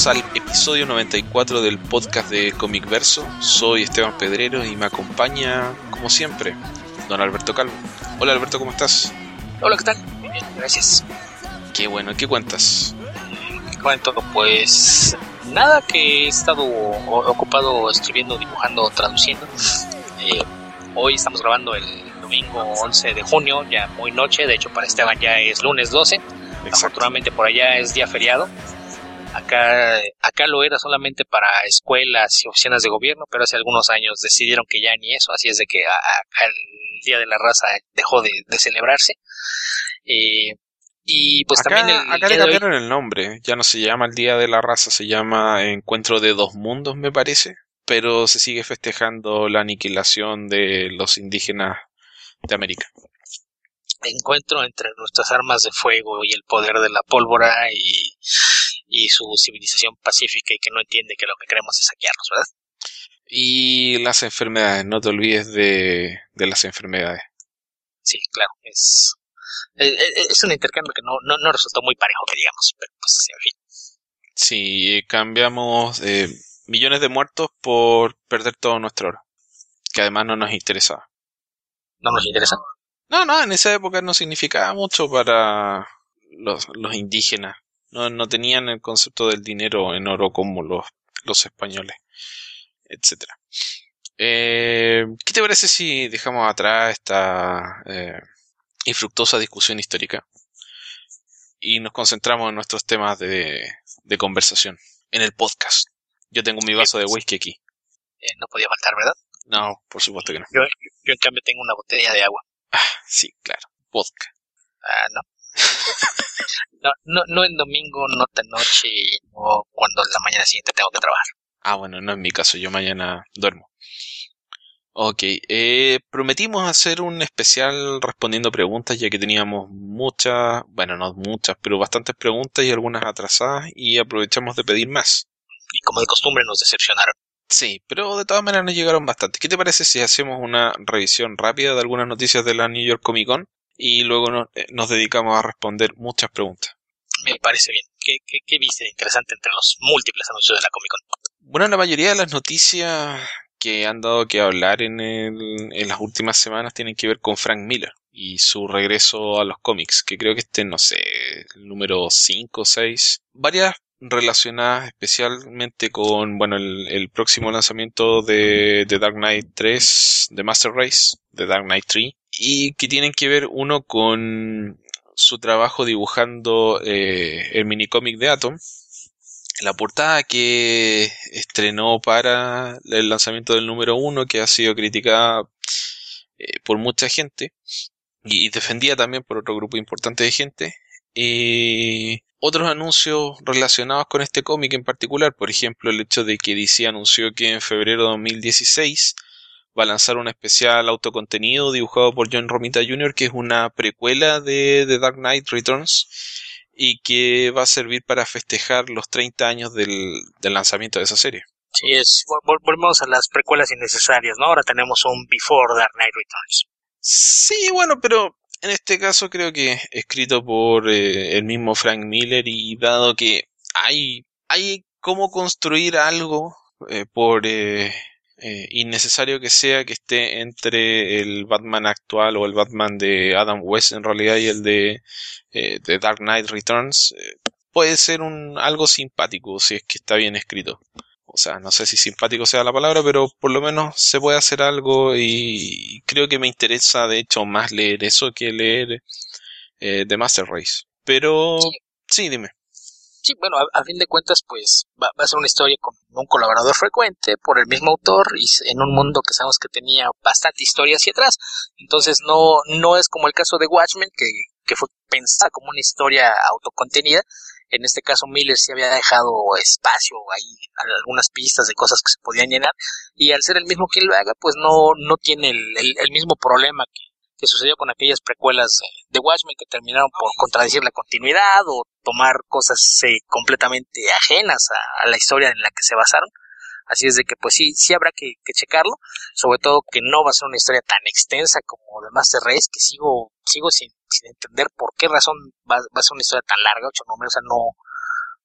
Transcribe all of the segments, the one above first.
bienvenidos al episodio 94 del podcast de Comic Verso. Soy Esteban Pedrero y me acompaña, como siempre, don Alberto Calvo. Hola Alberto, ¿cómo estás? Hola, ¿qué tal? Muy bien, gracias. Qué bueno, ¿qué cuentas? ¿Qué cuento? Pues nada, que he estado ocupado escribiendo, dibujando, traduciendo. Hoy estamos grabando el domingo 11 de junio, ya muy noche. De hecho, para Esteban ya es lunes 12. Exacto. Afortunadamente por allá es día feriado. Acá lo era solamente para escuelas y oficinas de gobierno, pero hace algunos años decidieron que ya ni eso, así es de que acá el Día de la Raza dejó de celebrarse. Y pues acá, también acá le cambiaron el nombre, ya no se llama el Día de la Raza, se llama Encuentro de Dos Mundos, me parece, pero se sigue festejando la aniquilación de los indígenas de América. Encuentro entre nuestras armas de fuego y el poder de la pólvora y su civilización pacífica y que no entiende que lo que queremos es saquearnos, ¿verdad? Y las enfermedades, no te olvides de las enfermedades. Sí, claro, es un intercambio que no resultó muy parejo, que digamos, pero pues en fin. Sí, cambiamos millones de muertos por perder todo nuestro oro, que además no nos interesaba. ¿No nos interesa? No, en esa época no significaba mucho para los indígenas. No tenían el concepto del dinero en oro como los españoles, etcétera. ¿Qué te parece si dejamos atrás esta infructuosa discusión histórica y nos concentramos en nuestros temas de conversación en el podcast? Yo tengo mi vaso de whisky aquí. No podía faltar, ¿verdad? No, por supuesto que no. Yo en cambio tengo una botella de agua. Sí, claro, vodka. No. No en domingo, no de noche, no cuando en la mañana siguiente tengo que trabajar. Bueno, no es mi caso, yo mañana duermo. Ok, prometimos hacer un especial respondiendo preguntas, ya que teníamos muchas, bueno, no muchas, pero bastantes preguntas y algunas atrasadas, y aprovechamos de pedir más. Y como de costumbre nos decepcionaron. Sí, pero de todas maneras nos llegaron bastantes. ¿Qué te parece si hacemos una revisión rápida de algunas noticias de la New York Comic Con y luego nos dedicamos a responder muchas preguntas? Me parece bien. ¿Qué viste de interesante entre los múltiples anuncios de la Comic Con? Bueno, la mayoría de las noticias que han dado que hablar en las últimas semanas tienen que ver con Frank Miller y su regreso a los cómics, que creo que no sé, el número 5 o 6. Varias relacionadas especialmente con, bueno, el próximo lanzamiento de Dark Knight 3, de Master Race, de Dark Knight 3, y que tienen que ver uno con su trabajo dibujando el minicómic de Atom. La portada que estrenó para el lanzamiento del número 1, que ha sido criticada por mucha gente y defendida también por otro grupo importante de gente. Otros anuncios relacionados con este cómic en particular, por ejemplo el hecho de que DC anunció que en febrero de 2016 va a lanzar un especial autocontenido dibujado por John Romita Jr., que es una precuela de Dark Knight Returns, y que va a servir para festejar los 30 años del lanzamiento de esa serie. Sí, volvemos a las precuelas innecesarias, ¿no? Ahora tenemos un Before Dark Knight Returns. Sí, bueno, pero en este caso creo que escrito por el mismo Frank Miller, y dado que hay cómo construir algo por innecesario que sea, que esté entre el Batman actual o el Batman de Adam West en realidad y el de Dark Knight Returns, puede ser algo simpático si es que está bien escrito. O sea, no sé si simpático sea la palabra, pero por lo menos se puede hacer algo, y creo que me interesa de hecho más leer eso que leer The Master Race. Pero sí, dime. Sí, bueno, a fin de cuentas, pues va a ser una historia con un colaborador frecuente por el mismo autor y en un mundo que sabemos que tenía bastante historia hacia atrás. Entonces no es como el caso de Watchmen, que fue pensada como una historia autocontenida. En este caso Miller sí había dejado espacio ahí, algunas pistas de cosas que se podían llenar, y al ser el mismo quien lo haga, pues no tiene el mismo problema que sucedió con aquellas precuelas de Watchmen, que terminaron por contradecir la continuidad o tomar cosas completamente ajenas a la historia en la que se basaron. Así es de que pues sí habrá que checarlo, sobre todo que no va a ser una historia tan extensa como The Master Race, que sigo sin entender por qué razón va a ser una historia tan larga, 8 números. O sea,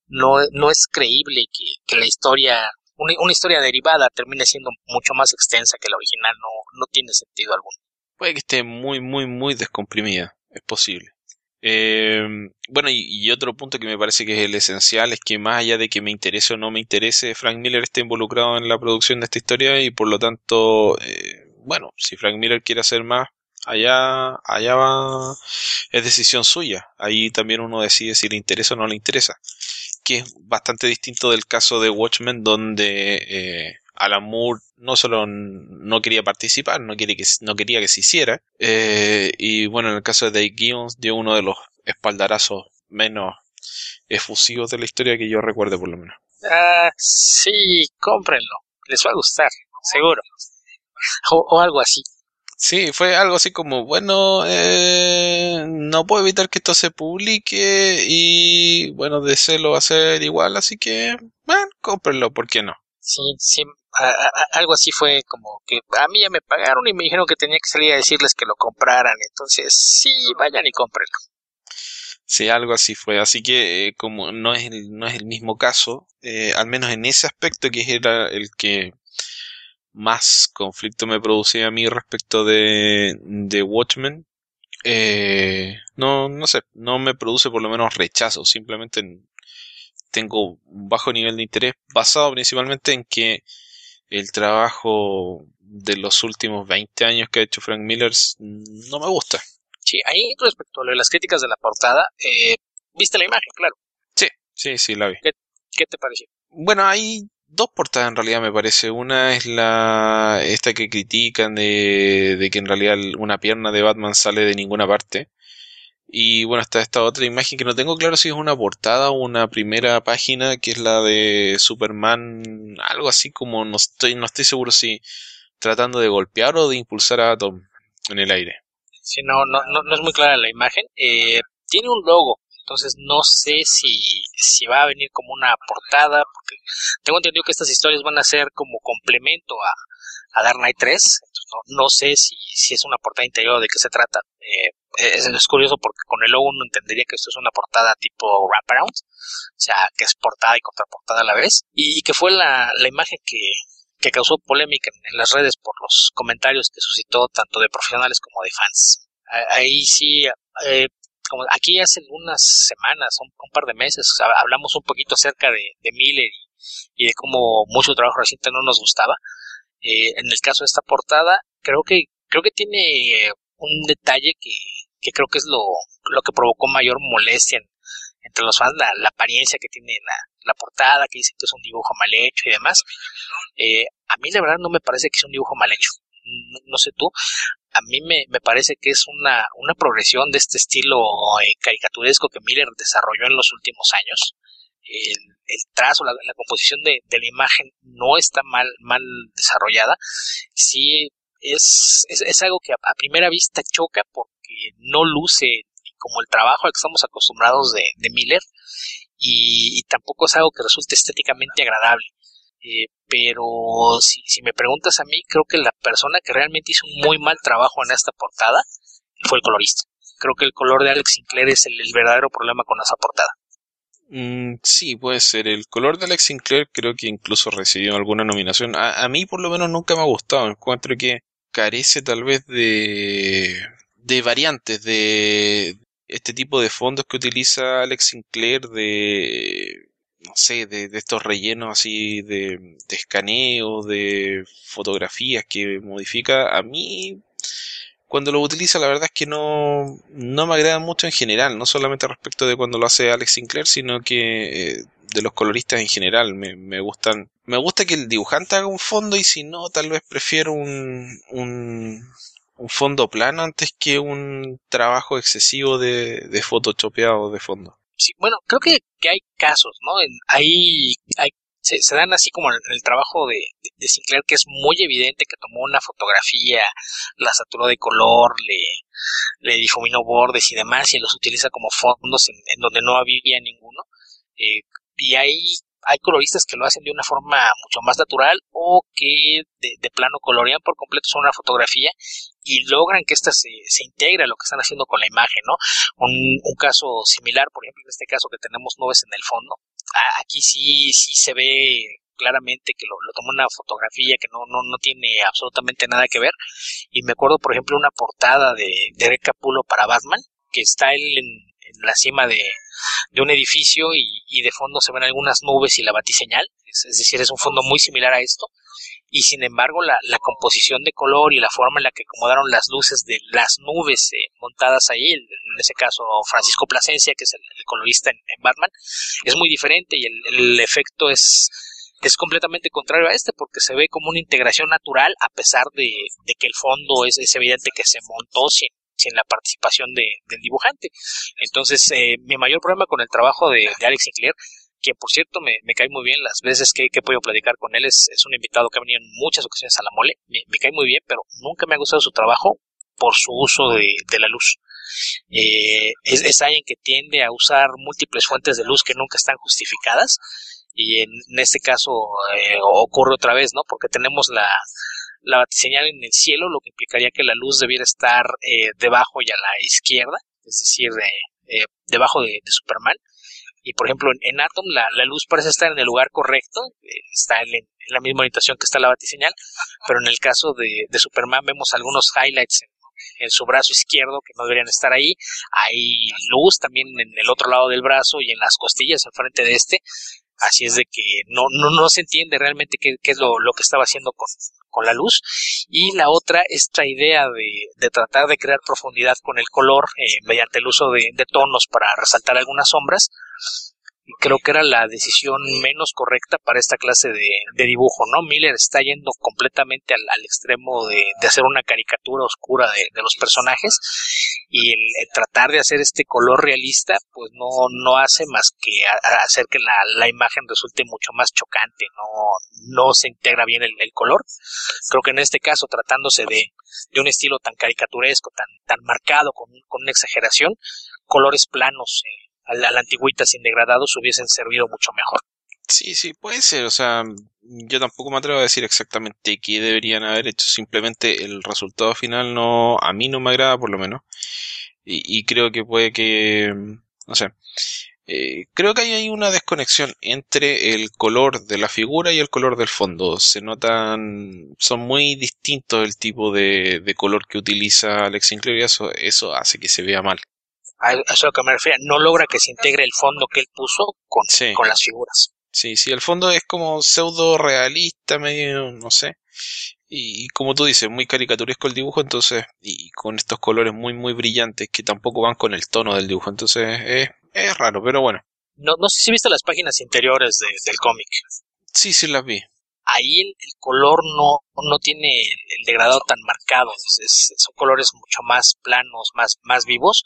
no es creíble que la historia, una historia derivada termine siendo mucho más extensa que la original, no tiene sentido alguno. Puede que esté muy, muy, muy descomprimida. Es posible. Bueno, y otro punto que me parece que es el esencial es que más allá de que me interese o no me interese, Frank Miller está involucrado en la producción de esta historia y por lo tanto, bueno, si Frank Miller quiere hacer más, allá va, es decisión suya. Ahí también uno decide si le interesa o no le interesa, que es bastante distinto del caso de Watchmen, donde Alan Moore no solo no quería participar, no quería que se hiciera, y bueno, en el caso de Dave Gibbons dio uno de los espaldarazos menos efusivos de la historia que yo recuerde, por lo menos. Sí, cómprenlo, les va a gustar, seguro, o algo así. Sí, fue algo así como, bueno, no puedo evitar que esto se publique y bueno, DC lo va a hacer igual, así que, bueno, cómprenlo, ¿por qué no? Sí, sí, algo así fue como que a mí ya me pagaron y me dijeron que tenía que salir a decirles que lo compraran, entonces sí, vayan y cómprenlo. Sí, algo así fue. Así que como no es el mismo caso, al menos en ese aspecto que era el que más conflicto me producía a mí respecto de Watchmen, no sé, no me produce por lo menos rechazo. Simplemente tengo un bajo nivel de interés basado principalmente en que el trabajo de los últimos 20 años que ha hecho Frank Miller no me gusta. Sí, ahí respecto a lo de las críticas de la portada, viste la imagen, claro. Sí, la vi. ¿Qué te pareció? Bueno, hay dos portadas en realidad me parece. Una es esta que critican de que en realidad una pierna de Batman sale de ninguna parte. Y bueno, está esta otra imagen que no tengo claro si es una portada o una primera página, que es la de Superman, algo así como no estoy seguro si tratando de golpear o de impulsar a Atom en el aire. Sí, no es muy clara la imagen. Tiene un logo, entonces no sé si va a venir como una portada, porque tengo entendido que estas historias van a ser como complemento a Dark Knight 3. Entonces no sé si es una portada interior o de qué se trata. Es curioso porque con el logo uno entendería que esto es una portada tipo wraparound, o sea, que es portada y contraportada a la vez, y que fue la imagen que causó polémica en las redes por los comentarios que suscitó tanto de profesionales como de fans. Ahí sí, como aquí hace unas semanas, un par de meses, hablamos un poquito acerca de Miller y de cómo mucho trabajo reciente no nos gustaba. En el caso de esta portada, creo que tiene un detalle que creo que es lo que provocó mayor molestia entre los fans, la apariencia que tiene la portada, que dicen que es un dibujo mal hecho y demás. A mí la verdad no me parece que sea un dibujo mal hecho. No sé tú, a mí me parece que es una progresión de este estilo caricaturesco que Miller desarrolló en los últimos años. El trazo, la composición de la imagen no está mal desarrollada. Sí, es algo que a primera vista choca porque no luce como el trabajo al que estamos acostumbrados de Miller y tampoco es algo que resulte estéticamente agradable. Pero si me preguntas a mí, creo que la persona que realmente hizo un muy mal trabajo en esta portada fue el colorista. Creo que el color de Alex Sinclair es el verdadero problema con esa portada. Sí, puede ser. El color de Alex Sinclair creo que incluso recibió alguna nominación. A mí por lo menos nunca me ha gustado. Encuentro que carece tal vez de variantes, de este tipo de fondos que utiliza Alex Sinclair, no sé, de estos rellenos así de escaneo, de fotografías que modifica. A mí cuando lo utiliza la verdad es que no me agrada mucho en general, no solamente respecto de cuando lo hace Alex Sinclair, sino que de los coloristas en general. Me gusta que el dibujante haga un fondo y si no, tal vez prefiero un fondo plano antes que un trabajo excesivo de photoshopeado de fondo. Sí, bueno, creo que hay casos, ¿no? Se dan así como en el trabajo de Sinclair, que es muy evidente que tomó una fotografía, la saturó de color, le difuminó bordes y demás, y los utiliza como fondos en donde no había ninguno. Y hay coloristas que lo hacen de una forma mucho más natural o que de plano colorean por completo sobre una fotografía y logran que ésta se integre a lo que están haciendo con la imagen, ¿no? Un caso similar, por ejemplo, en este caso que tenemos nubes en el fondo, aquí sí se ve claramente que lo tomó una fotografía que no tiene absolutamente nada que ver. Y me acuerdo, por ejemplo, una portada de Greg Capullo para Batman, que está él en la cima de un edificio y de fondo se ven algunas nubes y la batiseñal, es decir, es un fondo muy similar a esto, y sin embargo la composición de color y la forma en la que acomodaron las luces de las nubes montadas ahí, en ese caso Francisco Plasencia, que es el colorista en Batman, es muy diferente y el efecto es completamente contrario a este, porque se ve como una integración natural, a pesar de que el fondo es evidente que se montó sin la participación del dibujante. Entonces, mi mayor problema con el trabajo de Alex Sinclair, que por cierto me cae muy bien las veces que he podido platicar con él, es un invitado que ha venido en muchas ocasiones a La Mole, me cae muy bien, pero nunca me ha gustado su trabajo por su uso de la luz. Es alguien que tiende a usar múltiples fuentes de luz que nunca están justificadas, y en este caso ocurre otra vez, ¿no? Porque tenemos la batiseñal en el cielo, lo que implicaría que la luz debiera estar debajo y a la izquierda, es decir, debajo de Superman. Y por ejemplo en Atom la luz parece estar en el lugar correcto, está en la misma orientación que está la batiseñal, pero en el caso de Superman vemos algunos highlights en su brazo izquierdo que no deberían estar ahí. Hay luz también en el otro lado del brazo y en las costillas enfrente de este. Así es de que no se entiende realmente qué es lo que estaba haciendo con la luz. Y la otra, esta idea de tratar de crear profundidad con el color mediante el uso de tonos para resaltar algunas sombras, creo que era la decisión menos correcta para esta clase de dibujo, ¿no? Miller está yendo completamente al extremo de hacer una caricatura oscura de los personajes, y el tratar de hacer este color realista pues no hace más que hacer que la imagen resulte mucho más chocante, no se integra bien el color. Creo que en este caso, tratándose de un estilo tan caricaturesco, tan marcado, con una exageración, colores planos a la antigüita sin degradados hubiesen servido mucho mejor. Sí, sí, puede ser. O sea, yo tampoco me atrevo a decir exactamente qué deberían haber hecho. Simplemente el resultado final no, a mí no me agrada por lo menos. Y creo que puede que, no sé, creo que hay una desconexión entre el color de la figura y el color del fondo. Se notan, son muy distintos el tipo de color que utiliza Alex Sinclair, y eso hace que se vea mal. A eso es lo que me refiero. No logra que se integre el fondo que él puso Sí, con las figuras. sí, sí, el fondo es como pseudo realista, medio, no sé. Y como tú dices, muy caricaturesco el dibujo, entonces, y con estos colores muy, muy brillantes que tampoco van con el tono del dibujo, entonces es raro, pero bueno. No sé si viste las páginas interiores del cómic. Sí, sí las vi. Ahí el color no tiene el degradado tan marcado. Son colores mucho más planos, más vivos,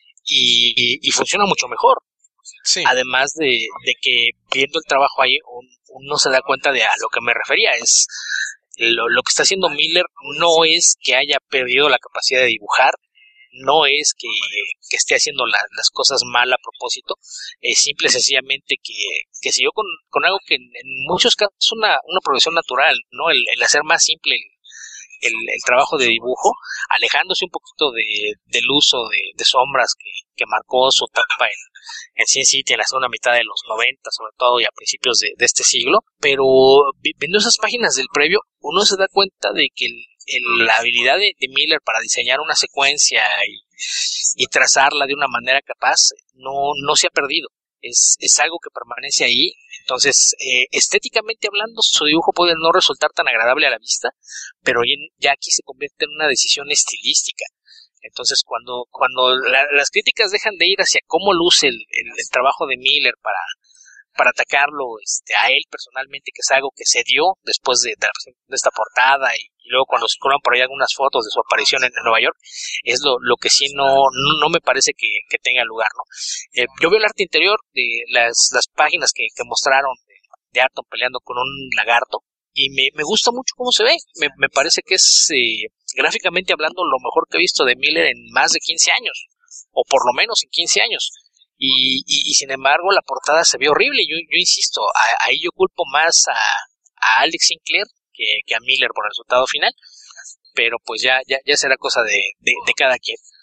y funciona mucho mejor. Sí, Además de que viendo el trabajo ahí uno se da cuenta de a lo que me refería. Es lo que está haciendo Miller, no es que haya perdido la capacidad de dibujar, no es que esté haciendo las cosas mal a propósito, es simple y sencillamente que siguió con algo que en muchos casos es una progresión natural, ¿no? El hacer más simple el trabajo de dibujo, alejándose un poquito del uso de sombras que marcó su etapa en Sin City en la segunda mitad de los 90, sobre todo, y a principios de este siglo. Pero viendo esas páginas del previo, uno se da cuenta de que la habilidad de Miller para diseñar una secuencia y trazarla de una manera capaz no se ha perdido. Es algo que permanece ahí. Entonces, estéticamente hablando, su dibujo puede no resultar tan agradable a la vista, pero ya aquí se convierte en una decisión estilística. Entonces, cuando las críticas dejan de ir hacia cómo luce el trabajo de Miller para atacarlo a él personalmente, que es algo que se dio después de esta portada, y luego cuando se curan por ahí algunas fotos de su aparición en Nueva York, es lo que sí no me parece que tenga lugar, ¿no? Yo veo el arte interior de las páginas que mostraron de Atom peleando con un lagarto, y me gusta mucho cómo se ve. Me parece que es, gráficamente hablando, lo mejor que he visto de Miller en más de 15 años, o por lo menos en 15 años. Y sin embargo la portada se ve horrible. Yo insisto, ahí yo culpo más a Alex Sinclair que a Miller por el resultado final, pero pues ya será cosa de cada quien.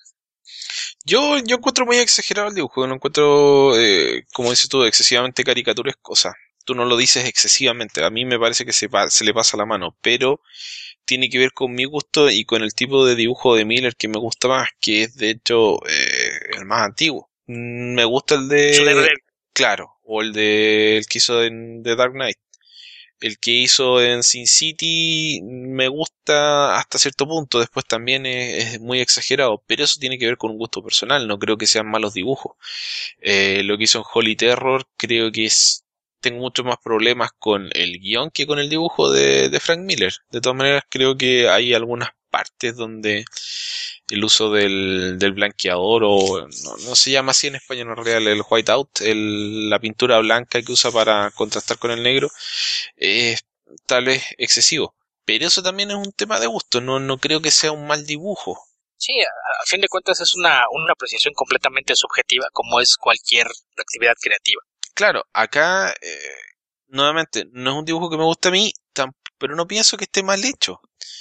Yo encuentro muy exagerado el dibujo, no encuentro, como dices tú, excesivamente caricaturesco. O sea, tú no lo dices excesivamente, a mí me parece que se le pasa la mano, pero tiene que ver con mi gusto y con el tipo de dibujo de Miller que me gusta más, que es de hecho el más antiguo. Me gusta el Su de, Daredevil. claro, o el de el que hizo en The Dark Knight. El que hizo en Sin City me gusta hasta cierto punto, después también es muy exagerado, pero eso tiene que ver con un gusto personal, no creo que sean malos dibujos. Lo que hizo en Holy Terror creo que es... Tengo muchos más problemas con el guión que con el dibujo de Frank Miller. De todas maneras, creo que hay algunas partes donde el uso del blanqueador, o no se llama así en español en realidad, el whiteout, la pintura blanca que usa para contrastar con el negro, es tal vez excesivo. Pero eso también es un tema de gusto, no creo que sea un mal dibujo. Sí, a fin de cuentas es una apreciación completamente subjetiva, como es cualquier actividad creativa. Claro, acá nuevamente no es un dibujo que me guste a mí, pero no pienso que esté mal hecho.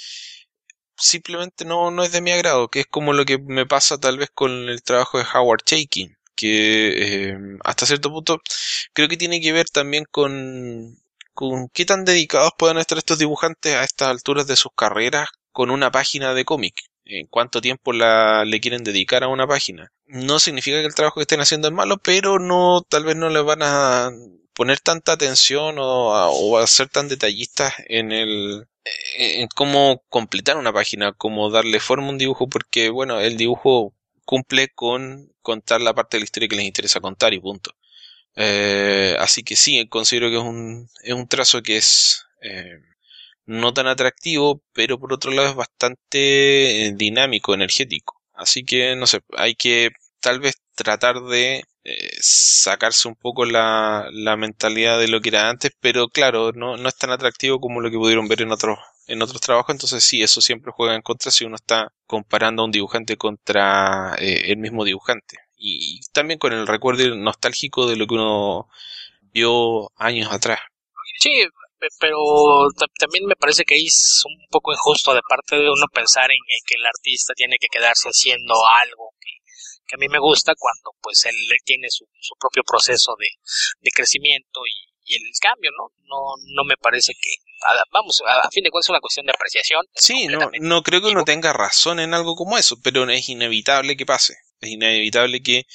Simplemente no es de mi agrado, que es como lo que me pasa tal vez con el trabajo de Howard Chaykin, que hasta cierto punto creo que tiene que ver también con qué tan dedicados pueden estar estos dibujantes a estas alturas de sus carreras con una página de cómic. En cuánto tiempo le quieren dedicar a una página. No significa que el trabajo que estén haciendo es malo, pero tal vez no le van a poner tanta atención o a ser tan detallistas en cómo completar una página, cómo darle forma a un dibujo, porque bueno, el dibujo cumple con contar la parte de la historia que les interesa contar y punto. Así que sí, considero que es un trazo que es no tan atractivo, pero por otro lado es bastante dinámico, energético. Así que no sé, hay que tal vez tratar de sacarse un poco la mentalidad de lo que era antes, pero claro, no es tan atractivo como lo que pudieron ver en otros trabajos, entonces sí, eso siempre juega en contra si uno está comparando a un dibujante contra el mismo dibujante. Y también con el recuerdo nostálgico de lo que uno vio años atrás. Sí, pero también me parece que es un poco injusto de parte de uno pensar en que el artista tiene que quedarse haciendo algo que a mí me gusta cuando pues él tiene su propio proceso de crecimiento y el cambio, ¿no? No me parece que, vamos, a fin de cuentas es una cuestión de apreciación, es Sí, completamente no creo que uno subjetivo. tenga razón en algo como eso, pero es inevitable que pase. Es inevitable que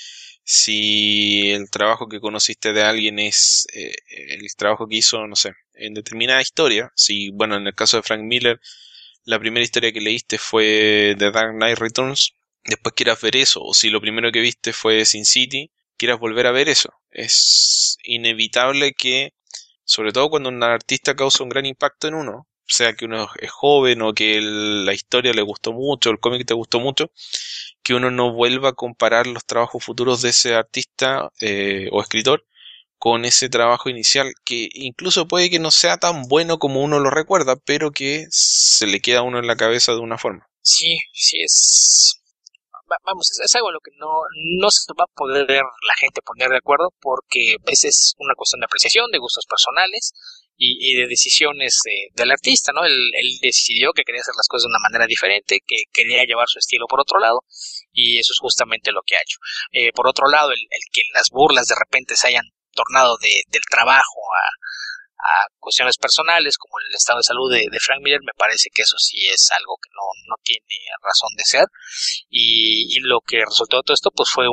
si el trabajo que conociste de alguien es el trabajo que hizo, no sé, en determinada historia, si, bueno, en el caso de Frank Miller, la primera historia que leíste fue The Dark Knight Returns, después quieras ver eso, o si lo primero que viste fue Sin City, quieras volver a ver eso. Es inevitable que, sobre todo cuando un artista causa un gran impacto en uno, sea que uno es joven o que la historia le gustó mucho, el cómic te gustó mucho, que uno no vuelva a comparar los trabajos futuros de ese artista o escritor con ese trabajo inicial, que incluso puede que no sea tan bueno como uno lo recuerda, pero que se le queda a uno en la cabeza de una forma. Sí, sí es, vamos, es algo en lo que no se va a poder la gente poner de acuerdo porque pues, es una cuestión de apreciación, de gustos personales y de decisiones del artista, ¿no? Él decidió que quería hacer las cosas de una manera diferente, que quería llevar su estilo por otro lado y eso es justamente lo que ha hecho. Por otro lado, el que las burlas de repente se hayan tornado del trabajo a cuestiones personales como el estado de salud de Frank Miller, me parece que eso sí es algo que no tiene razón de ser y lo que resultó de todo esto pues fue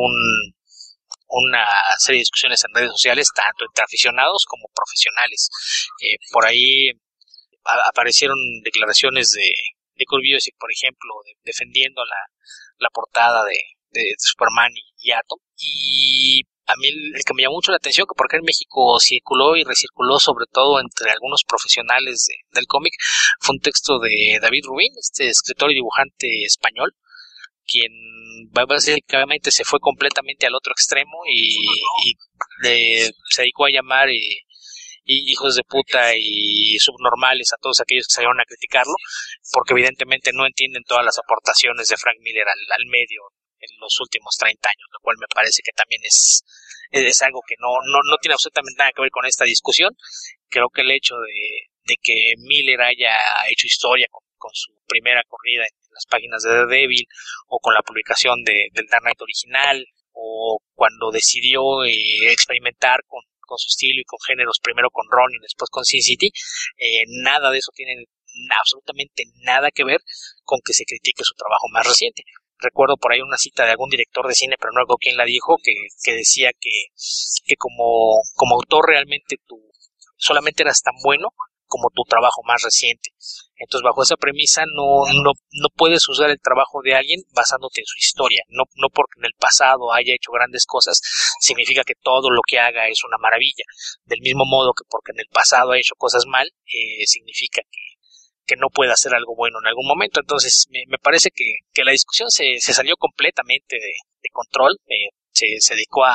una serie de discusiones en redes sociales tanto entre aficionados como profesionales. Por ahí aparecieron declaraciones de Kurt Busiek, por ejemplo, defendiendo la portada de Superman y Atom. Y a mí el que me llamó mucho la atención, que porque en México circuló y recirculó sobre todo entre algunos profesionales del cómic, fue un texto de David Rubin, este escritor y dibujante español, quien básicamente se fue completamente al otro extremo y se dedicó a llamar y hijos de puta y subnormales a todos aquellos que salieron a criticarlo, porque evidentemente no entienden todas las aportaciones de Frank Miller al medio en los últimos 30 años, lo cual me parece que también es algo que no tiene absolutamente nada que ver con esta discusión. Creo que el hecho de que Miller haya hecho historia con su primera corrida en las páginas de Daredevil, o con la publicación del Dark Knight original, o cuando decidió experimentar con su estilo y con géneros, primero con Ronin, después con Sin City. Nada de eso tiene absolutamente nada que ver con que se critique su trabajo más reciente. Recuerdo por ahí una cita de algún director de cine, pero no recuerdo quién la dijo, que decía que como autor realmente tú solamente eras tan bueno como tu trabajo más reciente. Entonces, bajo esa premisa, no puedes juzgar el trabajo de alguien basándote en su historia. No porque en el pasado haya hecho grandes cosas, significa que todo lo que haga es una maravilla. Del mismo modo que porque en el pasado ha hecho cosas mal, significa que no puede hacer algo bueno en algún momento. Entonces, me parece que la discusión se salió completamente de control. Se dedicó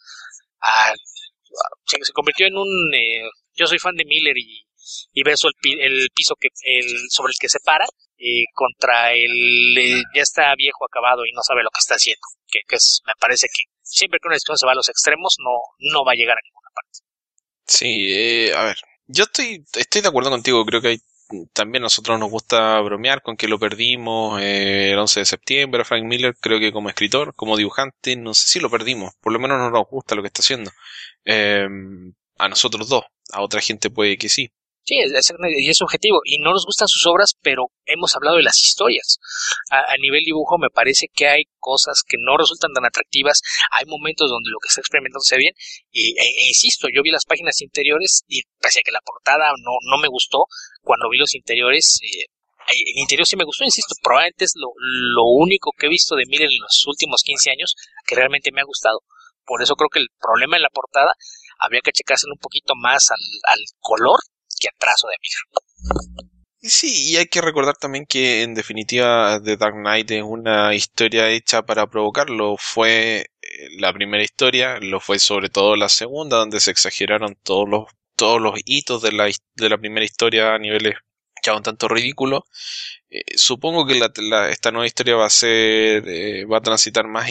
se convirtió en un yo soy fan de Miller y beso el piso sobre el que se para, contra el ya está viejo, acabado y no sabe lo que está haciendo, me parece que siempre que una discusión se va a los extremos no va a llegar a ninguna parte. Sí, a ver, yo estoy de acuerdo contigo, creo que también a nosotros nos gusta bromear con que lo perdimos el 11 de septiembre, Frank Miller, creo que como escritor, como dibujante, no sé si lo perdimos, por lo menos no nos gusta lo que está haciendo. Eh, a nosotros dos, a otra gente puede que sí. Sí, y es subjetivo, y no nos gustan sus obras, pero hemos hablado de las historias. A nivel dibujo me parece que hay cosas que no resultan tan atractivas, hay momentos donde lo que está experimentando se ve bien, insisto, yo vi las páginas interiores y pese a que la portada no me gustó, cuando vi los interiores, el interior sí me gustó, insisto, probablemente es lo único que he visto de Miller en los últimos 15 años que realmente me ha gustado. Por eso creo que el problema en la portada habría que checárselo un poquito más al color que al trazo de Miller. Y sí, y hay que recordar también que en definitiva The Dark Knight es una historia hecha para provocarlo. Fue la primera historia, lo fue sobre todo la segunda, donde se exageraron todos los hitos de la primera historia a niveles ya un tanto ridículos. Supongo que esta nueva historia va a transitar más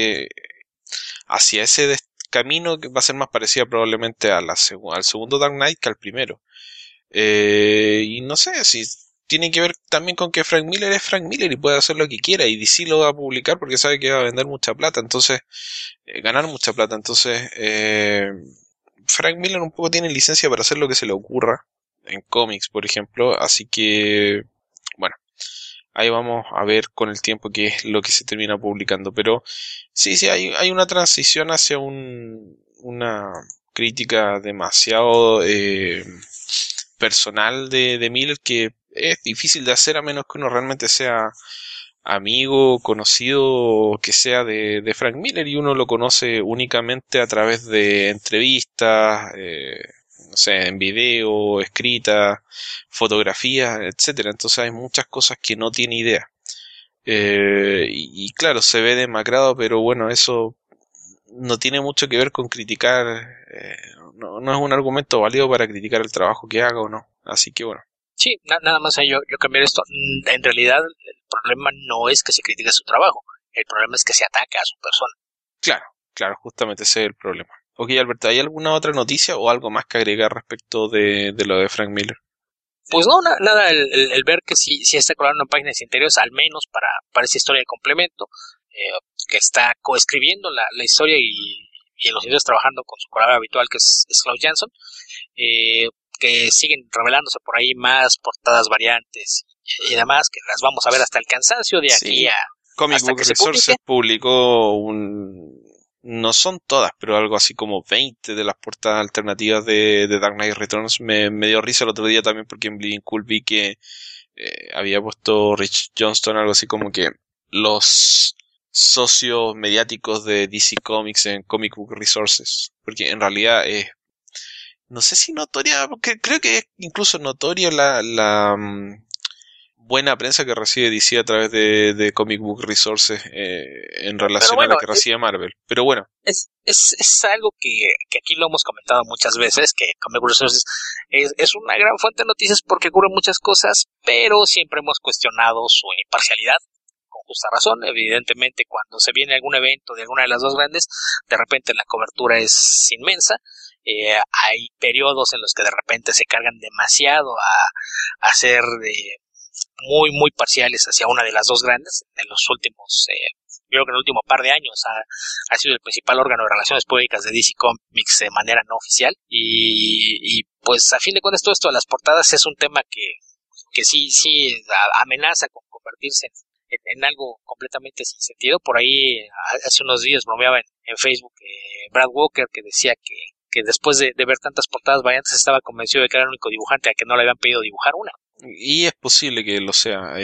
hacia ese camino, que va a ser más parecida probablemente a al segundo Dark Knight que al primero. Y no sé si tiene que ver también con que Frank Miller es Frank Miller y puede hacer lo que quiera, y DC lo va a publicar porque sabe que va a vender mucha plata, entonces ganar mucha plata. Entonces Frank Miller un poco tiene licencia para hacer lo que se le ocurra en cómics, por ejemplo, así que bueno, ahí vamos a ver con el tiempo qué es lo que se termina publicando. Pero sí, hay una transición hacia una crítica demasiado personal de Miller, que es difícil de hacer a menos que uno realmente sea amigo, conocido, que sea de Frank Miller, y uno lo conoce únicamente a través de entrevistas, no sé, en video, escrita, fotografías, etcétera. Entonces hay muchas cosas que no tiene idea. Y claro, se ve demacrado, pero bueno, eso no tiene mucho que ver con criticar, no es un argumento válido para criticar el trabajo que haga o no. Así que bueno. Sí, nada más yo cambiar esto. En realidad, el problema no es que se critique su trabajo, el problema es que se ataca a su persona. Claro, justamente ese es el problema. Ok, Alberto, ¿hay alguna otra noticia o algo más que agregar respecto de lo de Frank Miller? Pues no, nada, el ver que sí está colando en páginas interiores, al menos para esa historia de complemento, que está coescribiendo la historia y en los interiores trabajando con su colaborador habitual, que es Klaus Jansson, que siguen revelándose por ahí más portadas variantes y demás, que las vamos a ver hasta el cansancio de aquí a Comic hasta Book que se Resources publique. publicó no son todas, pero algo así como 20 de las portadas alternativas de Dark Knight Returns. Me dio risa el otro día también porque en Bleeding Cool vi que había puesto Rich Johnston algo así como que los socios mediáticos de DC Comics en Comic Book Resources, porque en realidad es, no sé si notoria, porque creo que es incluso notoria la buena prensa que recibe DC a través de Comic Book Resources en Pero relación a la bueno, que recibe Marvel. Pero bueno, es algo que aquí lo hemos comentado muchas veces, que Comic Book Resources es una gran fuente de noticias porque cubre muchas cosas, pero siempre hemos cuestionado su imparcialidad, con justa razón. Evidentemente, cuando se viene algún evento de alguna de las dos grandes, de repente la cobertura es inmensa. Hay periodos en los que de repente se cargan demasiado a hacer muy parciales hacia una de las dos grandes. En los últimos, yo creo que en el último par de años ha sido el principal órgano de relaciones públicas de DC Comics de manera no oficial. Y pues a fin de cuentas todo esto de las portadas es un tema que sí amenaza con convertirse en algo completamente sin sentido. Por ahí hace unos días bromeaba en Facebook Brad Walker, que decía que después de ver tantas portadas variantes estaba convencido de que era el único dibujante a que no le habían pedido dibujar una. Y es posible que lo sea.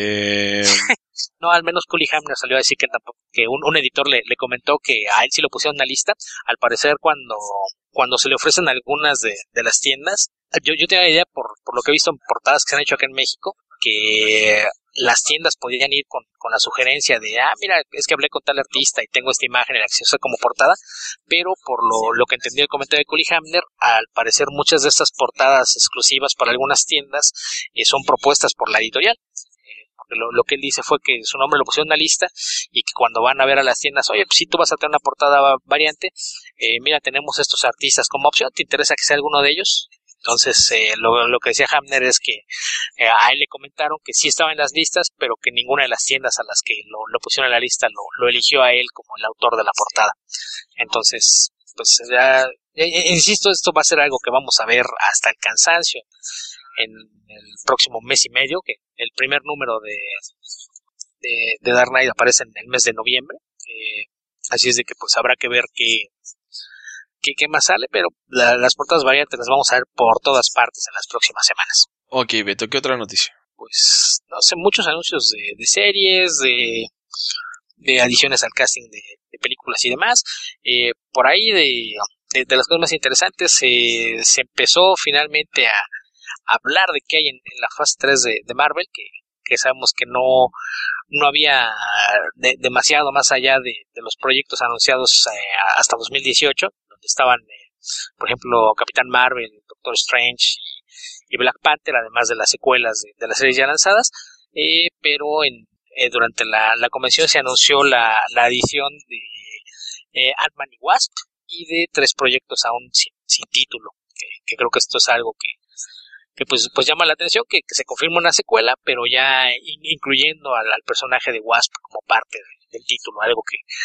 No, al menos Cully Hamner salió a decir que tampoco, que un editor le comentó que a él sí lo pusieron en la lista. Al parecer cuando se le ofrecen algunas de las tiendas, yo tengo la idea por lo que he visto en portadas que se han hecho acá en México, que las tiendas podrían ir con la sugerencia de, mira, es que hablé con tal artista y tengo esta imagen en acceso como portada, pero por lo que entendí el comentario de Cully Hamner, al parecer muchas de estas portadas exclusivas para algunas tiendas son propuestas por la editorial. Lo que él dice fue que su nombre lo pusieron en la lista y que cuando van a ver a las tiendas, oye, pues si tú vas a tener una portada variante, mira, tenemos estos artistas como opción, ¿te interesa que sea alguno de ellos? Entonces, lo que decía Hamner es que a él le comentaron que sí estaba en las listas, pero que ninguna de las tiendas a las que lo pusieron en la lista lo eligió a él como el autor de la portada. Entonces, pues ya, insisto, esto va a ser algo que vamos a ver hasta el cansancio en el próximo mes y medio, que el primer número de Dark Knight aparece en el mes de noviembre. Así es de que pues habrá que ver qué más sale, pero las portadas variantes las vamos a ver por todas partes en las próximas semanas. Ok, Beto, ¿qué otra noticia? Pues, no sé, muchos anuncios de series, de adiciones al casting de películas y demás. Por ahí de las cosas más interesantes, se empezó finalmente a hablar de qué hay en la fase 3 de Marvel, que sabemos que no había demasiado más allá de los proyectos anunciados hasta 2018, donde estaban, por ejemplo, Capitán Marvel, Doctor Strange y Black Panther, además de las secuelas de las series ya lanzadas, pero durante la convención se anunció la adición de Ant-Man y Wasp y de 3 proyectos aún sin título, que creo que esto es algo que pues llama la atención, que se confirma una secuela, pero ya incluyendo al personaje de Wasp como parte del título, algo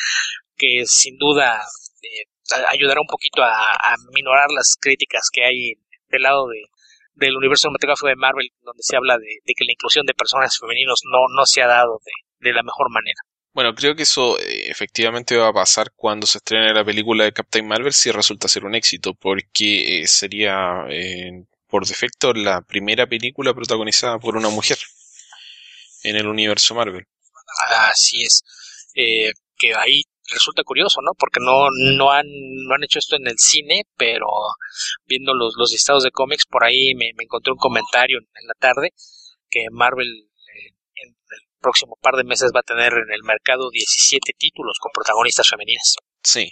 que sin duda ayudará un poquito a minorar las críticas que hay del lado del universo cinematográfico de Marvel, donde se habla de que la inclusión de personajes femeninos no se ha dado de la mejor manera. Bueno, creo que eso efectivamente va a pasar cuando se estrene la película de Captain Marvel, si resulta ser un éxito, porque sería por defecto la primera película protagonizada por una mujer en el universo Marvel. Así es, que ahí resulta curioso, ¿no? Porque no han hecho esto en el cine, pero viendo los listados de cómics, por ahí me encontré un comentario en la tarde que Marvel en el próximo par de meses va a tener en el mercado 17 títulos con protagonistas femeninas. Sí,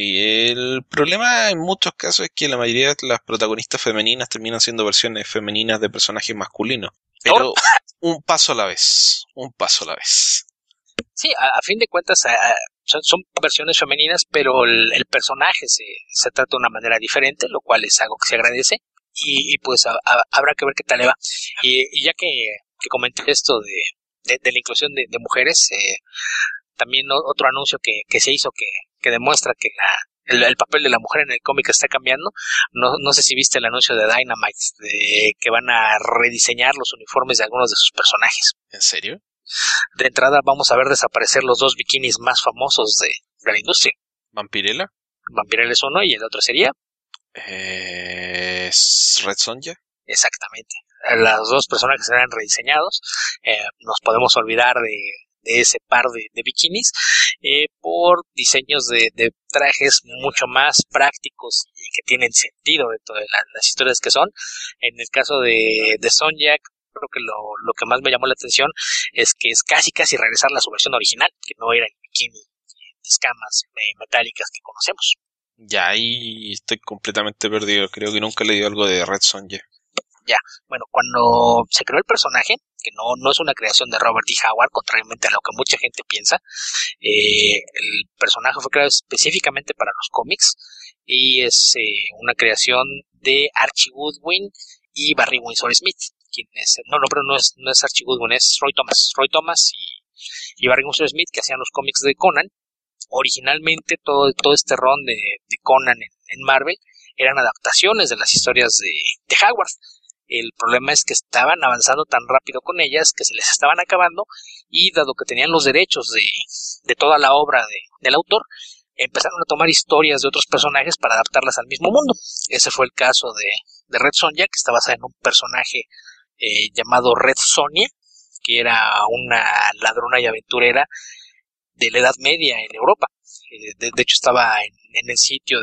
el problema en muchos casos es que la mayoría de las protagonistas femeninas terminan siendo versiones femeninas de personajes masculinos. Pero un paso a la vez, un paso a la vez. Sí, a fin de cuentas son versiones femeninas, pero el personaje se trata de una manera diferente, lo cual es algo que se agradece y pues habrá que ver qué tal le va. Y ya que comenté esto de la inclusión de mujeres, también otro anuncio que se hizo que demuestra que el papel de la mujer en el cómic está cambiando. No sé si viste el anuncio de Dynamite, de que van a rediseñar los uniformes de algunos de sus personajes. ¿En serio? De entrada vamos a ver desaparecer los 2 bikinis más famosos de la industria. ¿Vampirella? Vampirella es uno y el otro sería... ¿Red Sonja? Exactamente. Los 2 personajes serán rediseñados. Nos podemos olvidar de ese par de bikinis por diseños de trajes mucho más prácticos y que tienen sentido dentro de las historias que son. En el caso de Sonja, creo que lo que más me llamó la atención es que es casi regresar a su versión original, que no era el bikini de escamas metálicas que conocemos. Ya ahí estoy completamente perdido. Creo que nunca he leído algo de Red Sonja. Ya, bueno, cuando se creó el personaje, que no es una creación de Robert E. Howard, contrariamente a lo que mucha gente piensa, el personaje fue creado específicamente para los cómics y es una creación de Archie Goodwin y Barry Windsor Smith. pero no es Archie Goodwin, es Roy Thomas y Barry Windsor Smith, que hacían los cómics de Conan. Originalmente todo este run de Conan en Marvel eran adaptaciones de las historias de Howard. El problema es que estaban avanzando tan rápido con ellas que se les estaban acabando, y dado que tenían los derechos de toda la obra del autor, empezaron a tomar historias de otros personajes para adaptarlas al mismo mundo. Ese fue el caso de Red Sonja, que está basada en un personaje llamado Red Sonja, que era una ladrona y aventurera de la Edad Media en Europa. De hecho estaba en el sitio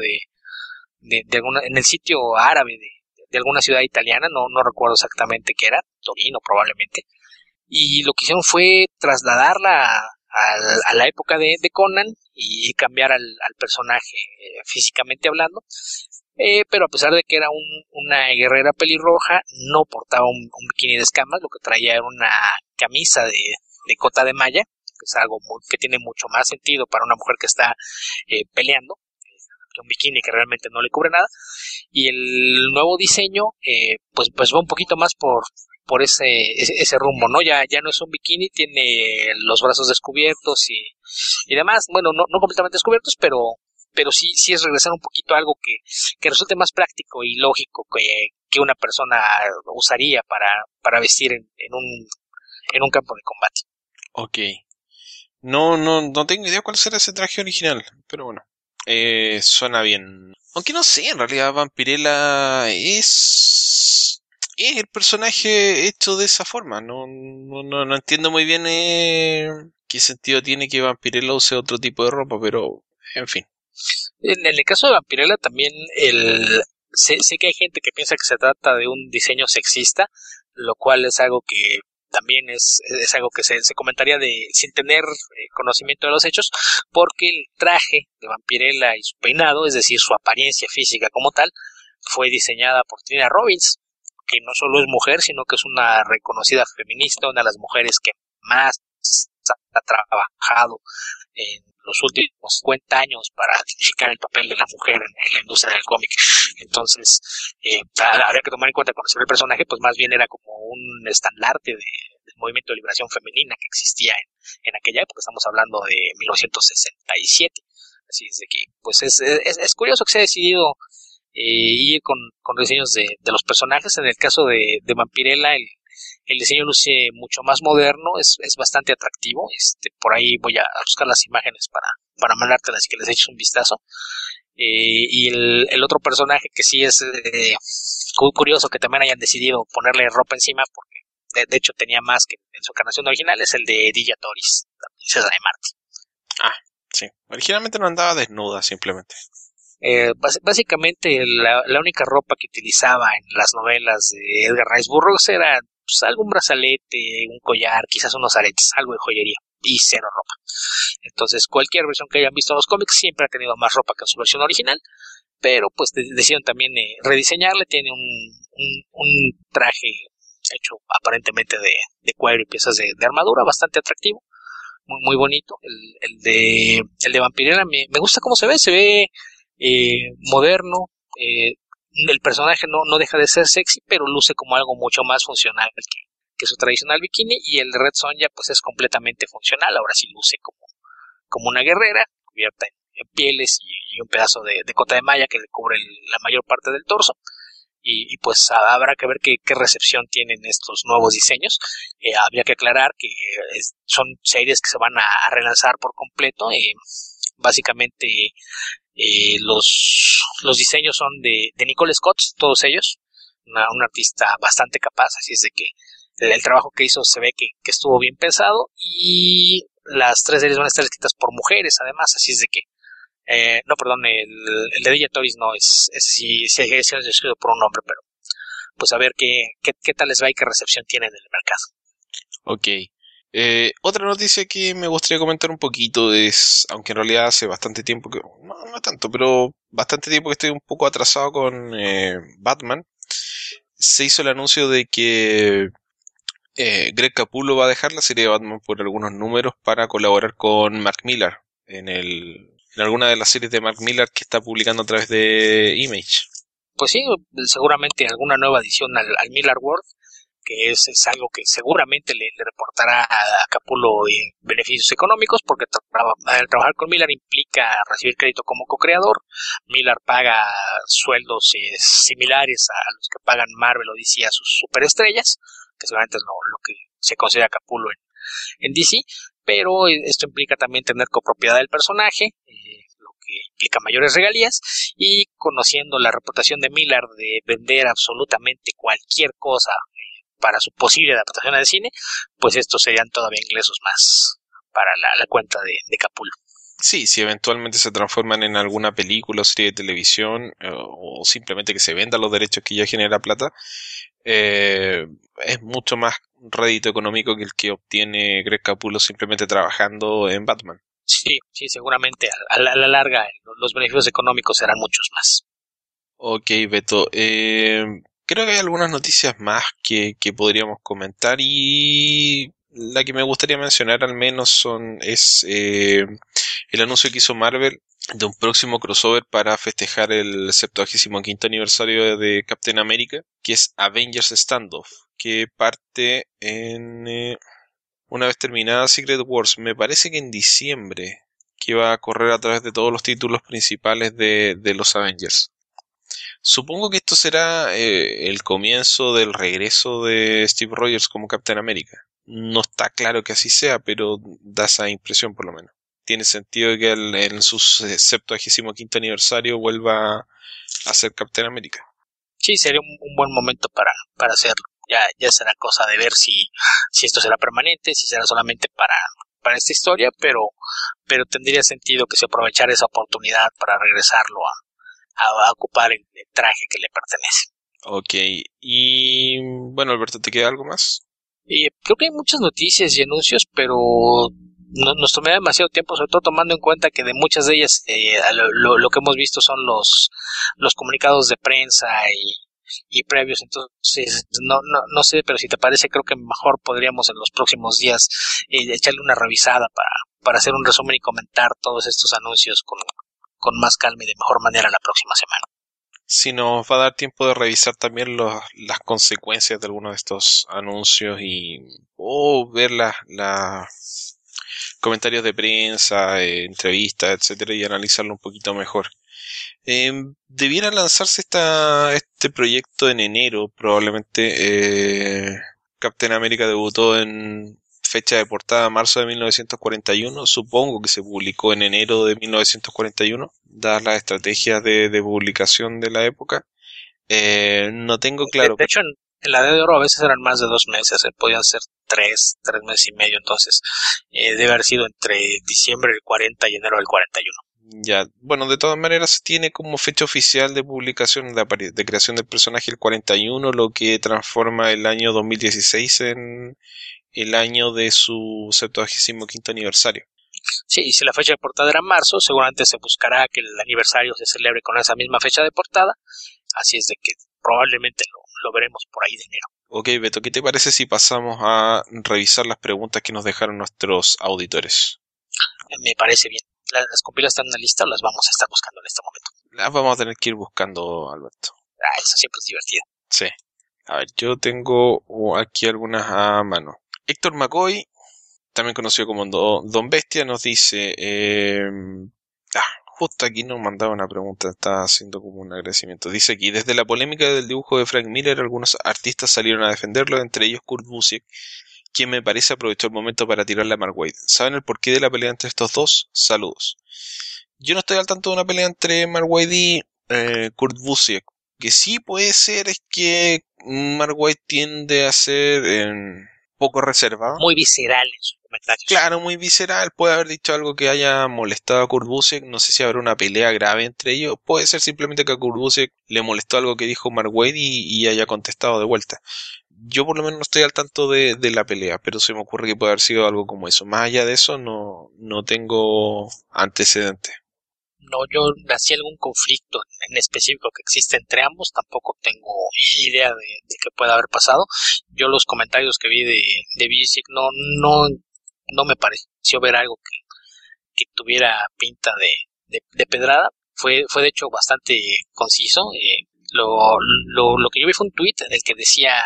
en el sitio árabe de alguna ciudad italiana, no recuerdo exactamente qué era, Torino probablemente, y lo que hicieron fue trasladarla a la época de Conan y cambiar al personaje físicamente hablando, pero a pesar de que era una guerrera pelirroja, no portaba un bikini de escamas, lo que traía era una camisa de cota de malla, que es algo que tiene mucho más sentido para una mujer que está peleando, que un bikini que realmente no le cubre nada. Y el nuevo diseño pues va un poquito más por ese rumbo, ¿no? Ya no es un bikini, tiene los brazos descubiertos y demás, bueno, no completamente descubiertos, pero sí es regresar un poquito a algo que resulte más práctico y lógico que una persona usaría para vestir en un campo de combate. Ok. No tengo idea cuál será ese traje original, pero bueno. Suena bien. Aunque no sé, en realidad Vampirella es el personaje hecho de esa forma. No entiendo muy bien qué sentido tiene que Vampirella use otro tipo de ropa, pero en fin. En el caso de Vampirella también sé que hay gente que piensa que se trata de un diseño sexista, lo cual es algo que también es algo que se comentaría sin tener conocimiento de los hechos, porque el traje de Vampirella y su peinado, es decir, su apariencia física como tal, fue diseñada por Tina Robbins, que no solo es mujer, sino que es una reconocida feminista, una de las mujeres que más ha trabajado en los últimos 50 años para dignificar el papel de la mujer en la industria del cómic. Entonces, habría que tomar en cuenta cuando se ve el personaje, pues más bien era como un estandarte del movimiento de liberación femenina que existía en aquella época. Estamos hablando de 1967. Así es de que, pues es curioso que se haya decidido ir con diseños de los personajes. En el caso de Vampirella, el diseño luce mucho más moderno, es bastante atractivo. Por ahí voy a buscar las imágenes para mandártelas y que les eches un vistazo. Y el otro personaje que sí es curioso que también hayan decidido ponerle ropa encima, porque de hecho tenía más que en su encarnación original, es el de Dilla Toris, la princesa de Marte. Ah, sí. Originalmente no andaba desnuda, simplemente. Básicamente la única ropa que utilizaba en las novelas de Edgar Rice Burroughs era pues, algún brazalete, un collar, quizás unos aretes, algo de joyería y cero ropa. Entonces cualquier versión que hayan visto en los cómics siempre ha tenido más ropa que en su versión original, pero pues decidieron también rediseñarle. Tiene un traje hecho aparentemente de cuero y piezas de armadura bastante atractivo, muy bonito. El de Vampirella me gusta cómo se ve moderno. El personaje no deja de ser sexy, pero luce como algo mucho más funcional que su tradicional bikini. Y el de Red Sonja pues es completamente funcional, ahora sí luce como una guerrera cubierta en pieles y un pedazo de cota de malla que le cubre la mayor parte del torso. Y pues habrá que ver qué recepción tienen estos nuevos diseños. Habría que aclarar que son series que se van a relanzar por completo. Básicamente los diseños son de Nicole Scott, todos ellos, una artista bastante capaz, así es de que el trabajo que hizo se ve que estuvo bien pensado, y las 3 series van a estar escritas por mujeres además, así es de que no, perdón, el de Dilla Toris no, sí es escrito por un hombre, pero pues a ver qué tal les va y qué recepción tienen en el mercado. Ok. Otra noticia que me gustaría comentar un poquito es, aunque en realidad hace bastante tiempo que, no tanto, pero bastante tiempo que estoy un poco atrasado con Batman, se hizo el anuncio de que Greg Capullo va a dejar la serie de Batman por algunos números para colaborar con Mark Millar en alguna de las series de Mark Millar que está publicando a través de Image. Pues sí, seguramente alguna nueva edición al Millar World. que es algo que seguramente le reportará a Capullo beneficios económicos, porque trabajar con Miller implica recibir crédito como co-creador. Miller paga sueldos similares a los que pagan Marvel o DC a sus superestrellas, que seguramente es lo que se considera Capullo en DC, pero esto implica también tener copropiedad del personaje, lo que implica mayores regalías, y conociendo la reputación de Miller de vender absolutamente cualquier cosa para su posible adaptación al cine, pues estos serían todavía ingresos más para la cuenta de Capullo. Sí, si eventualmente se transforman en alguna película o serie de televisión o simplemente que se vendan los derechos que ya genera plata, es mucho más rédito económico que el que obtiene Greg Capullo simplemente trabajando en Batman. Sí, seguramente a la larga los beneficios económicos serán muchos más. Ok, Beto. Creo que hay algunas noticias más que podríamos comentar y la que me gustaría mencionar al menos es el anuncio que hizo Marvel de un próximo crossover para festejar el 75º aniversario de Captain America, que es Avengers Standoff, que parte una vez terminada Secret Wars, me parece que en diciembre, que va a correr a través de todos los títulos principales de los Avengers. Supongo que esto será el comienzo del regreso de Steve Rogers como Captain America. No está claro que así sea, pero da esa impresión por lo menos. Tiene sentido que en su 75º aniversario vuelva a ser Captain America. Sí, sería un buen momento para hacerlo. Ya será cosa de ver si esto será permanente, si será solamente para esta historia, pero tendría sentido que se aprovechara esa oportunidad para regresarlo a ocupar el traje que le pertenece. Ok, y bueno, Alberto, ¿te queda algo más? Y creo que hay muchas noticias y anuncios, pero nos tomé demasiado tiempo, sobre todo tomando en cuenta que de muchas de ellas lo que hemos visto son los comunicados de prensa y previos. Entonces no sé, pero si te parece, creo que mejor podríamos en los próximos días echarle una revisada para hacer un resumen y comentar todos estos anuncios con más calma y de mejor manera la próxima semana. Si nos va a dar tiempo de revisar también las consecuencias de algunos de estos anuncios o ver comentarios de prensa, entrevistas, etcétera, y analizarlo un poquito mejor. Debiera lanzarse este proyecto en enero, probablemente. Captain America debutó en fecha de portada marzo de 1941. Supongo que se publicó en enero de 1941, dadas las estrategias de publicación de la época. No tengo claro. De hecho, en la Edad de Oro a veces eran más de 2 meses, podían ser tres meses y medio, entonces debe haber sido entre diciembre del 40 y enero del 41. Ya, bueno, de todas maneras tiene como fecha oficial de publicación de creación del personaje el 41, lo que transforma el año 2016 en el año de su 75º aniversario. Sí, y si la fecha de portada era marzo, seguramente se buscará que el aniversario se celebre con esa misma fecha de portada, así es de que probablemente lo veremos por ahí de enero. Ok, Beto, ¿qué te parece si pasamos a revisar las preguntas que nos dejaron nuestros auditores? Me parece bien. ¿Las compilas están en la lista o las vamos a estar buscando en este momento? Las vamos a tener que ir buscando, Alberto. Eso siempre es divertido. Sí. A ver, yo tengo aquí algunas a mano. Héctor McCoy, también conocido como Don Bestia, nos dice... justo aquí nos mandaba una pregunta, está haciendo como un agradecimiento. Dice aquí, desde la polémica del dibujo de Frank Miller, algunos artistas salieron a defenderlo, entre ellos Kurt Busiek, quien me parece aprovechó el momento para tirarle a Mark Waid. ¿Saben el porqué de la pelea entre estos dos? Saludos. Yo no estoy al tanto de una pelea entre Mark Waid y Kurt Busiek. Que sí puede ser es que Mark Waid tiende a ser poco reservado. Muy visceral en sus comentarios. Claro, muy visceral. Puede haber dicho algo que haya molestado a Kurt Busiek. No sé si habrá una pelea grave entre ellos. Puede ser simplemente que a Kurt Busiek le molestó algo que dijo Mark Waid y haya contestado de vuelta. Yo por lo menos no estoy al tanto de la pelea, pero se me ocurre que puede haber sido algo como eso. Más allá de eso, no tengo antecedentes. No, yo nací algún conflicto en específico que existe entre ambos, tampoco tengo idea de qué pueda haber pasado. Yo los comentarios que vi de Bisic no me pareció ver algo que tuviera pinta de pedrada. Fue de hecho bastante conciso. Lo que yo vi fue un tuit en el que decía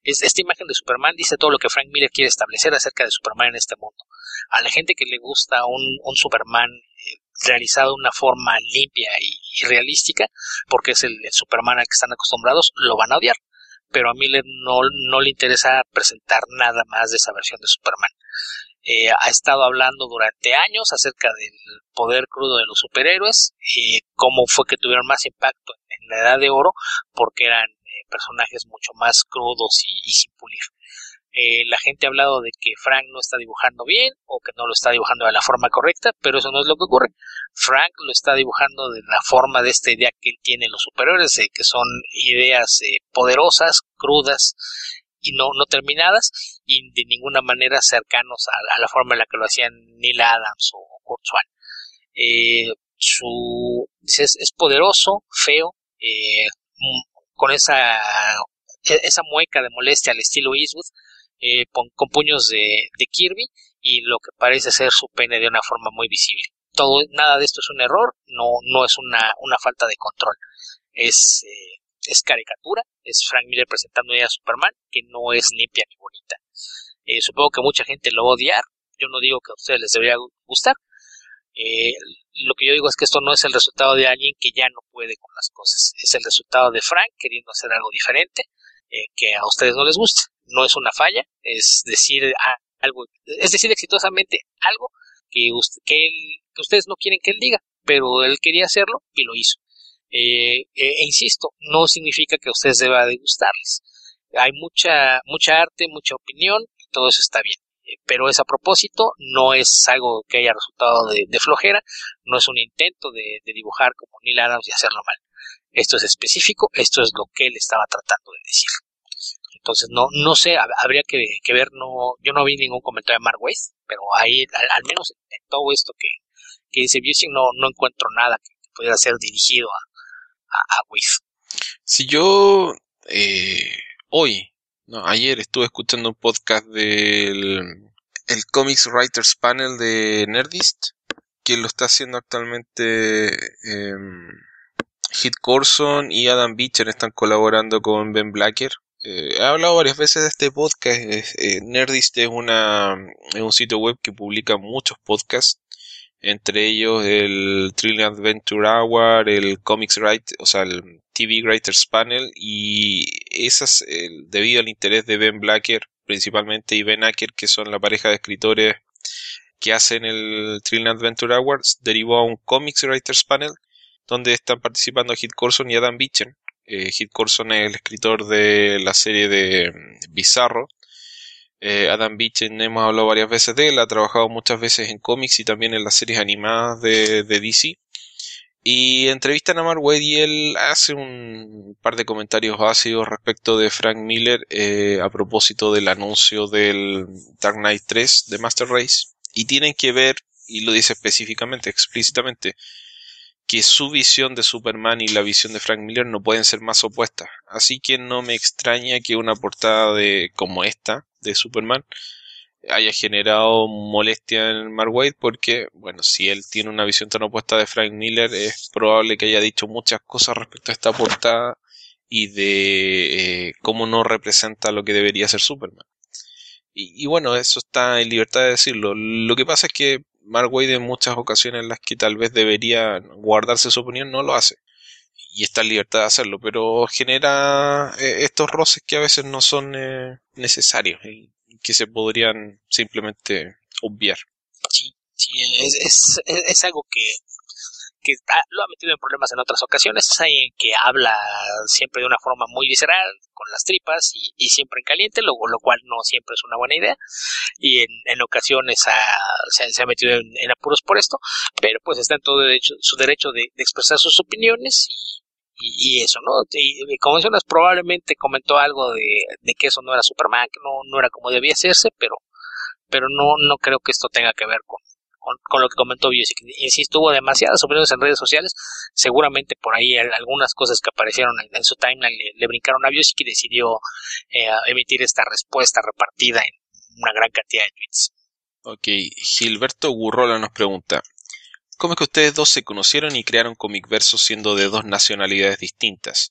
Esta imagen de Superman dice todo lo que Frank Miller quiere establecer acerca de Superman en este mundo. A la gente que le gusta un Superman realizado de una forma limpia y realística, porque es el Superman al que están acostumbrados, lo van a odiar. Pero a Miller no le interesa presentar nada más de esa versión de Superman. Ha estado hablando durante años acerca del poder crudo de los superhéroes, cómo fue que tuvieron más impacto en la Edad de Oro, porque eran personajes mucho más crudos y sin pulir. La gente ha hablado de que Frank no está dibujando bien o que no lo está dibujando de la forma correcta, pero eso no es lo que ocurre. Frank lo está dibujando de la forma de esta idea que él tiene en los superhéroes, que son ideas poderosas, crudas y no terminadas, y de ninguna manera cercanos a la forma en la que lo hacían Neil Adams o Kurt Swan. Es poderoso, feo, con esa mueca de molestia al estilo Eastwood, con puños de Kirby y lo que parece ser su pene de una forma muy visible. Nada de esto es un error, no es una falta de control. Es caricatura, es Frank Miller presentando una idea de Superman que no es limpia ni bonita. Supongo que mucha gente lo va a odiar, yo no digo que a ustedes les debería gustar. Lo que yo digo es que esto no es el resultado de alguien que ya no puede con las cosas, es el resultado de Frank queriendo hacer algo diferente, que a ustedes no les gusta. No es una falla, es decir exitosamente algo que ustedes no quieren que él diga, pero él quería hacerlo y lo hizo. Insisto, no significa que a ustedes deba de gustarles. Hay mucha arte, mucha opinión y todo eso está bien. Pero es a propósito, no es algo que haya resultado de flojera, no es un intento de dibujar como Neil Adams y hacerlo mal. Esto es específico, esto es lo que él estaba tratando de decir. Entonces no sé, habría que ver, yo no vi ningún comentario de Mark Waid, pero ahí al menos en todo esto que dice Busey no encuentro nada que pudiera ser dirigido a Waid. Si yo ayer estuve escuchando un podcast el Comics Writers Panel de Nerdist, que lo está haciendo actualmente Hit Corson y Adam Beecher, están colaborando con Ben Blacker. He hablado varias veces de este podcast. Nerdist es un sitio web que publica muchos podcasts, entre ellos el Trillion Adventure Hour, el Comics Writer, o sea, el TV Writers Panel, y esas, debido al interés de Ben Blacker principalmente y Ben Acker, que son la pareja de escritores que hacen el Trillion Adventure Awards, derivó a un Comics Writers Panel donde están participando Hit Corson y Adam Beecher. Hit Corson es el escritor de la serie de Bizarro. Adam Beecher, hemos hablado varias veces de él, ha trabajado muchas veces en cómics y también en las series animadas de DC. Y entrevistan a Mark Waid y él hace un par de comentarios ácidos respecto de Frank Miller a propósito del anuncio del Dark Knight 3 de Master Race. Y tienen que ver, y lo dice específicamente, explícitamente, que su visión de Superman y la visión de Frank Miller no pueden ser más opuestas. Así que no me extraña que una portada como esta de Superman haya generado molestia en Mark Waid, porque, bueno, si él tiene una visión tan opuesta de Frank Miller, es probable que haya dicho muchas cosas respecto a esta portada y de cómo no representa lo que debería ser Superman. Y bueno, eso está en libertad de decirlo. Lo que pasa es que Mark Waid en muchas ocasiones en las que tal vez debería guardarse su opinión no lo hace. Y está en libertad de hacerlo, pero genera estos roces que a veces no son necesarios y que se podrían simplemente obviar. Sí, es algo que lo ha metido en problemas en otras ocasiones. Es alguien que habla siempre de una forma muy visceral, con las tripas y siempre en caliente, lo cual no siempre es una buena idea, y en ocasiones se ha metido en apuros por esto, pero pues está en todo su derecho de expresar sus opiniones y eso, ¿no? Y como mencionas, probablemente comentó algo de que eso no era Superman, que no era como debía hacerse, pero no creo que esto tenga que ver con lo que comentó Busey. Insisto, hubo demasiadas opiniones en redes sociales, seguramente por ahí algunas cosas que aparecieron en su timeline le brincaron a Busey, y decidió emitir esta respuesta repartida en una gran cantidad de tweets. Ok, Gilberto Gurrola nos pregunta: ¿cómo es que ustedes dos se conocieron y crearon Comicverso siendo de dos nacionalidades distintas?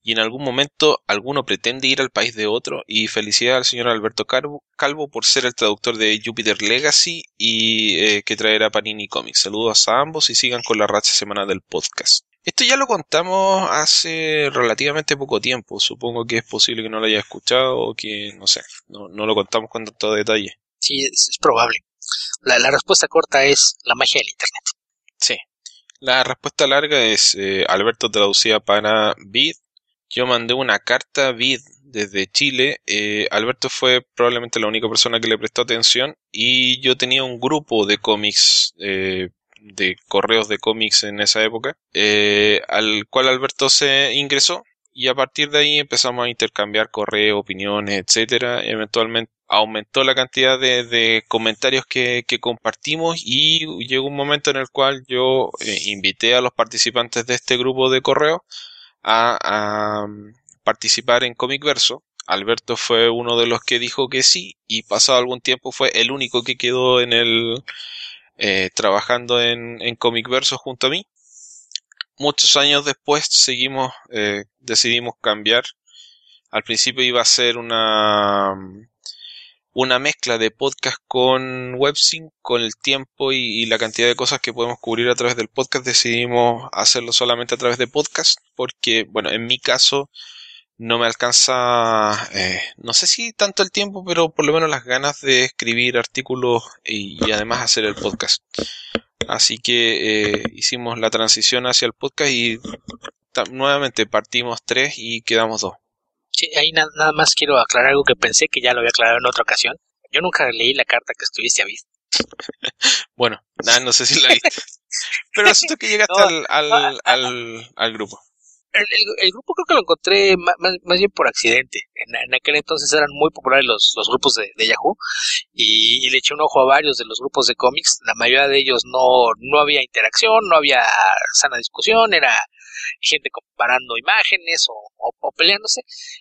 y en algún momento alguno pretende ir al país de otro, y felicidades al señor Alberto Calvo por ser el traductor de Jupiter Legacy y que traerá Panini Comics. Saludos a ambos y sigan con la racha semanal del podcast. Esto ya lo contamos hace relativamente poco tiempo, supongo que es posible que no lo haya escuchado o que, no sé, no lo contamos con tanto detalle. Sí, es probable. La respuesta corta es la magia del internet. Sí. La respuesta larga es Alberto traducía para Vid. Yo mandé una carta a Vid desde Chile. Alberto fue probablemente la única persona que le prestó atención y yo tenía un grupo de cómics, de correos de cómics en esa época, al cual Alberto se ingresó y a partir de ahí empezamos a intercambiar correos, opiniones, etcétera. Eventualmente aumentó la cantidad de comentarios que compartimos y llegó un momento en el cual yo invité a los participantes de este grupo de correo a participar en Comic Verso. Alberto fue uno de los que dijo que sí y pasado algún tiempo fue el único que quedó en el trabajando en Comic Verso junto a mí. Muchos años después decidimos cambiar. Al principio iba a ser una mezcla de podcast con webzine. Con el tiempo y la cantidad de cosas que podemos cubrir a través del podcast decidimos hacerlo solamente a través de podcast porque, bueno, en mi caso no me alcanza, no sé si tanto el tiempo, pero por lo menos las ganas de escribir artículos y además hacer el podcast. Así que hicimos la transición hacia el podcast y nuevamente partimos 3 y quedamos 2. Sí, ahí nada más quiero aclarar algo que pensé que ya lo había aclarado en otra ocasión. Yo nunca leí la carta que estuviste a Vid. Bueno, no sé si la viste. Pero resulta que llegaste al grupo. El grupo creo que lo encontré más bien por accidente. En aquel entonces eran muy populares los grupos de Yahoo y le eché un ojo a varios de los grupos de cómics. La mayoría de ellos no había interacción, no había sana discusión, era gente comparando imágenes o peleándose.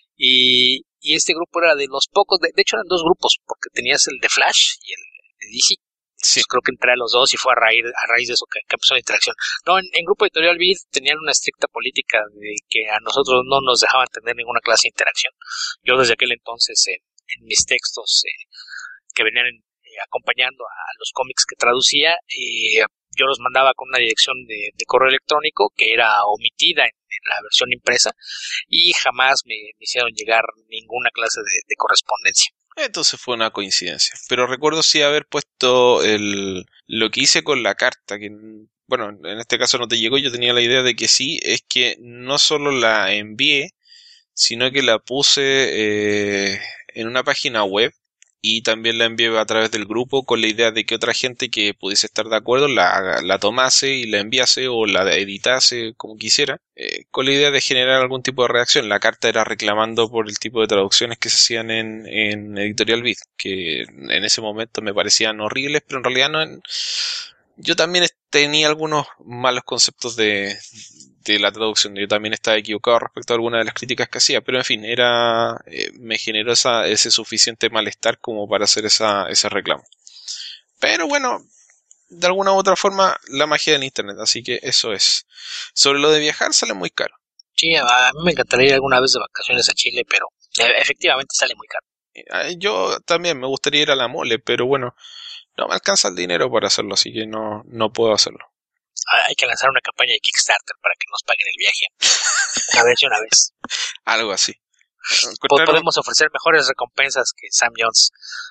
Y este grupo era de los pocos, de hecho eran dos grupos, porque tenías el de Flash y el de DC. Sí. Pues creo que entré a los dos y fue a raíz de eso que empezó la interacción. No, en Grupo Editorial Vid tenían una estricta política de que a nosotros no nos dejaban tener ninguna clase de interacción. Yo desde aquel entonces en mis textos que venían acompañando a los cómics que traducía, yo los mandaba con una dirección de correo electrónico que era omitida en la versión impresa y jamás me hicieron llegar ninguna clase de correspondencia. Entonces fue una coincidencia. Pero recuerdo sí haber puesto lo que hice con la carta, que bueno, en este caso no te llegó, yo tenía la idea de que sí, es que no solo la envié, sino que la puse en una página web y también la envié a través del grupo con la idea de que otra gente que pudiese estar de acuerdo la tomase y la enviase o la editase como quisiera, con la idea de generar algún tipo de reacción. La carta era reclamando por el tipo de traducciones que se hacían en Editorial Vid, que en ese momento me parecían horribles, pero en realidad no. Yo también tenía algunos malos conceptos de la traducción. Yo también estaba equivocado respecto a algunas de las críticas que hacía, pero en fin, me generó ese suficiente malestar como para hacer ese reclamo. Pero bueno, de alguna u otra forma, la magia del internet, así que eso es. Sobre lo de viajar, sale muy caro. Sí, a mí me encantaría ir alguna vez de vacaciones a Chile, pero efectivamente sale muy caro. Yo también me gustaría ir a la mole, pero bueno, no me alcanza el dinero para hacerlo, así que no puedo hacerlo. Hay que lanzar una campaña de Kickstarter para que nos paguen el viaje. Una vez. Algo así. Podemos ofrecer mejores recompensas que Sam Jones.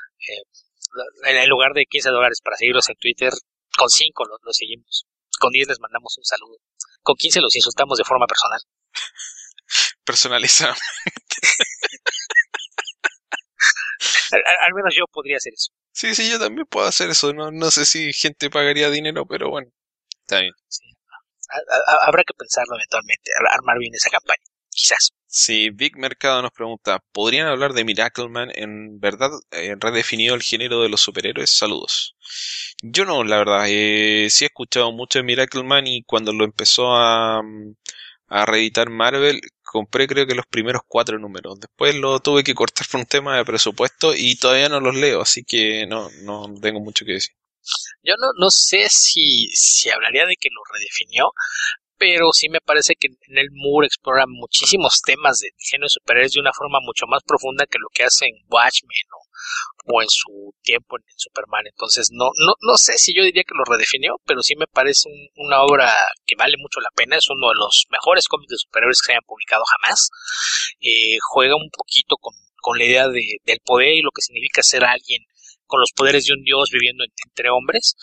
En lugar de $15 para seguirlos en Twitter, con 5 los seguimos. Con 10 les mandamos un saludo. Con 15 los insultamos de forma personal. Personalizado. Al menos yo podría hacer eso. Sí, yo también puedo hacer eso. No sé si gente pagaría dinero, pero bueno, está bien. Sí. Habrá que pensarlo eventualmente, armar bien esa campaña, quizás. Sí, Big Mercado nos pregunta, ¿podrían hablar de Miracleman? ¿En verdad redefinido el género de los superhéroes? Saludos. Yo no, la verdad, sí he escuchado mucho de Miracleman y cuando lo empezó a reeditar Marvel, compré creo que los primeros 4 números. Después lo tuve que cortar por un tema de presupuesto y todavía no los leo, así que no tengo mucho que decir. Yo no sé si hablaría de que lo redefinió, pero sí me parece que en el Moore explora muchísimos temas de género de superhéroes de una forma mucho más profunda que lo que hace en Watchmen o en su tiempo en Superman. Entonces no sé si yo diría que lo redefinió, pero sí me parece una obra que vale mucho la pena. Es uno de los mejores cómics de superhéroes que se hayan publicado jamás. Juega un poquito con la idea del poder y lo que significa ser alguien con los poderes de un dios viviendo entre hombres.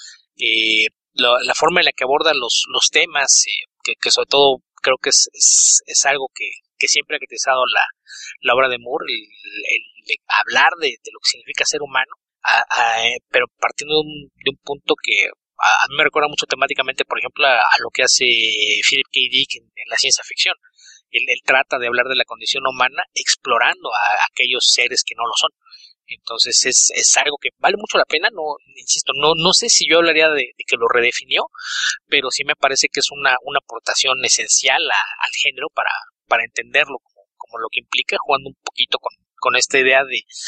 La forma en la que aborda los temas, que sobre todo creo que es algo que siempre ha caracterizado la obra de Moore, el hablar de lo que significa ser humano, pero partiendo de un punto que a mí me recuerda mucho temáticamente, por ejemplo, a lo que hace Philip K. Dick en la ciencia ficción. Él trata de hablar de la condición humana explorando a aquellos seres que no lo son. Entonces es algo que vale mucho la pena. No, insisto, no sé si yo hablaría de que lo redefinió, pero sí me parece que es una aportación esencial al género para entenderlo como lo que implica, jugando un poquito con esta idea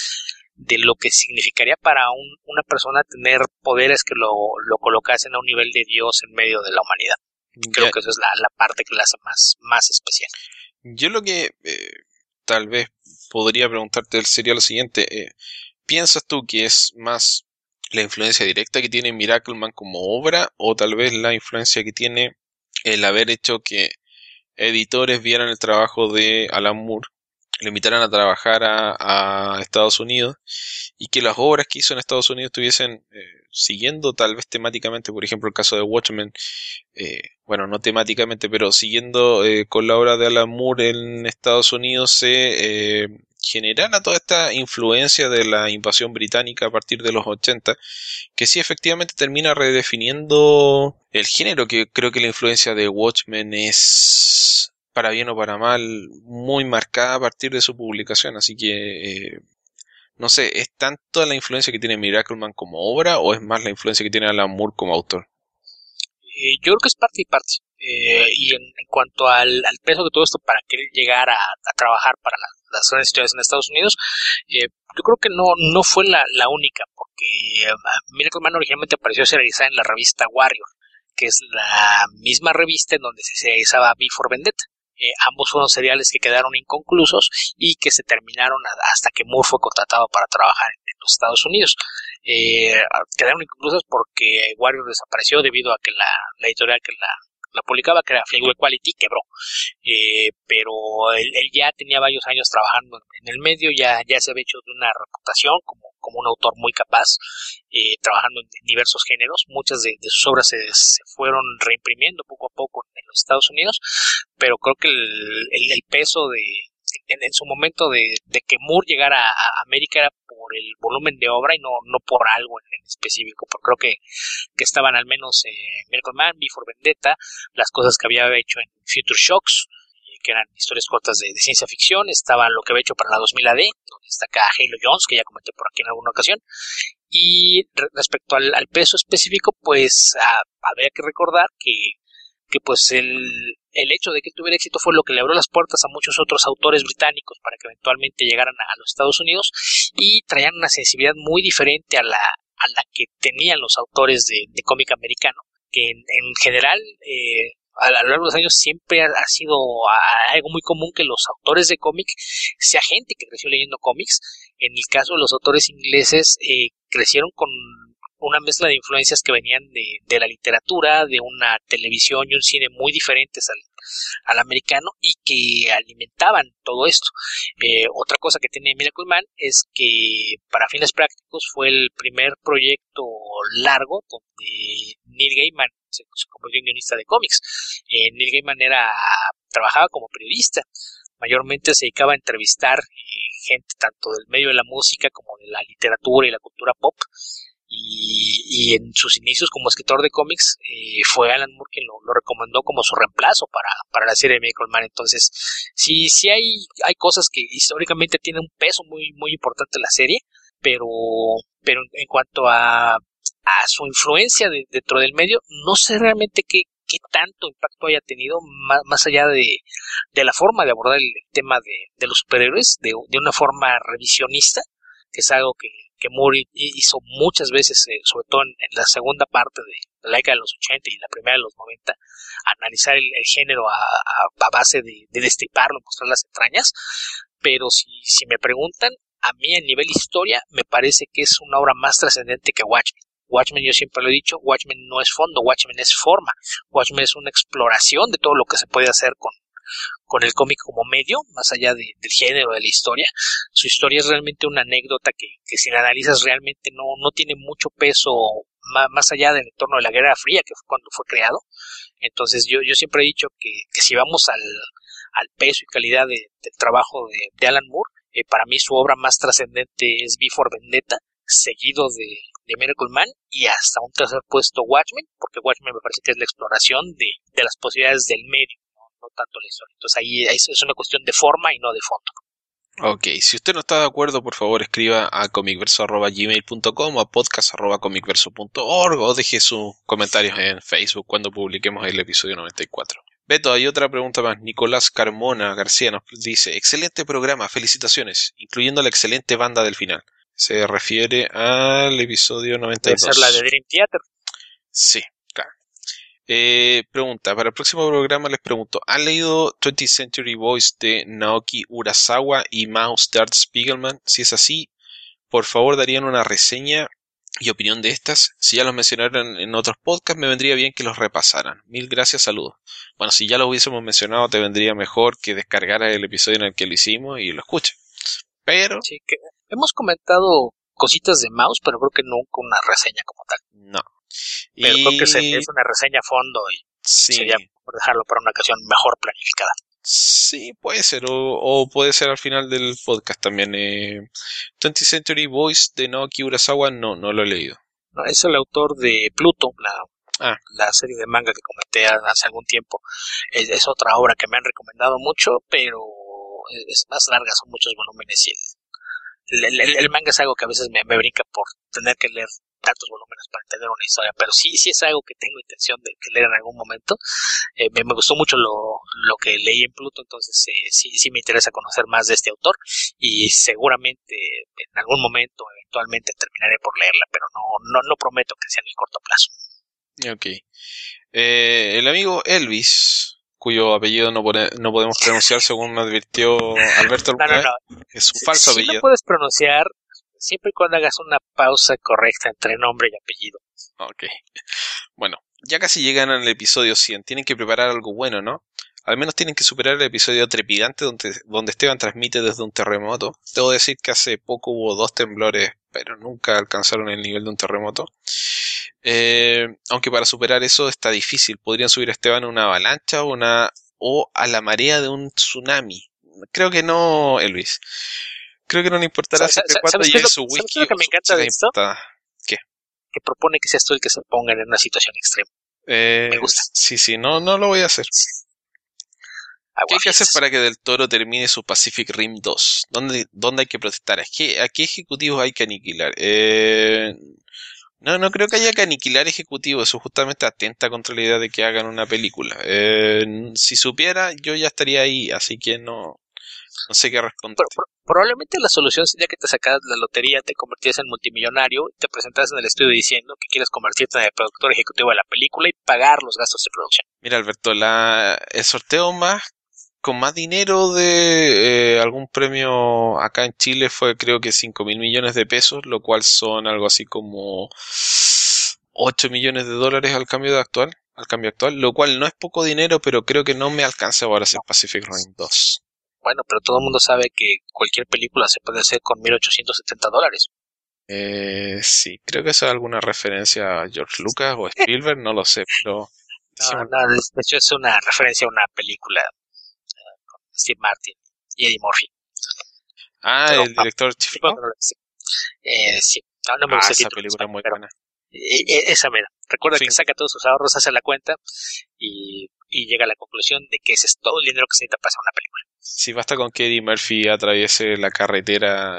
de lo que significaría para una persona tener poderes que lo colocasen a un nivel de Dios en medio de la humanidad. Creo Ya, que esa es la parte que la hace más especial. yo lo que tal vez podría preguntarte sería lo siguiente. ¿Piensas tú que es más la influencia directa que tiene Miracleman como obra o tal vez la influencia que tiene el haber hecho que editores vieran el trabajo de Alan Moore, lo invitaran a trabajar a Estados Unidos y que las obras que hizo en Estados Unidos estuviesen siguiendo tal vez temáticamente, por ejemplo el caso de Watchmen, bueno, no temáticamente, pero siguiendo con la obra de Alan Moore en Estados Unidos se generara toda esta influencia de la invasión británica a partir de los 80, que sí efectivamente termina redefiniendo el género, que creo que la influencia de Watchmen es, para bien o para mal, muy marcada a partir de su publicación, así que no sé, ¿es tanto la influencia que tiene Miracleman como obra o es más la influencia que tiene Alan Moore como autor? Yo creo que es parte y parte. Y en cuanto al peso que todo esto para querer llegar a trabajar para las grandes historias en Estados Unidos, yo creo que no fue la única, porque Miracle Man originalmente apareció serializada en la revista Warrior, que es la misma revista en donde se serializaba V for Vendetta. Ambos fueron seriales que quedaron inconclusos y que se terminaron hasta que Moore fue contratado para trabajar en los Estados Unidos. Quedaron inconclusas porque Warrior desapareció debido a que la editorial que la publicaba, que era Fleetwood Quality, quebró. Pero él ya tenía varios años trabajando en el medio, ya se había hecho de una reputación como un autor muy capaz, trabajando en diversos géneros. Muchas de sus obras se fueron reimprimiendo poco a poco en los Estados Unidos, pero creo que el peso en su momento de que Moore llegara a América era por el volumen de obra y no por algo en específico, porque creo que estaban al menos Miracle Man, V for Vendetta, las cosas que había hecho en Future Shocks, que eran historias cortas de ciencia ficción, estaba lo que había hecho para la 2000 AD, donde está acá Halo Jones, que ya comenté por aquí en alguna ocasión, y respecto al peso específico, pues habría que recordar que pues el hecho de que tuviera éxito fue lo que le abrió las puertas a muchos otros autores británicos para que eventualmente llegaran a los Estados Unidos y traían una sensibilidad muy diferente a la que tenían los autores de cómic americano, que en general a lo largo de los años siempre ha sido algo muy común que los autores de cómic sea gente que creció leyendo cómics. En el caso de los autores ingleses, crecieron con una mezcla de influencias que venían de la literatura, de una televisión y un cine muy diferentes al americano y que alimentaban todo esto. Otra cosa que tiene Miracle Man es que para fines prácticos fue el primer proyecto largo donde Neil Gaiman se convirtió en guionista de cómics. Neil Gaiman trabajaba como periodista, mayormente se dedicaba a entrevistar gente tanto del medio de la música como de la literatura y la cultura pop. Y en sus inicios como escritor de cómics fue Alan Moore quien lo recomendó como su reemplazo para la serie de Miracle Man. Entonces sí hay cosas que históricamente tienen un peso muy importante en la serie, pero en cuanto a su influencia dentro del medio, no sé realmente qué tanto impacto haya tenido más allá de la forma de abordar el tema de los superhéroes de una forma revisionista, que es algo que Moore hizo muchas veces, sobre todo en la segunda parte la década de los 80 y la primera de los 90, analizar el género a base de destriparlo, mostrar las entrañas, pero si me preguntan, a mí en nivel historia me parece que es una obra más trascendente que Watchmen. Watchmen, yo siempre lo he dicho, Watchmen no es fondo, Watchmen es forma. Watchmen es una exploración de todo lo que se puede hacer con el cómic como medio, más allá del género, de la historia. Su historia es realmente una anécdota que si la analizas realmente no tiene mucho peso más allá del entorno de la Guerra Fría, que fue cuando fue creado. Entonces yo siempre he dicho que si vamos al peso y calidad del trabajo de Alan Moore, para mí su obra más trascendente es V for Vendetta, seguido de Miracle Man, y hasta un tercer puesto Watchmen, porque Watchmen me parece que es la exploración de las posibilidades del medio, no tanto la historia. Entonces ahí es una cuestión de forma y no de fondo. Ok, si usted no está de acuerdo, por favor escriba a comicverso@gmail.com o a podcast@comicverso.org o deje sus comentarios en Facebook cuando publiquemos el episodio 94. Beto, hay otra pregunta más. Nicolás Carmona García nos dice: excelente programa, felicitaciones, incluyendo la excelente banda del final. Se refiere al episodio 92. Debe ser la de Dream Theater. Sí, claro. Pregunta, para el próximo programa les pregunto, ¿han leído 20th Century Boys de Naoki Urasawa y Mouse de Art Spiegelman? Si es así, por favor darían una reseña y opinión de estas. Si ya los mencionaron en otros podcasts, me vendría bien que los repasaran. Mil gracias, saludos. Bueno, si ya lo hubiésemos mencionado, te vendría mejor que descargaras el episodio en el que lo hicimos y lo escuches. Pero... sí, que hemos comentado cositas de Mouse, pero creo que nunca una reseña como tal. no. Pero creo que es una reseña a fondo y sí, sería por dejarlo para una ocasión mejor planificada. Sí, puede ser, o puede ser al final del podcast también. 20th Century Boys de Naoki Urasawa no lo he leído. No, es el autor de Pluto, Ah, la serie de manga que comenté hace algún tiempo. Es otra obra que me han recomendado mucho, pero es más larga, son muchos volúmenes y el manga es algo que a veces me brinca por tener que leer tantos volúmenes para entender una historia, pero sí es algo que tengo intención de leer en algún momento. Me gustó mucho lo que leí en Pluto, entonces sí me interesa conocer más de este autor y seguramente en algún momento eventualmente terminaré por leerla, pero no prometo que sea en el corto plazo. ok. El amigo Elvis, cuyo apellido no podemos pronunciar según me advirtió Alberto alguna vez, es un falso apellido. Si no puedes pronunciar, siempre y cuando hagas una pausa correcta entre nombre y apellido. Ok. Bueno, ya casi llegan al episodio 100. Tienen que preparar algo bueno, ¿no? Al menos tienen que superar el episodio trepidante donde Esteban transmite desde un terremoto. Debo decir que hace poco hubo 2 temblores, pero nunca alcanzaron el nivel de un terremoto. Aunque para superar eso está difícil. Podrían subir a Esteban a una avalancha o a la marea de un tsunami. Creo que no, Elvis. Creo que no le importará siempre cuando lleve su whisky. ¿Sabes lo que me encanta de esto? ¿Qué? Que propone que seas tú el que se ponga en una situación extrema. Me gusta. Sí, no lo voy a hacer. ¿Qué hay que hacer para que Del Toro termine su Pacific Rim 2? ¿Dónde hay que protestar? ¿A qué ejecutivos hay que aniquilar? No creo que haya que aniquilar ejecutivos. Eso justamente atenta contra la idea de que hagan una película. Si supiera, yo ya estaría ahí, así que no sé qué responder. Probablemente la solución sería que te sacaras la lotería, te convertías en multimillonario, te presentaras en el estudio diciendo que quieres convertirte en el productor ejecutivo de la película y pagar los gastos de producción. Mira, Alberto, el sorteo con más dinero de algún premio acá en Chile fue creo que 5.000 millones de pesos, lo cual son algo así como 8 millones de dólares al cambio actual, lo cual no es poco dinero, pero creo que no me alcanza para hacer Pacific Rim 2. Bueno, pero todo el mundo sabe que cualquier película se puede hacer con $1,870. Sí, creo que eso es alguna referencia a George Lucas o Spielberg, no lo sé, pero... No, de hecho es una referencia a una película con Steve Martin y Eddie Murphy. Pero, el director Chiflado. Sí, no me gusta esa película es muy buena. Esa mera. Recuerda que saca todos sus ahorros, hace la cuenta y llega a la conclusión de que ese es todo el dinero que se necesita para hacer una película. Sí, basta con que Eddie Murphy atraviese la carretera.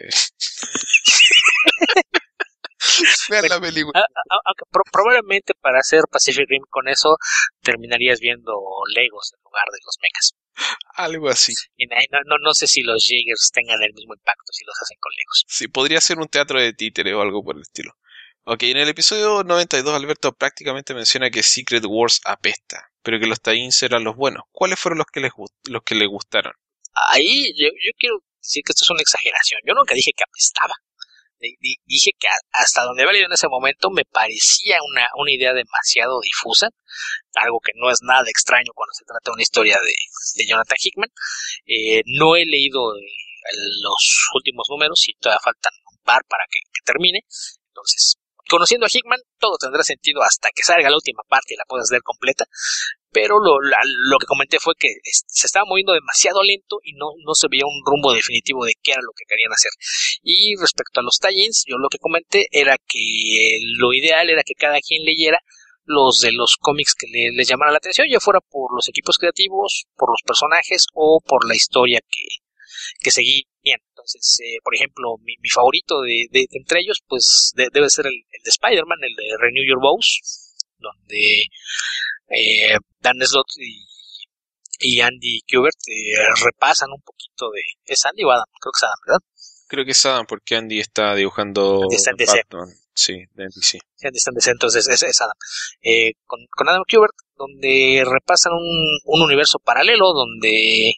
Vean la película. Aunque probablemente para hacer Pacific Rim con eso terminarías viendo Legos en lugar de los mechas. Algo así. Y no sé si los Jaegers tengan el mismo impacto si los hacen con Legos. Sí, podría ser un teatro de títeres o algo por el estilo. Ok, en el episodio 92 Alberto prácticamente menciona que Secret Wars apesta, pero que los tie-ins eran los buenos. ¿Cuáles fueron los que le gustaron? Ahí yo quiero decir que esto es una exageración. Yo nunca dije que apestaba. Dije que hasta donde había leído en ese momento me parecía una idea demasiado difusa, algo que no es nada extraño cuando se trata de una historia de Jonathan Hickman. No he leído los últimos números y todavía faltan un par para que termine. Entonces, conociendo a Hickman, todo tendrá sentido hasta que salga la última parte y la puedas leer completa. Pero lo que comenté fue que se estaba moviendo demasiado lento y no se veía un rumbo definitivo de qué era lo que querían hacer. Y respecto a los tie-ins, yo lo que comenté era que lo ideal era que cada quien leyera los de los cómics que les llamara la atención, ya fuera por los equipos creativos, por los personajes o por la historia que seguían. Entonces, por ejemplo, mi favorito de entre ellos, pues debe ser el de Spider-Man, el de Renew Your Vows, donde Dan Slott y Andy Kubert repasan un poquito de... ¿Es Andy o Adam? Creo que es Adam, ¿verdad? Creo que es Adam, porque Andy está dibujando Andy está en DC. Batman. Sí, de DC. Sí, Andy está en DC, entonces es Adam. Con Adam Kubert, donde repasan un universo paralelo, donde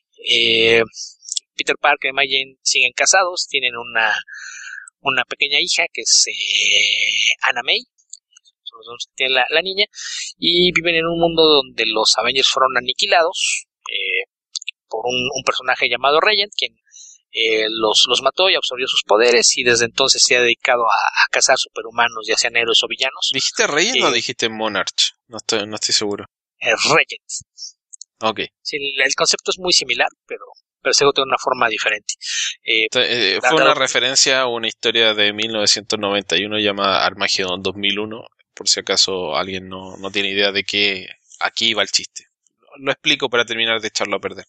Peter Parker y Mary Jane siguen casados, tienen una pequeña hija que es Anna May, son los dos que tiene la niña, y viven en un mundo donde los Avengers fueron aniquilados por un personaje llamado Regent, quien los mató y absorbió sus poderes, y desde entonces se ha dedicado a cazar superhumanos, ya sean héroes o villanos. ¿Dijiste Rey o dijiste Monarch? No estoy seguro. Regent. Ok. Sí, el concepto es muy similar, pero se de una forma diferente. Fue una referencia a una historia de 1991 llamada Armageddon 2001, por si acaso alguien no tiene idea de que aquí iba el chiste. Lo explico para terminar de echarlo a perder.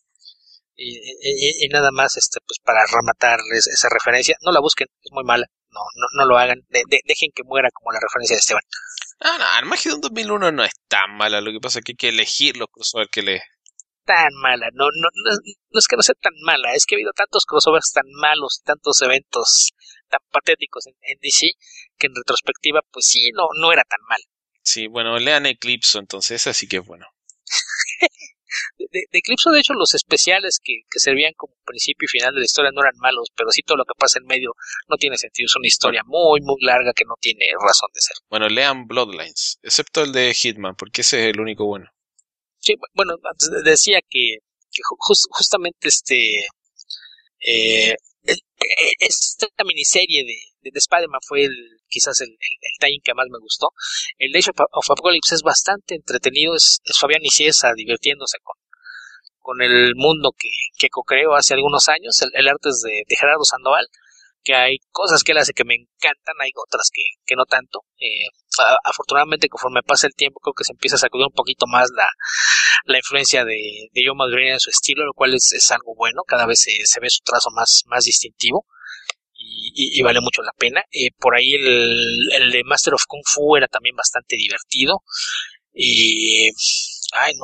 Y nada más, pues para rematarles esa referencia, no la busquen, es muy mala, no lo hagan, dejen que muera como la referencia de Esteban. No, Armageddon 2001 no es tan mala, lo que pasa es que hay que elegir los crossovers que lees. Tan mala, no es que no sea tan mala, es que ha habido tantos crossovers tan malos, tantos eventos tan patéticos en DC, que en retrospectiva, pues sí, no era tan mal. Sí, bueno, lean Eclipse, entonces, así que es bueno. De Eclipse, de hecho, los especiales que servían como principio y final de la historia no eran malos, pero sí todo lo que pasa en medio no tiene sentido. Es una historia muy larga que no tiene razón de ser. Bueno, lean Bloodlines, excepto el de Hitman, porque ese es el único bueno. Sí, bueno, decía que justamente esta miniserie de Spider-Man fue quizás el tie que más me gustó. El Age of Apocalypse es bastante entretenido, es Fabián Nicieza divirtiéndose con el mundo que co-creó hace algunos años. El arte es de Gerardo Sandoval, que hay cosas que él hace que me encantan, hay otras que no tanto. Afortunadamente, conforme pasa el tiempo, creo que se empieza a sacudir un poquito más la influencia de Joe McGreen en su estilo, lo cual es algo bueno. Cada vez se ve su trazo más distintivo y vale mucho la pena. Por ahí el de Master of Kung Fu era también bastante divertido. Y ay,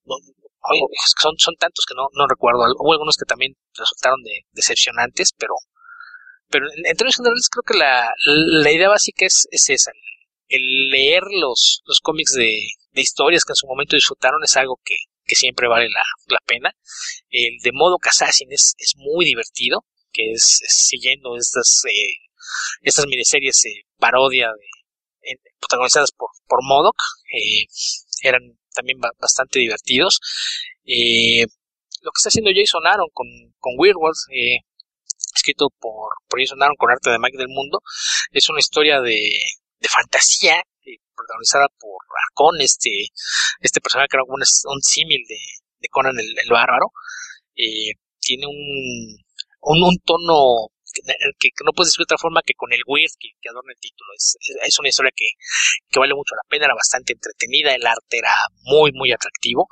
son tantos que no recuerdo. Hubo algunos que también resultaron decepcionantes, pero en términos generales creo que la idea básica es esa. El leer los cómics de historias que en su momento disfrutaron es algo que siempre vale la pena. El de modo Assassin es muy divertido, que es siguiendo estas miniseries parodia protagonizadas por MODOK. Eran también bastante divertidos. Lo que está haciendo Jason Aaron con Werewolf, escrito por Jason Aaron con arte de Mike del Mundo, es una historia de fantasía, protagonizada por Arcon, este personaje que era un símil de Conan el Bárbaro. Tiene un tono que no puedes decir de otra forma que con el weird que adorna el título. Es una historia que vale mucho la pena, era bastante entretenida, el arte era muy atractivo.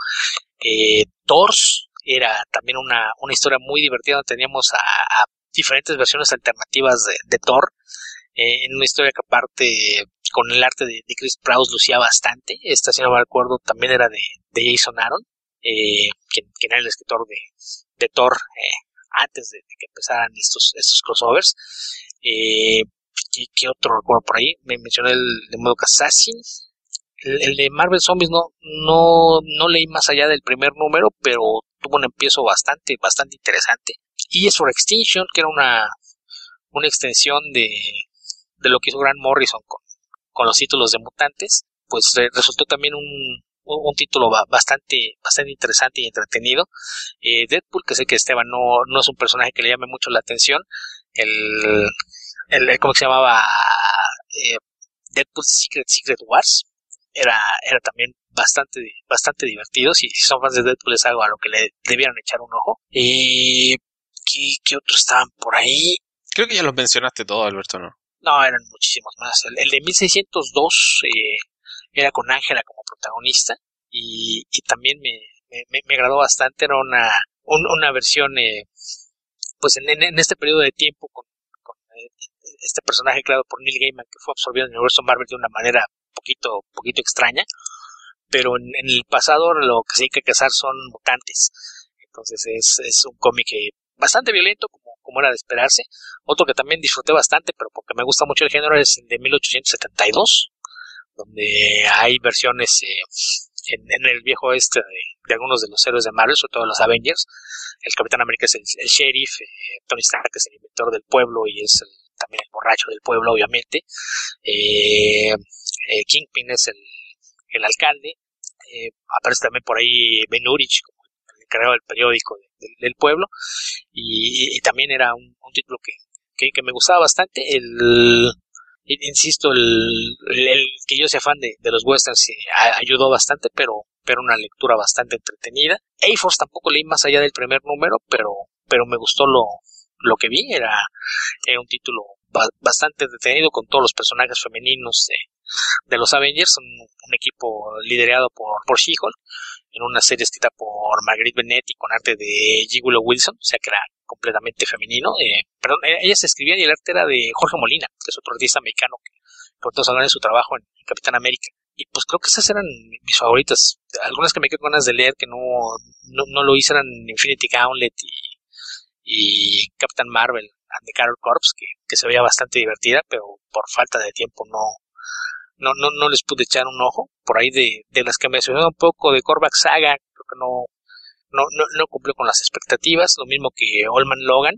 Thors era también una historia muy divertida, donde teníamos a diferentes versiones alternativas de Thor, en una historia que aparte con el arte de Chris Prowse lucía bastante. Esta, si no me acuerdo, también era de Jason Aaron, quien era el escritor de Thor antes de que empezaran estos crossovers. ¿Qué otro recuerdo por ahí? Me mencioné el de modo Assassin. El de Marvel Zombies no leí más allá del primer número, pero tuvo un empiezo bastante interesante. Y es for Extinction, que era una extensión de lo que hizo Grant Morrison con los títulos de mutantes, pues resultó también un título bastante interesante y entretenido. Deadpool, que sé que Esteban no es un personaje que le llame mucho la atención, el, ¿cómo se llamaba? Eh, Deadpool Secret Wars, era también bastante divertido. Si son fans de Deadpool es algo a lo que le debieran echar un ojo. Y ¿qué otros estaban por ahí? Creo que ya los mencionaste todos, Alberto, ¿no? No, eran muchísimos más. El de 1602 era con Ángela como protagonista y también me agradó bastante. Era una versión, pues en este periodo de tiempo con este personaje creado por Neil Gaiman que fue absorbido en el universo Marvel de una manera poquito extraña, pero en el pasado lo que se hay que cazar son mutantes. Entonces es un cómic bastante violento, como era de esperarse. Otro que también disfruté bastante, pero porque me gusta mucho el género, es el de 1872, donde hay versiones en el viejo oeste de algunos de los héroes de Marvel, sobre todo los Avengers. El Capitán América es el sheriff, Tony Stark es el inventor del pueblo y es también el borracho del pueblo, obviamente. Kingpin es el alcalde. Aparece también por ahí Ben Urich como el encargado del periódico del pueblo, y también era un título que me gustaba bastante. Insisto, el que yo sea fan de los westerns ayudó bastante, pero una lectura bastante entretenida. A-Force tampoco leí más allá del primer número, pero me gustó lo que vi. Era un título bastante entretenido con todos los personajes femeninos de los Avengers, un equipo liderado por She-Hulk, en una serie escrita por Marguerite Bennett y con arte de G. Willow Wilson, o sea que era completamente femenino. Perdón, ellas escribían y el arte era de Jorge Molina, que es otro artista mexicano que por todos hablan de su trabajo en Capitán América. Y pues creo que esas eran mis favoritas. Algunas que me quedo con ganas de leer que no lo hice eran Infinity Gauntlet y Captain Marvel and the Carol Corps, que se veía bastante divertida, pero por falta de tiempo no les pude echar un ojo. Por ahí de las que me mencioné un poco de Korvac Saga, creo que no cumplió con las expectativas. Lo mismo que Old Logan.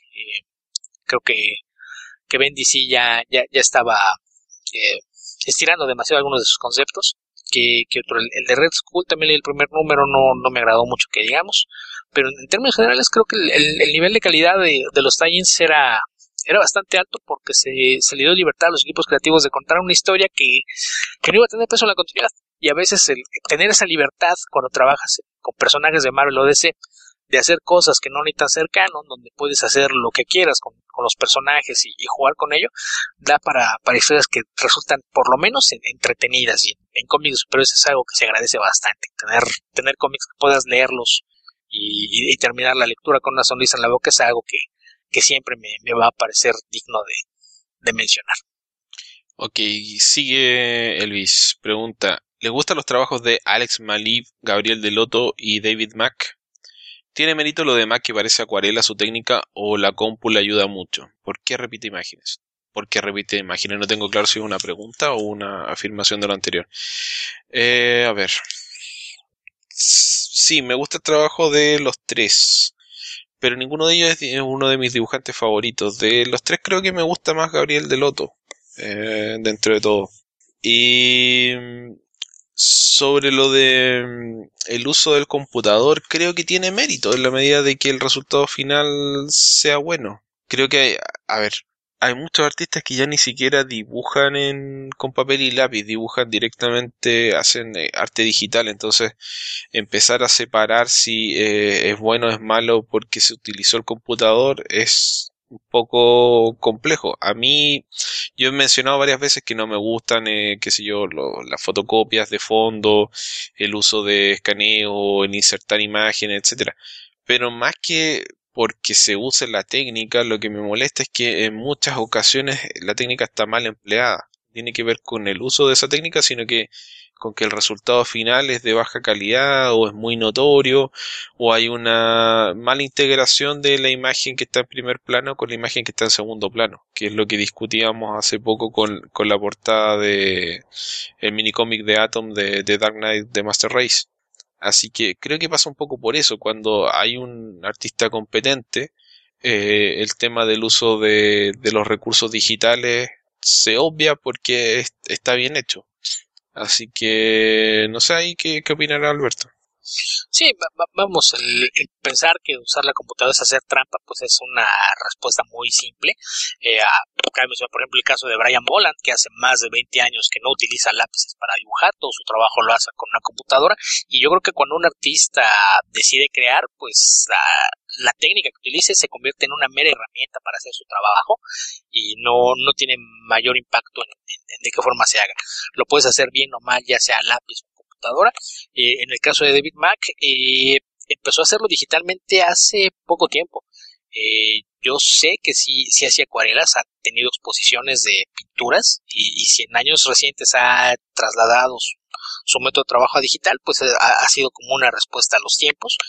Creo que Ben DC ya estaba estirando demasiado algunos de sus conceptos. Que otro, el de Red Skull también leí el primer número, no me agradó mucho que digamos, pero en términos generales creo que el nivel de calidad de los tie-ins era bastante alto, porque se le dio libertad a los equipos creativos de contar una historia que no iba a tener peso en la continuidad. Y a veces el tener esa libertad cuando trabajas con personajes de Marvel o DC, de hacer cosas que no necesitan ser canon, donde puedes hacer lo que quieras con los personajes y jugar con ello, da para historias que resultan por lo menos entretenidas. Y en cómics superiores es algo que se agradece bastante, tener cómics que puedas leerlos y terminar la lectura con una sonrisa en la boca es algo que siempre me va a parecer digno de mencionar. Ok, sigue Elvis. Pregunta, ¿le gustan los trabajos de Alex Maleev, Gabriel Delotto y David Mack? ¿Tiene mérito lo de Mack que parece acuarela su técnica o la compu le ayuda mucho? ¿Por qué repite imágenes? ¿Por qué repite imágenes? No tengo claro si es una pregunta o una afirmación de lo anterior. A ver. Sí, me gusta el trabajo de los tres, pero ninguno de ellos es uno de mis dibujantes favoritos. De los tres creo que me gusta más Gabriel Delotto, dentro de todo. Y sobre lo de el uso del computador, creo que tiene mérito en la medida de que el resultado final sea bueno. Creo que, a ver, hay muchos artistas que ya ni siquiera dibujan con papel y lápiz, dibujan directamente, hacen arte digital. Entonces empezar a separar si es bueno o es malo porque se utilizó el computador es un poco complejo. A mí, yo he mencionado varias veces que no me gustan, qué sé yo, las fotocopias de fondo, el uso de escaneo, el insertar imágenes, etcétera. Pero más que porque se use la técnica, lo que me molesta es que en muchas ocasiones la técnica está mal empleada. Tiene que ver con el uso de esa técnica, sino que con que el resultado final es de baja calidad o es muy notorio o hay una mala integración de la imagen que está en primer plano con la imagen que está en segundo plano, que es lo que discutíamos hace poco con la portada de el minicómic de Atom de Dark Knight de Master Race. Así que creo que pasa un poco por eso, cuando hay un artista competente, el tema del uso de los recursos digitales se obvia porque está bien hecho. Así que no sé ahí qué opinará Alberto. Sí, vamos, el pensar que usar la computadora es hacer trampa, pues es una respuesta muy simple. Cabe mencionar, por ejemplo, el caso de Brian Boland, que hace más de 20 años que no utiliza lápices para dibujar, todo su trabajo lo hace con una computadora, y yo creo que cuando un artista decide crear, pues la técnica que utilice se convierte en una mera herramienta para hacer su trabajo y no tiene mayor impacto en de qué forma se haga. Lo puedes hacer bien o mal, ya sea lápiz o computadora. En el caso de David Mack, empezó a hacerlo digitalmente hace poco tiempo. Yo sé que sí hacía acuarelas, ha tenido exposiciones de pinturas y si en años recientes ha trasladado su método de trabajo a digital, pues ha sido como una respuesta a los tiempos.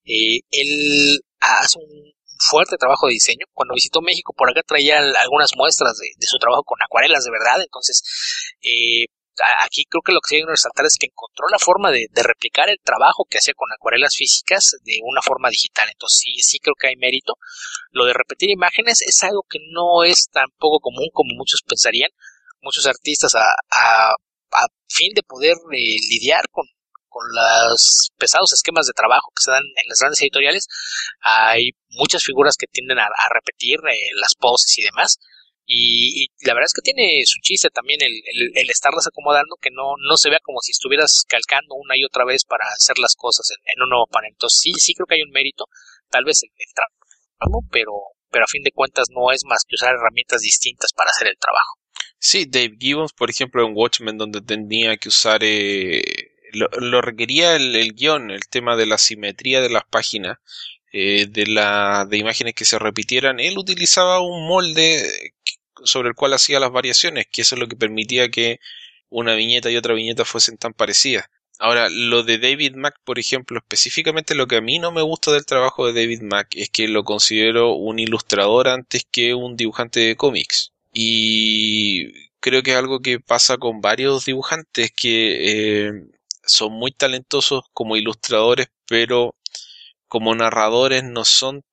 Él hace un fuerte trabajo de diseño. Cuando visitó México, por acá traía algunas muestras de su trabajo con acuarelas de verdad. Entonces, aquí creo que lo que sí hay que resaltar es que encontró la forma de replicar el trabajo que hacía con acuarelas físicas de una forma digital. Entonces sí creo que hay mérito. Lo de repetir imágenes es algo que no es tan poco común como muchos pensarían. Muchos artistas a fin de poder lidiar con los pesados esquemas de trabajo que se dan en las grandes editoriales, hay muchas figuras que tienden a repetir las poses y demás. Y la verdad es que tiene su chiste también el estarlas acomodando, que no se vea como si estuvieras calcando una y otra vez para hacer las cosas en un nuevo panel. Entonces sí creo que hay un mérito, tal vez el trabajo, pero a fin de cuentas no es más que usar herramientas distintas para hacer el trabajo. Sí, Dave Gibbons, por ejemplo, en Watchmen, donde tenía que usar, lo requería el guión, el tema de la simetría de las páginas, de imágenes que se repitieran, él utilizaba un molde sobre el cual hacía las variaciones, que eso es lo que permitía que una viñeta y otra viñeta fuesen tan parecidas. Ahora, lo de David Mack, por ejemplo, específicamente lo que a mí no me gusta del trabajo de David Mack es que lo considero un ilustrador antes que un dibujante de cómics. Y creo que es algo que pasa con varios dibujantes que son muy talentosos como ilustradores, pero como narradores no son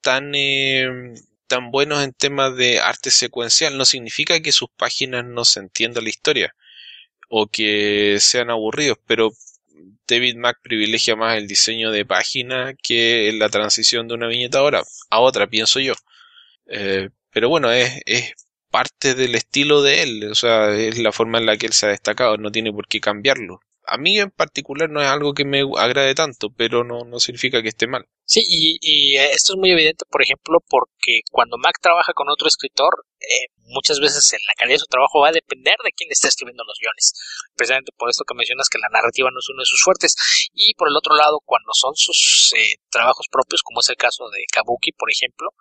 tan buenos en temas de arte secuencial. No significa que sus páginas no se entienda la historia o que sean aburridos, pero David Mack privilegia más el diseño de página que la transición de una viñeta a otra, pienso yo. Pero bueno, es parte del estilo de él, o sea, es la forma en la que él se ha destacado, no tiene por qué cambiarlo. A mí en particular no es algo que me agrade tanto, pero no significa que esté mal. Sí, y esto es muy evidente, por ejemplo, porque cuando Mac trabaja con otro escritor, muchas veces en la calidad de su trabajo va a depender de quién está escribiendo los guiones. Precisamente por esto que mencionas que la narrativa no es uno de sus fuertes. Y por el otro lado, cuando son sus trabajos propios, como es el caso de Kabuki, por ejemplo,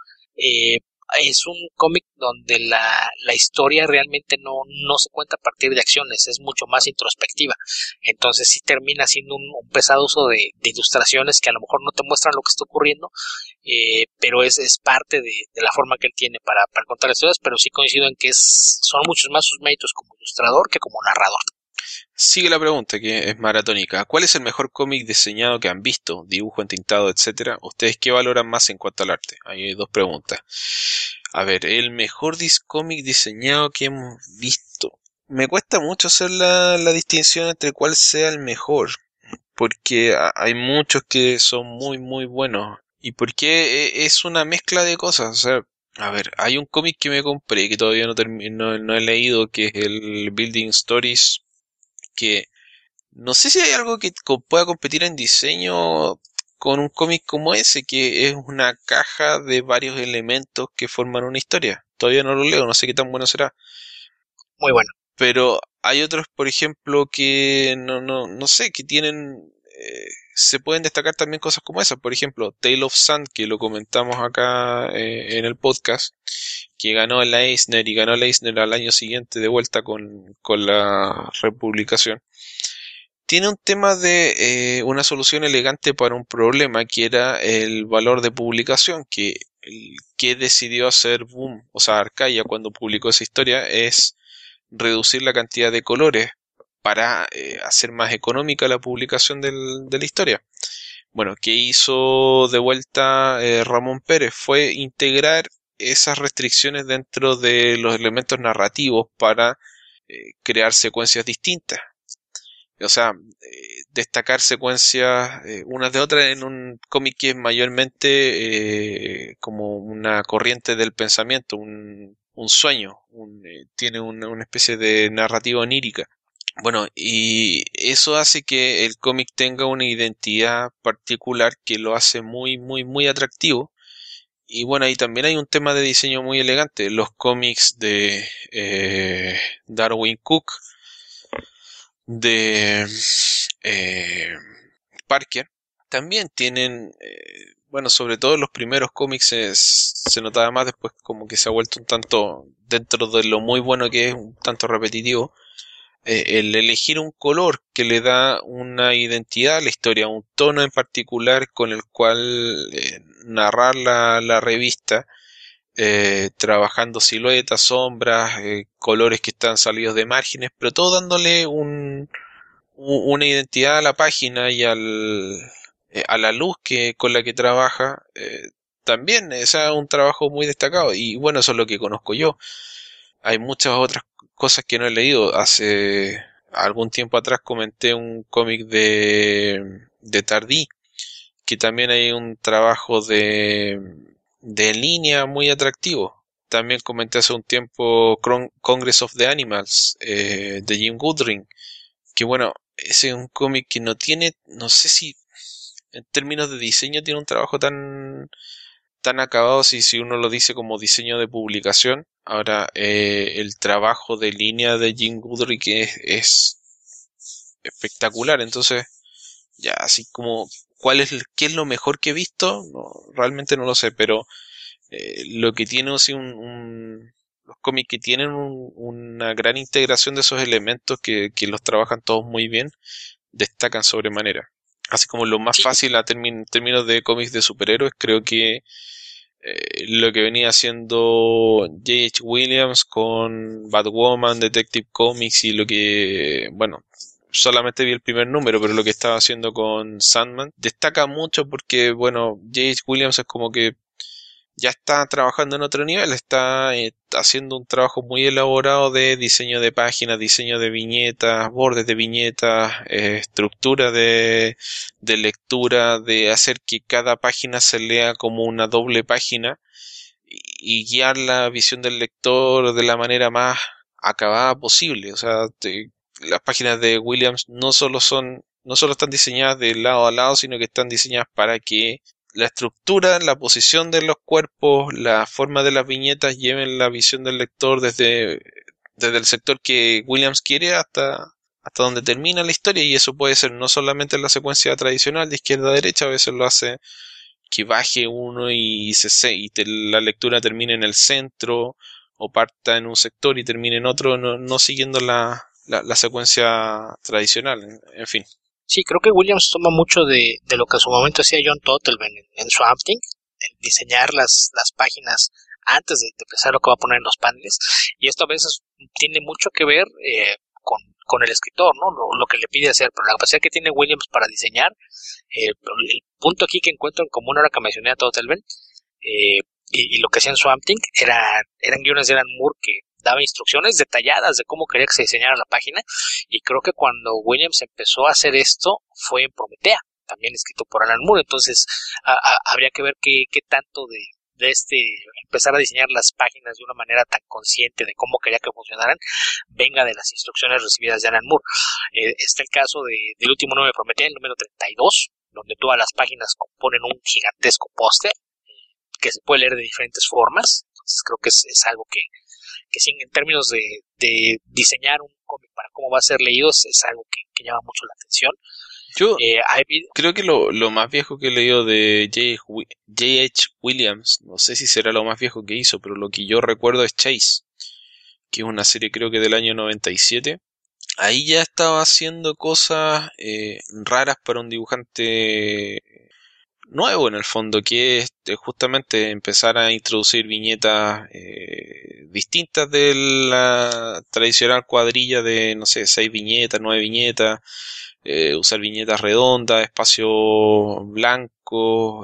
es un cómic donde la historia realmente no se cuenta a partir de acciones, es mucho más introspectiva. Entonces sí termina siendo un pesado uso de ilustraciones que a lo mejor no te muestran lo que está ocurriendo, pero es parte de la forma que él tiene para contar historias, pero sí coincido en que son muchos más sus méritos como ilustrador que como narrador. Sigue la pregunta, que es maratónica. ¿Cuál es el mejor cómic diseñado que han visto? Dibujo, entintado, etcétera. ¿Ustedes qué valoran más en cuanto al arte? Hay dos preguntas. A ver, el mejor cómic diseñado que hemos visto. Me cuesta mucho hacer la distinción entre cuál sea el mejor, porque hay muchos que son muy buenos. Y porque es una mezcla de cosas. O sea, a ver, hay un cómic que me compré que todavía no he leído, que es el Building Stories, que no sé si hay algo que pueda competir en diseño con un cómic como ese, que es una caja de varios elementos que forman una historia. Todavía no lo leo, no sé qué tan bueno será. Muy bueno. Pero hay otros, por ejemplo, que no sé, que tienen... se pueden destacar también cosas como esas. Por ejemplo, Tale of Sand, que lo comentamos acá en el podcast, que ganó el Eisner y ganó el Eisner al año siguiente de vuelta con la republicación. tiene un tema de una solución elegante para un problema que era el valor de publicación, que decidió hacer Boom, o sea, Arcadia cuando publicó esa historia, es reducir la cantidad de colores para hacer más económica la publicación de la historia. Bueno, ¿qué hizo de vuelta Ramón Pérez? Fue integrar esas restricciones dentro de los elementos narrativos para crear secuencias distintas. O sea, destacar secuencias unas de otras en un cómic que es mayormente como una corriente del pensamiento, un sueño, tiene una especie de narrativa onírica. Bueno, y eso hace que el cómic tenga una identidad particular que lo hace muy, muy, muy atractivo. Y bueno, ahí también hay un tema de diseño muy elegante. Los cómics de Darwin Cook, de eh, Parker, también tienen, bueno, sobre todo los primeros cómics se notaba más, después como que se ha vuelto un tanto, dentro de lo muy bueno que es, un tanto repetitivo, el elegir un color que le da una identidad a la historia, un tono en particular con el cual narrar la revista, trabajando siluetas, sombras, colores que están salidos de márgenes, pero todo dándole una identidad a la página y a la luz con la que trabaja. También es un trabajo muy destacado y bueno, eso es lo que conozco yo. Hay muchas otras cosas que no he leído. Hace algún tiempo atrás comenté un cómic de Tardí, que también hay un trabajo de línea muy atractivo. También comenté hace un tiempo Congress of the Animals, de Jim Goodring, que bueno, ese es un cómic que no tiene, no sé si en términos de diseño tiene un trabajo tan acabado si uno lo dice como diseño de publicación. Ahora, el trabajo de línea de Jim Goodrich es espectacular. Entonces, ya así como qué es lo mejor que he visto, no, realmente no lo sé, pero lo que tiene así los cómics que tienen una gran integración de esos elementos que los trabajan todos muy bien, destacan sobremanera. Así como lo más Sí, fácil términos de cómics de superhéroes, creo que lo que venía haciendo J.H. Williams con Batwoman, Detective Comics y lo que, bueno, solamente vi el primer número, pero lo que estaba haciendo con Sandman destaca mucho porque, bueno, J.H. Williams es como que ya está trabajando en otro nivel, está haciendo un trabajo muy elaborado de diseño de páginas, diseño de viñetas, bordes de viñetas, estructura de lectura, de hacer que cada página se lea como una doble página y guiar la visión del lector de la manera más acabada posible. O sea, las páginas de Williams no solo están diseñadas de lado a lado, sino que están diseñadas para que la estructura, la posición de los cuerpos, la forma de las viñetas lleven la visión del lector desde el sector que Williams quiere hasta donde termina la historia, y eso puede ser no solamente en la secuencia tradicional de izquierda a derecha, a veces lo hace que baje uno la lectura termine en el centro, o parta en un sector y termine en otro, no siguiendo la secuencia tradicional, en fin. sí, creo que Williams toma mucho de lo que en su momento hacía John Totelman en Swamp Thing, en diseñar las páginas antes de empezar lo que va a poner en los paneles, y esto a veces tiene mucho que ver con el escritor, ¿no? Lo que le pide hacer, pero la capacidad que tiene Williams para diseñar, el punto aquí que encuentro en común ahora que mencioné a Totelman, y lo que hacía en Swamp Thing eran guiones de Alan Moore que daba instrucciones detalladas de cómo quería que se diseñara la página, y creo que cuando Williams empezó a hacer esto fue en Prometea, también escrito por Alan Moore. Entonces habría que ver qué tanto de empezar a diseñar las páginas de una manera tan consciente de cómo quería que funcionaran venga de las instrucciones recibidas de Alan Moore. Está el caso del último número de Prometea, el número 32, donde todas las páginas componen un gigantesco póster que se puede leer de diferentes formas. Entonces creo que es algo que sí, en términos de diseñar un cómic para cómo va a ser leído, es algo que llama mucho la atención. Yo Hay, creo que lo más viejo que he leído de J.H. Williams, no sé si será lo más viejo que hizo, pero lo que yo recuerdo es Chase, que es una serie creo que del año 97, ahí ya estaba haciendo cosas raras para un dibujante nuevo en el fondo, que es justamente empezar a introducir viñetas distintas de la tradicional cuadrilla de, no sé, 6 viñetas, 9 viñetas, usar viñetas redondas, espacio blanco,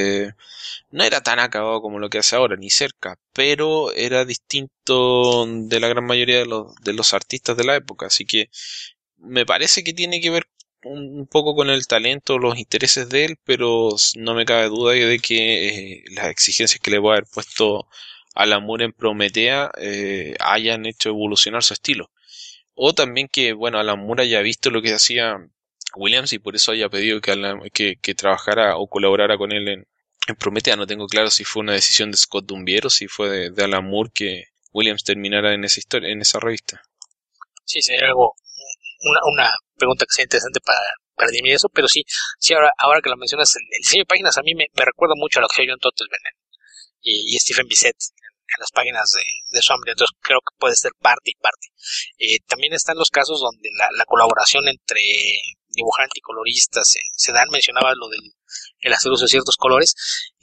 no era tan acabado como lo que hace ahora, ni cerca, pero era distinto de la gran mayoría de los artistas de la época, así que me parece que tiene que ver un poco con el talento, los intereses de él, pero no me cabe duda de que las exigencias que le voy a haber puesto a Lamour en Prometea hayan hecho evolucionar su estilo. O también que, bueno, Alan Moore haya visto lo que hacía Williams y por eso haya pedido que trabajara o colaborara con él en Prometea. No tengo claro si fue una decisión de Scott Dumbier o si fue de Alan Moore que Williams terminara en esa historia, en esa revista. Sí, sería algo, una pregunta que sea interesante para dirimir eso, pero sí, sí, ahora que lo mencionas, el diseño de páginas a mí me recuerda mucho a lo que hacía John Totelman y Stephen Bissett en las páginas de Swamp, entonces creo que puede ser parte y parte. También están los casos donde la colaboración entre dibujante y colorista se dan, mencionaba lo del el hacer uso de ciertos colores,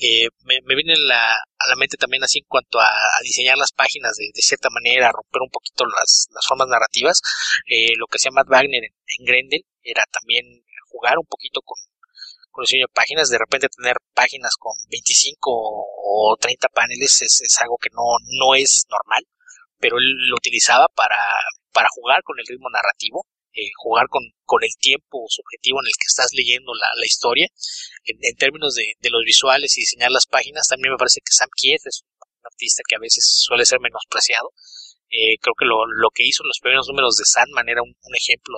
me viene a la mente también así en cuanto a diseñar las páginas de cierta manera, a romper un poquito las formas narrativas, lo que hacía Matt Wagner en Grendel era también jugar un poquito con diseño de páginas, de repente tener páginas con 25 o 30 paneles es algo que no es normal, pero él lo utilizaba para jugar con el ritmo narrativo, jugar con el tiempo subjetivo en el que estás leyendo la historia. En términos de los visuales y diseñar las páginas, también me parece que Sam Kieth es un artista que a veces suele ser menospreciado. Creo que lo que hizo en los primeros números de Sandman era un ejemplo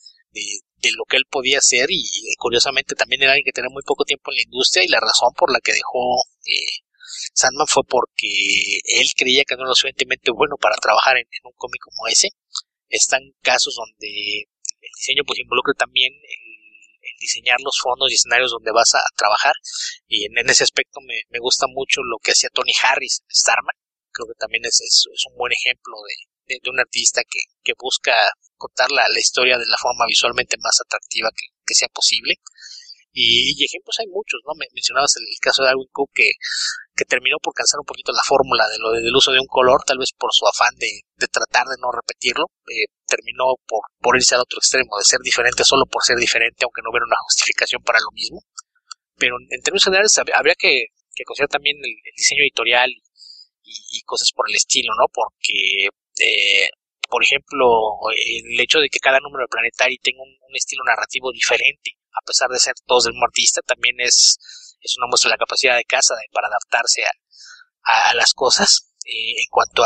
de lo que él podía hacer y curiosamente también era alguien que tenía muy poco tiempo en la industria y la razón por la que dejó Sandman fue porque él creía que no era lo suficientemente bueno para trabajar en un cómic como ese. Están casos donde el diseño pues involucra también el diseñar los fondos y escenarios donde vas a trabajar y en ese aspecto me gusta mucho lo que hacía Tony Harris en Starman. Creo que también es un buen ejemplo de un artista que busca contar la historia de la forma visualmente más atractiva que sea posible. Y ejemplos hay muchos, ¿no? Mencionabas el caso de Darwin Cook que terminó por cansar un poquito la fórmula de lo del uso de un color, tal vez por su afán de tratar de no repetirlo, terminó por irse al otro extremo, de ser diferente solo por ser diferente, aunque no hubiera una justificación para lo mismo. Pero en términos generales habría que considerar también el diseño editorial y cosas por el estilo, ¿no? Porque por ejemplo, el hecho de que cada número de Planetary tenga un estilo narrativo diferente, a pesar de ser todos del mismo artista, también es una muestra de la capacidad de Casa para adaptarse a las cosas. En cuanto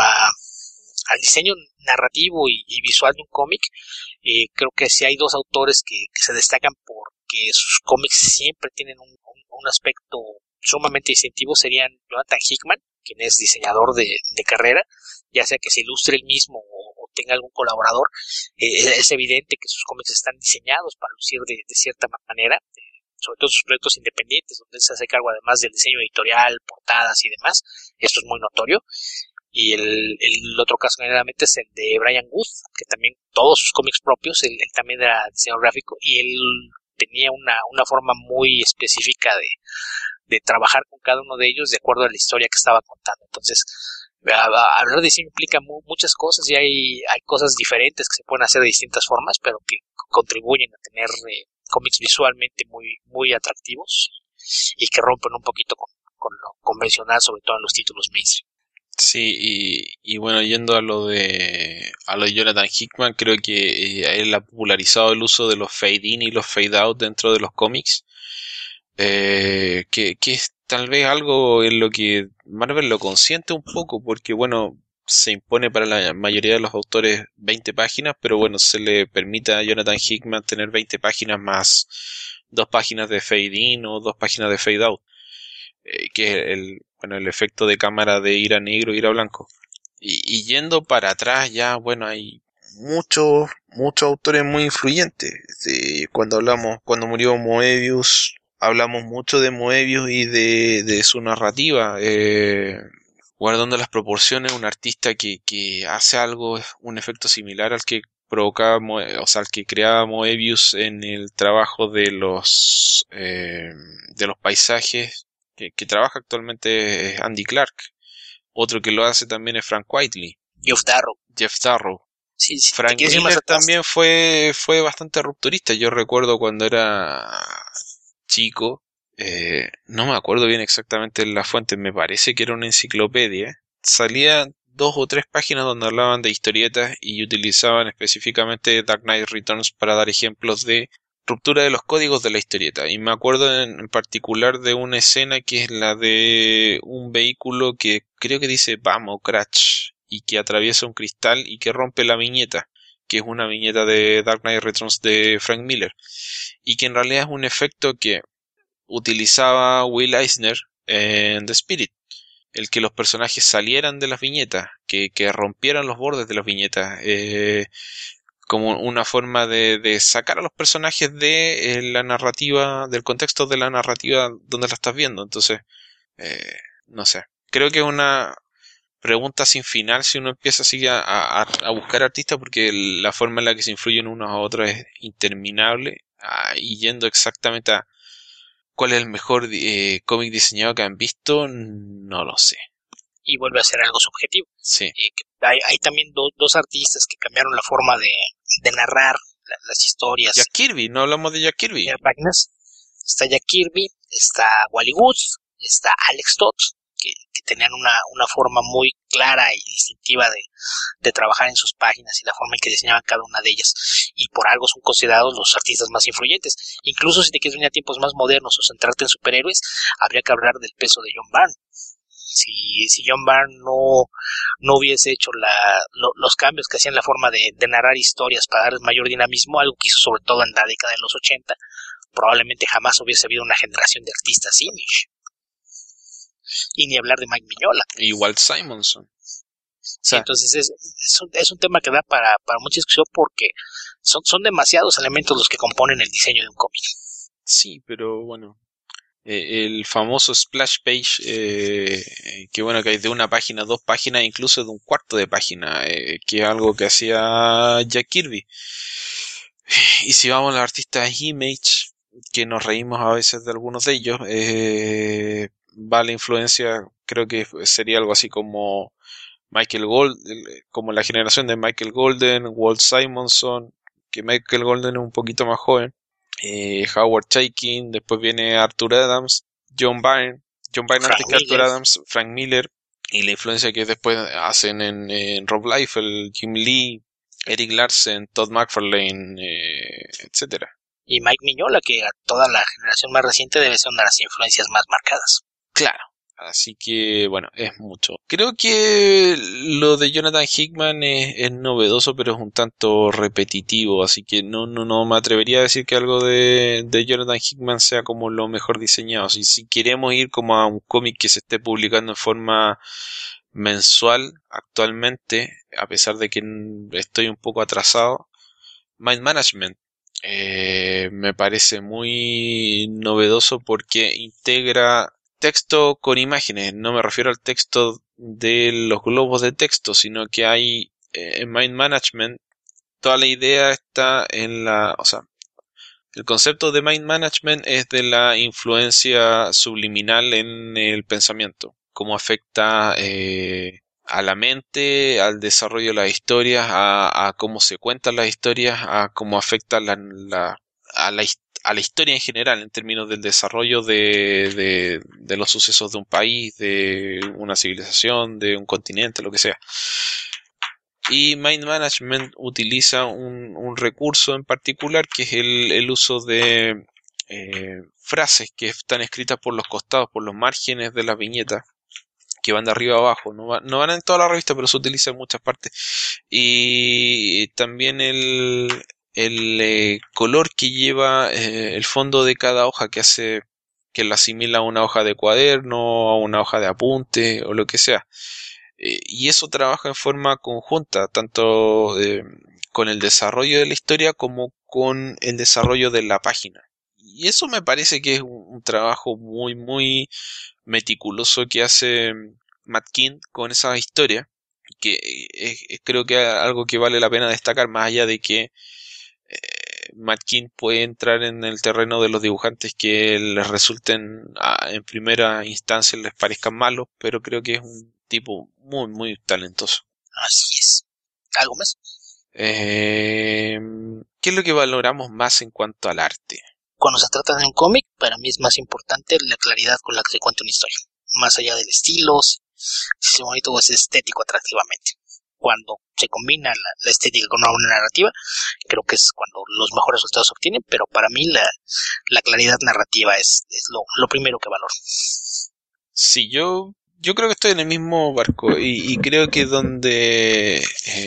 al diseño narrativo y visual de un cómic, creo que sí hay dos autores que se destacan porque sus cómics siempre tienen un aspecto sumamente distintivo, serían Jonathan Hickman, quien es diseñador de carrera, ya sea que se ilustre él mismo o tenga algún colaborador, es evidente que sus cómics están diseñados para lucir de cierta manera, sobre todo sus proyectos independientes, donde él se hace cargo además del diseño editorial, portadas y demás, esto es muy notorio. Y el otro caso generalmente es el de Brian Wood, que también todos sus cómics propios, él también era diseñador gráfico y él tenía una forma muy específica de trabajar con cada uno de ellos de acuerdo a la historia que estaba contando. Entonces, hablar de diseño implica muchas cosas y hay cosas diferentes que se pueden hacer de distintas formas, pero que contribuyen a tener cómics visualmente muy atractivos y que rompen un poquito con lo convencional, sobre todo en los títulos mainstream. Sí, y bueno, yendo a lo de Jonathan Hickman, creo que él ha popularizado el uso de los fade in y los fade out dentro de los cómics, que es tal vez algo en lo que Marvel lo consiente un poco, porque bueno, se impone para la mayoría de los autores 20 páginas, pero bueno, se le permite a Jonathan Hickman tener 20 páginas más 2 páginas de fade in o 2 páginas de fade out, que es el efecto de cámara de ir a negro, ir a blanco. Y yendo para atrás ya, bueno, hay muchos autores muy influyentes. Cuando murió Moebius, hablamos mucho de Moebius y de su narrativa. Guardando las proporciones, un artista que hace algo, un efecto similar al que provocaba, o sea, el que creaba Moebius en el trabajo de los paisajes que trabaja actualmente es Andy Clark. Otro que lo hace también es Frank Whiteley. Geoff Darrow. Jeff Darrow. Sí, sí, te Frank quieres ir más Miller atrás. también fue bastante rupturista. Yo recuerdo cuando era chico, no me acuerdo bien exactamente la fuente, me parece que era una enciclopedia. Salía dos o tres páginas donde hablaban de historietas y utilizaban específicamente Dark Knight Returns para dar ejemplos de ruptura de los códigos de la historieta. Y me acuerdo en particular de una escena que es la de un vehículo que creo que dice BAM o Crash y que atraviesa un cristal y que rompe la viñeta, que es una viñeta de Dark Knight Returns de Frank Miller, y que en realidad es un efecto que utilizaba Will Eisner en The Spirit, el que los personajes salieran de las viñetas, que rompieran los bordes de las viñetas, como una forma de sacar a los personajes de la narrativa, del contexto de la narrativa donde la estás viendo. Entonces, no sé, creo que es una pregunta sin final si uno empieza así a buscar artistas, porque la forma en la que se influyen unos a otros es interminable, y yendo exactamente a cuál es el mejor cómic diseñado que han visto, no lo sé. Y vuelve a ser algo subjetivo. Sí. Hay también dos artistas que cambiaron la forma de narrar las historias. Jack Kirby, no hablamos de Jack Kirby. Páginas. Está Jack Kirby, está Wally Wood, está Alex Todd, que tenían una forma muy clara y distintiva de trabajar en sus páginas y la forma en que diseñaban cada una de ellas. Y por algo son considerados los artistas más influyentes. Incluso si te quieres venir a tiempos más modernos o centrarte en superhéroes, habría que hablar del peso de John Byrne. Si John Byrne no hubiese hecho los cambios que hacían la forma de narrar historias para darles mayor dinamismo, algo que hizo sobre todo en la década de los 80, probablemente jamás hubiese habido una generación de artistas Image. Y ni hablar de Mike Mignola. Y Walt Simonson. O sea, entonces es un tema que da para mucha discusión porque son demasiados elementos los que componen el diseño de un cómic. Sí, pero bueno, el famoso splash page, que bueno, que hay de una página, dos páginas, incluso de un cuarto de página, que es algo que hacía Jack Kirby. Y si vamos a los artistas Image, que nos reímos a veces de algunos de ellos, va la influencia, creo que sería algo así como Michael Gold, como la generación de Michael Golden, Walt Simonson, que Michael Golden es un poquito más joven, Howard Chaykin, después viene Arthur Adams, John Byrne antes que Arthur Adams, Frank Miller, y la influencia que después hacen en Rob Liefeld, Jim Lee, Eric Larsen, Todd McFarlane, etcétera. Y Mike Mignola, que a toda la generación más reciente debe ser una de las influencias más marcadas. Claro. Así que, bueno, es mucho. Creo que lo de Jonathan Hickman es novedoso, pero es un tanto repetitivo. Así que no me atrevería a decir que algo de Jonathan Hickman sea como lo mejor diseñado. Si queremos ir como a un cómic que se esté publicando en forma mensual actualmente, a pesar de que estoy un poco atrasado, Mind Management me parece muy novedoso porque integra texto con imágenes. No me refiero al texto de los globos de texto, sino que hay en Mind Management, toda la idea está en o sea, el concepto de Mind Management es de la influencia subliminal en el pensamiento, cómo afecta a la mente, al desarrollo de las historias, a cómo se cuentan las historias, a cómo afecta a la historia en general, en términos del desarrollo de los sucesos de un país, de una civilización, de un continente, lo que sea. Y Mind Management utiliza un recurso en particular que es el uso de frases que están escritas por los costados, por los márgenes de las viñetas, que van de arriba a abajo, no van en toda la revista, pero se utiliza en muchas partes. Y también el color que lleva el fondo de cada hoja, que hace que lo asimila a una hoja de cuaderno, a una hoja de apunte o lo que sea. Y eso trabaja en forma conjunta, tanto con el desarrollo de la historia como con el desarrollo de la página. Y eso me parece que es un trabajo muy meticuloso que hace Matt Kindt con esa historia, que creo que algo que vale la pena destacar, más allá de que Matt King puede entrar en el terreno de los dibujantes que les resulten en primera instancia les parezcan malos, pero creo que es un tipo muy muy talentoso. Así es. ¿Algo más? ¿Qué es lo que valoramos más en cuanto al arte? Cuando se trata de un cómic, para mí es más importante la claridad con la que se cuenta una historia. Más allá del estilo, si es bonito o es estético atractivamente. Cuando se combina la estética con una buena narrativa, creo que es cuando los mejores resultados se obtienen, pero para mí la claridad narrativa es lo primero que valoro. Sí, yo creo que estoy en el mismo barco y creo que donde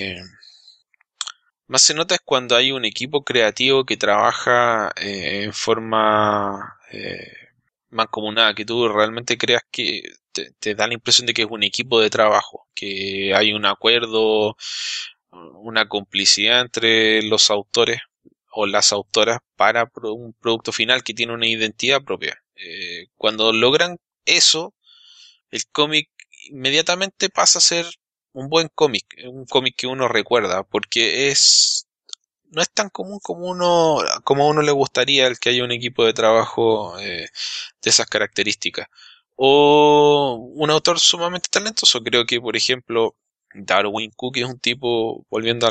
más se nota es cuando hay un equipo creativo que trabaja en forma mancomunada, que tú realmente creas que te da la impresión de que es un equipo de trabajo, que hay un acuerdo, una complicidad entre los autores o las autoras para un producto final que tiene una identidad propia. Cuando logran eso, el cómic inmediatamente pasa a ser un cómic que uno recuerda, porque no es tan común como a uno le gustaría el que haya un equipo de trabajo de esas características. O un autor sumamente talentoso. Creo que, por ejemplo, Darwin Cook es un tipo, volviendo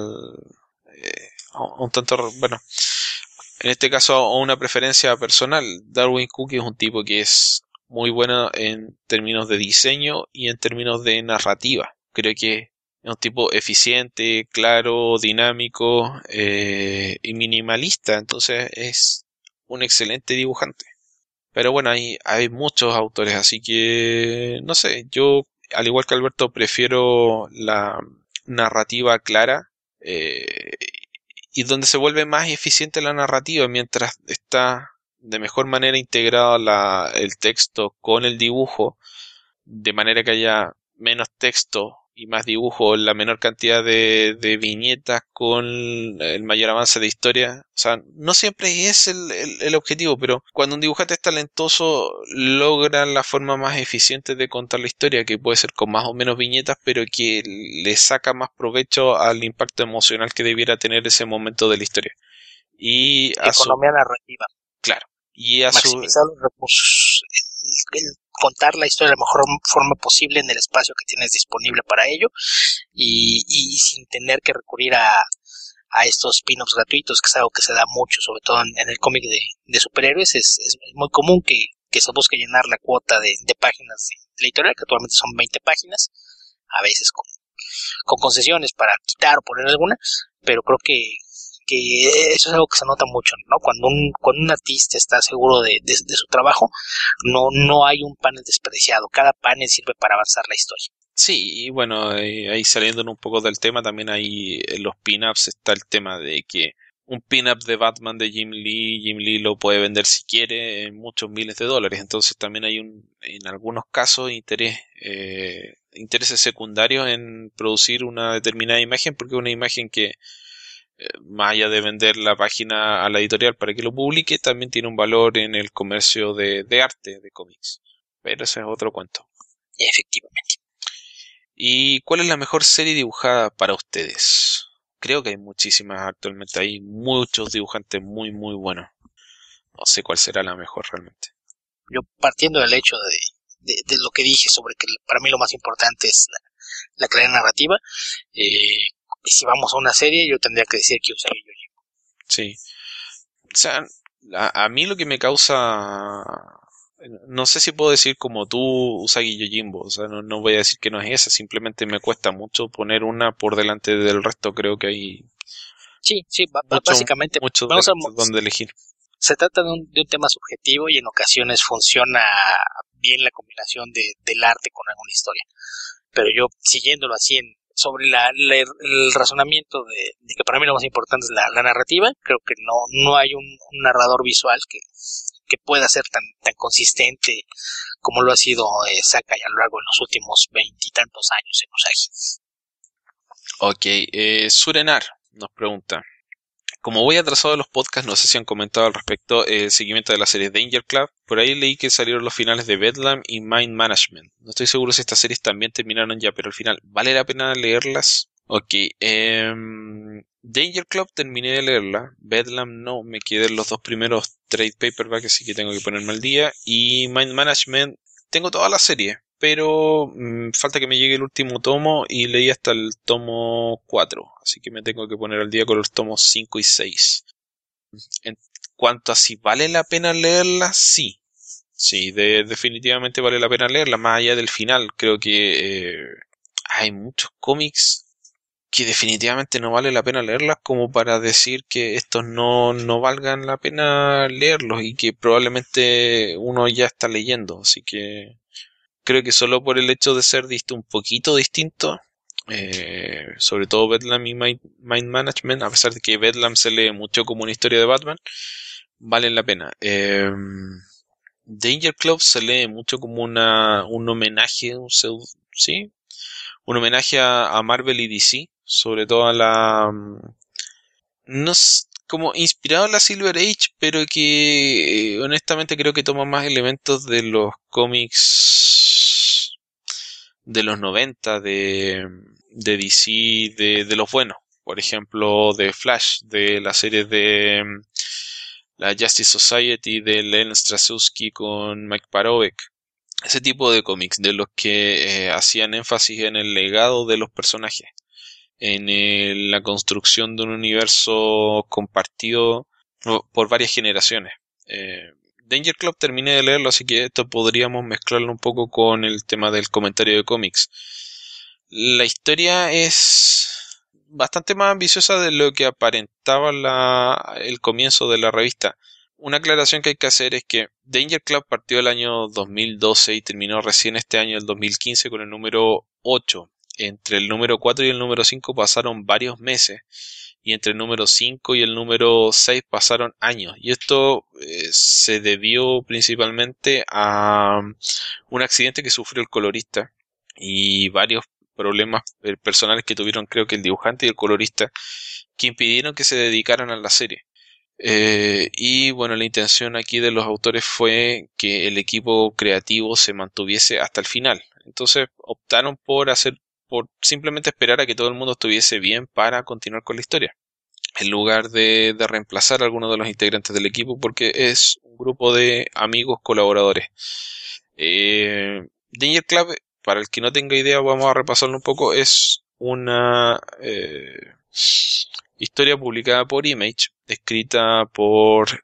a un tanto, bueno, en este caso a una preferencia personal. Darwin Cook es un tipo que es muy bueno en términos de diseño y en términos de narrativa. Creo que es un tipo eficiente, claro, dinámico y minimalista. Entonces es un excelente dibujante. Pero bueno, hay muchos autores, así que no sé, yo al igual que Alberto prefiero la narrativa clara eh, y donde se vuelve más eficiente la narrativa mientras está de mejor manera integrado el texto con el dibujo, de manera que haya menos texto y más dibujo, la menor cantidad de viñetas con el mayor avance de historia. O sea, no siempre es el objetivo, pero cuando un dibujante es talentoso, logra la forma más eficiente de contar la historia, que puede ser con más o menos viñetas, pero que le saca más provecho al impacto emocional que debiera tener ese momento de la historia. Y a su, Economía narrativa. claro, y a su, Maximizar los recursos. El contar la historia de la mejor forma posible en el espacio que tienes disponible para ello y sin tener que recurrir a estos pin-ups gratuitos, que es algo que se da mucho, sobre todo en el cómic de superhéroes. Es muy común que se busque llenar la cuota de páginas de la editorial, que actualmente son 20 páginas, a veces con concesiones para quitar o poner alguna, pero creo que eso es algo que se nota mucho, ¿no? Cuando un artista está seguro de su trabajo, no hay un panel desperdiciado, cada panel sirve para avanzar la historia. sí, y bueno, ahí saliendo un poco del tema, también ahí en los pin-ups está el tema de que un pin-up de Batman de Jim Lee lo puede vender si quiere en muchos miles de dólares. Entonces también hay en algunos casos intereses secundarios en producir una determinada imagen, porque es una imagen que más allá de vender la página a la editorial para que lo publique, también tiene un valor en el comercio de arte, de cómics. Pero ese es otro cuento. Efectivamente. ¿Y cuál es la mejor serie dibujada para ustedes? Creo que hay muchísimas actualmente, hay muchos dibujantes muy muy buenos. No sé cuál será la mejor realmente. Yo partiendo del hecho de lo que dije sobre que para mí lo más importante es la claridad narrativa, y si vamos a una serie yo tendría que decir que Usagi Yojimbo. Sí. O sea, a mí lo que me causa... No sé si puedo decir como tú, Usagi Yojimbo. O sea, no voy a decir que no es esa. Simplemente me cuesta mucho poner una por delante del resto. Creo que hay Sí, mucho, básicamente muchos vamos de a, donde elegir. se trata de un tema subjetivo y en ocasiones funciona bien la combinación del arte con alguna historia. Pero yo, siguiéndolo así sobre el razonamiento de que para mí lo más importante es la narrativa, creo que no hay un narrador visual que pueda ser tan consistente como lo ha sido Sakai a lo largo de los últimos 20 y tantos años en Usagi. Ok, Surenar nos pregunta. Como voy atrasado de los podcasts, no sé si han comentado al respecto el seguimiento de la serie Danger Club. Por ahí leí que salieron los finales de Bedlam y Mind Management. No estoy seguro si estas series también terminaron ya, pero al final, ¿vale la pena leerlas? Ok, Danger Club terminé de leerla. Bedlam no, me quedé en los dos primeros trade paperbacks, así que tengo que ponerme al día. Y Mind Management, tengo toda la serie, pero falta que me llegue el último tomo y leí hasta el tomo 4, así que me tengo que poner al día con los tomos 5 y 6. En cuanto a si vale la pena leerla, sí. Sí, definitivamente vale la pena leerla, más allá del final. Creo que hay muchos cómics que definitivamente no vale la pena leerlas como para decir que estos no valgan la pena leerlos y que probablemente uno ya está leyendo. Así que creo que solo por el hecho de ser un poquito distinto, sobre todo Bedlam y Mind Management, a pesar de que Bedlam se lee mucho como una historia de Batman, valen la pena. Danger Club se lee mucho como un homenaje, ¿sí? Un homenaje a Marvel y DC, sobre todo a la... no como inspirado en la Silver Age, pero que honestamente creo que toma más elementos de los cómics de los 90 de DC, de los buenos. Por ejemplo, de Flash, de la serie de la Justice Society de Len Straczynski con Mike Parovek. Ese tipo de cómics de los que hacían énfasis en el legado de los personajes, en la construcción de un universo compartido por varias generaciones. Eh, Danger Club terminé de leerlo, así que esto podríamos mezclarlo un poco con el tema del comentario de cómics. La historia es bastante más ambiciosa de lo que aparentaba el comienzo de la revista. Una aclaración que hay que hacer es que Danger Club partió el año 2012 y terminó recién este año, el 2015, con el número 8. Entre el número 4 y el número 5 pasaron varios meses, y entre el número 5 y el número 6 pasaron años. Y esto se debió principalmente a un accidente que sufrió el colorista y varios problemas personales que tuvieron, creo que el dibujante y el colorista, que impidieron que se dedicaran a la serie. Y bueno, la intención aquí de los autores fue que el equipo creativo se mantuviese hasta el final. Entonces optaron por simplemente esperar a que todo el mundo estuviese bien para continuar con la historia, en lugar de reemplazar a alguno de los integrantes del equipo, porque es un grupo de amigos colaboradores. Danger Club, para el que no tenga idea, vamos a repasarlo un poco, es una historia publicada por Image, escrita por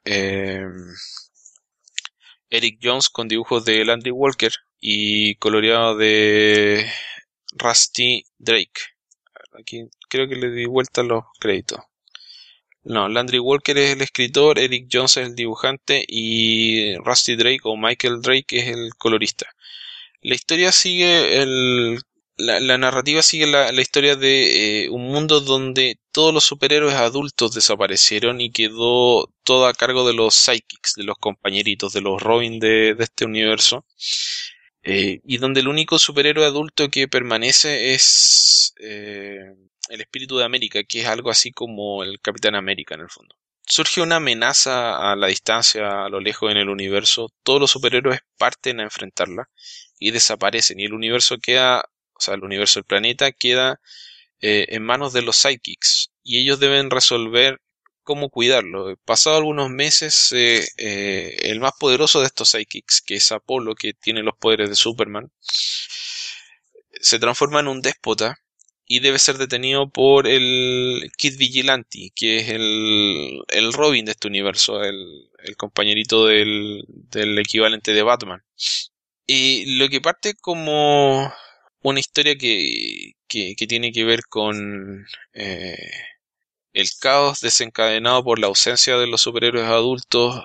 Eric Jones con dibujos de Landry Walker y coloreado de Rusty Drake. Aquí creo que le di vuelta los créditos. No, Landry Walker es el escritor, Eric Jones es el dibujante y Rusty Drake o Michael Drake es el colorista. La historia sigue la narrativa sigue la historia de un mundo donde todos los superhéroes adultos desaparecieron y quedó todo a cargo de los sidekicks, de los compañeritos, de los Robin de este universo. Y donde el único superhéroe adulto que permanece es el Espíritu de América, que es algo así como el Capitán América en el fondo. Surge una amenaza a la distancia, a lo lejos en el universo, todos los superhéroes parten a enfrentarla y desaparecen, y el universo queda, o sea, el universo del planeta queda en manos de los sidekicks, y ellos deben resolver cómo cuidarlo. Pasado algunos meses, el más poderoso de estos sidekicks, que es Apolo, que tiene los poderes de Superman, se transforma en un déspota y debe ser detenido por el Kid Vigilante, que es el Robin de este universo, el compañerito del equivalente de Batman. Y lo que parte como una historia que tiene que ver con el caos desencadenado por la ausencia de los superhéroes adultos,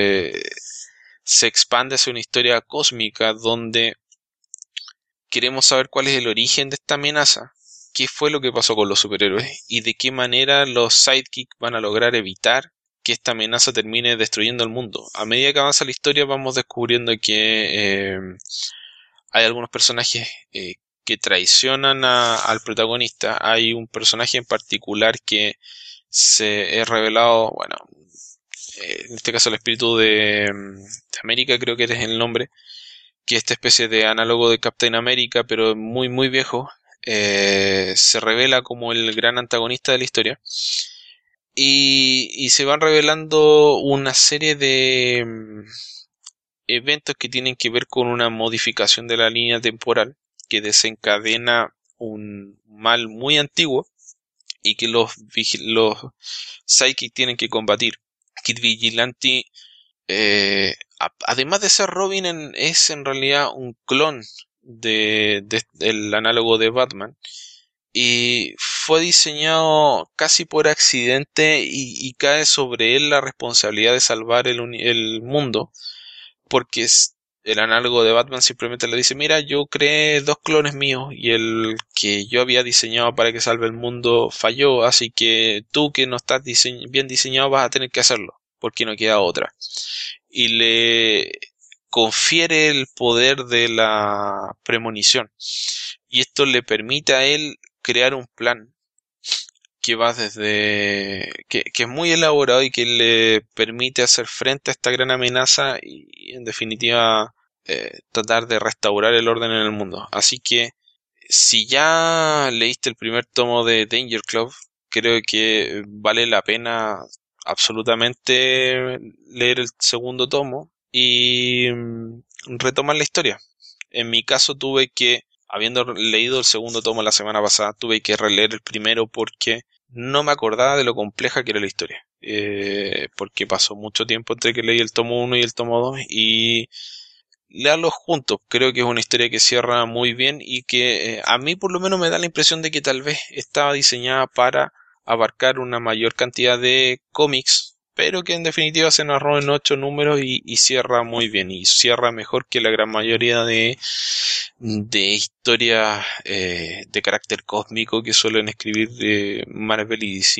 se expande hacia una historia cósmica donde queremos saber cuál es el origen de esta amenaza, qué fue lo que pasó con los superhéroes y de qué manera los sidekicks van a lograr evitar que esta amenaza termine destruyendo el mundo. A medida que avanza la historia vamos descubriendo que hay algunos personajes que traicionan al protagonista. Hay un personaje en particular que se es revelado, bueno, en este caso el espíritu de América, creo que es el nombre, que esta especie de análogo de Captain America, pero muy muy viejo, se revela como el gran antagonista de la historia. Y se van revelando una serie de eventos que tienen que ver con una modificación de la línea temporal que desencadena un mal muy antiguo y que los Psychic tienen que combatir. Kid Vigilante, además de ser Robin, es en realidad un clon del análogo de Batman. Y fue diseñado casi por accidente y cae sobre él la responsabilidad de salvar el mundo. Porque el análogo de Batman simplemente le dice, mira, yo creé dos clones míos y el que yo había diseñado para que salve el mundo falló, así que tú que no estás bien diseñado vas a tener que hacerlo, porque no queda otra. Y le confiere el poder de la premonición. Y esto le permite a él crear un plan que va que es muy elaborado y que le permite hacer frente a esta gran amenaza y en definitiva tratar de restaurar el orden en el mundo. Así que si ya leíste el primer tomo de Danger Club, creo que vale la pena absolutamente leer el segundo tomo y retomar la historia. En mi caso tuve que, habiendo leído el segundo tomo la semana pasada, tuve que releer el primero porque no me acordaba de lo compleja que era la historia. Porque pasó mucho tiempo entre que leí el tomo uno y el tomo 2 y leerlos juntos. Creo que es una historia que cierra muy bien y que a mí por lo menos me da la impresión de que tal vez estaba diseñada para abarcar una mayor cantidad de cómics, pero que en definitiva se narró en 8 números y cierra muy bien y cierra mejor que la gran mayoría de historias de carácter cósmico que suelen escribir Marvel y DC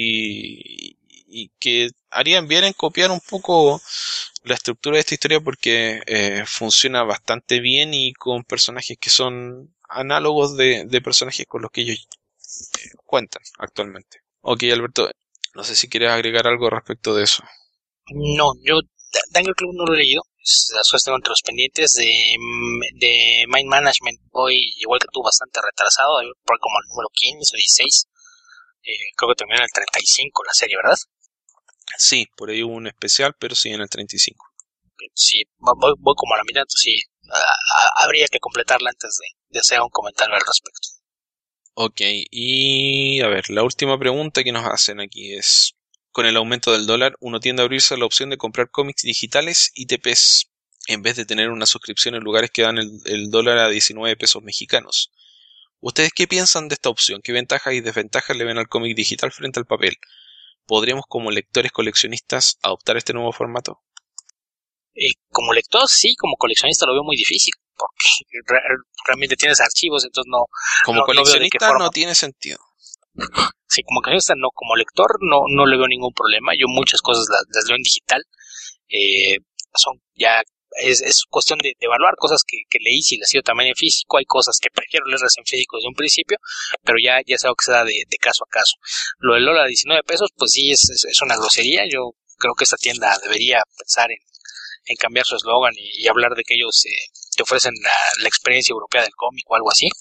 y que harían bien en copiar un poco la estructura de esta historia porque funciona bastante bien y con personajes que son análogos de personajes con los que ellos cuentan actualmente. Ok, Alberto, no sé si quieres agregar algo respecto de eso. No, yo Dangle Club no lo he leído. Las cosas tengo entre los pendientes de Mind Management. Voy, igual que tú, bastante retrasado. Por como el número 15 o 16. Creo que termina en el 35 la serie, ¿verdad? Sí, por ahí hubo un especial, pero sí en el 35. Sí, voy como a la mitad, entonces sí. Habría que completarla antes de hacer un comentario al respecto. Ok, y a ver, la última pregunta que nos hacen aquí es, con el aumento del dólar, uno tiende a abrirse a la opción de comprar cómics digitales y TPs, en vez de tener una suscripción en lugares que dan el dólar a 19 pesos mexicanos. ¿Ustedes qué piensan de esta opción? ¿Qué ventajas y desventajas le ven al cómic digital frente al papel? ¿Podríamos como lectores coleccionistas adoptar este nuevo formato? Como lector, sí, como coleccionista lo veo muy difícil, porque realmente tienes archivos, entonces Como no veo de qué coleccionista no forma. tiene sentido. Sí, como coleccionista no, como lector no le veo ningún problema. Yo muchas cosas las leo en digital. Eh, son ya es cuestión de evaluar cosas que leí, si las sigo también en físico. Hay cosas que prefiero leerlas en físico desde un principio, pero ya es algo que se da de caso a caso. Lo del Lola a 19 pesos, pues sí, es una grosería. Yo creo que esta tienda debería pensar en cambiar su eslogan y hablar de que ellos te ofrecen la experiencia europea del cómic o algo así.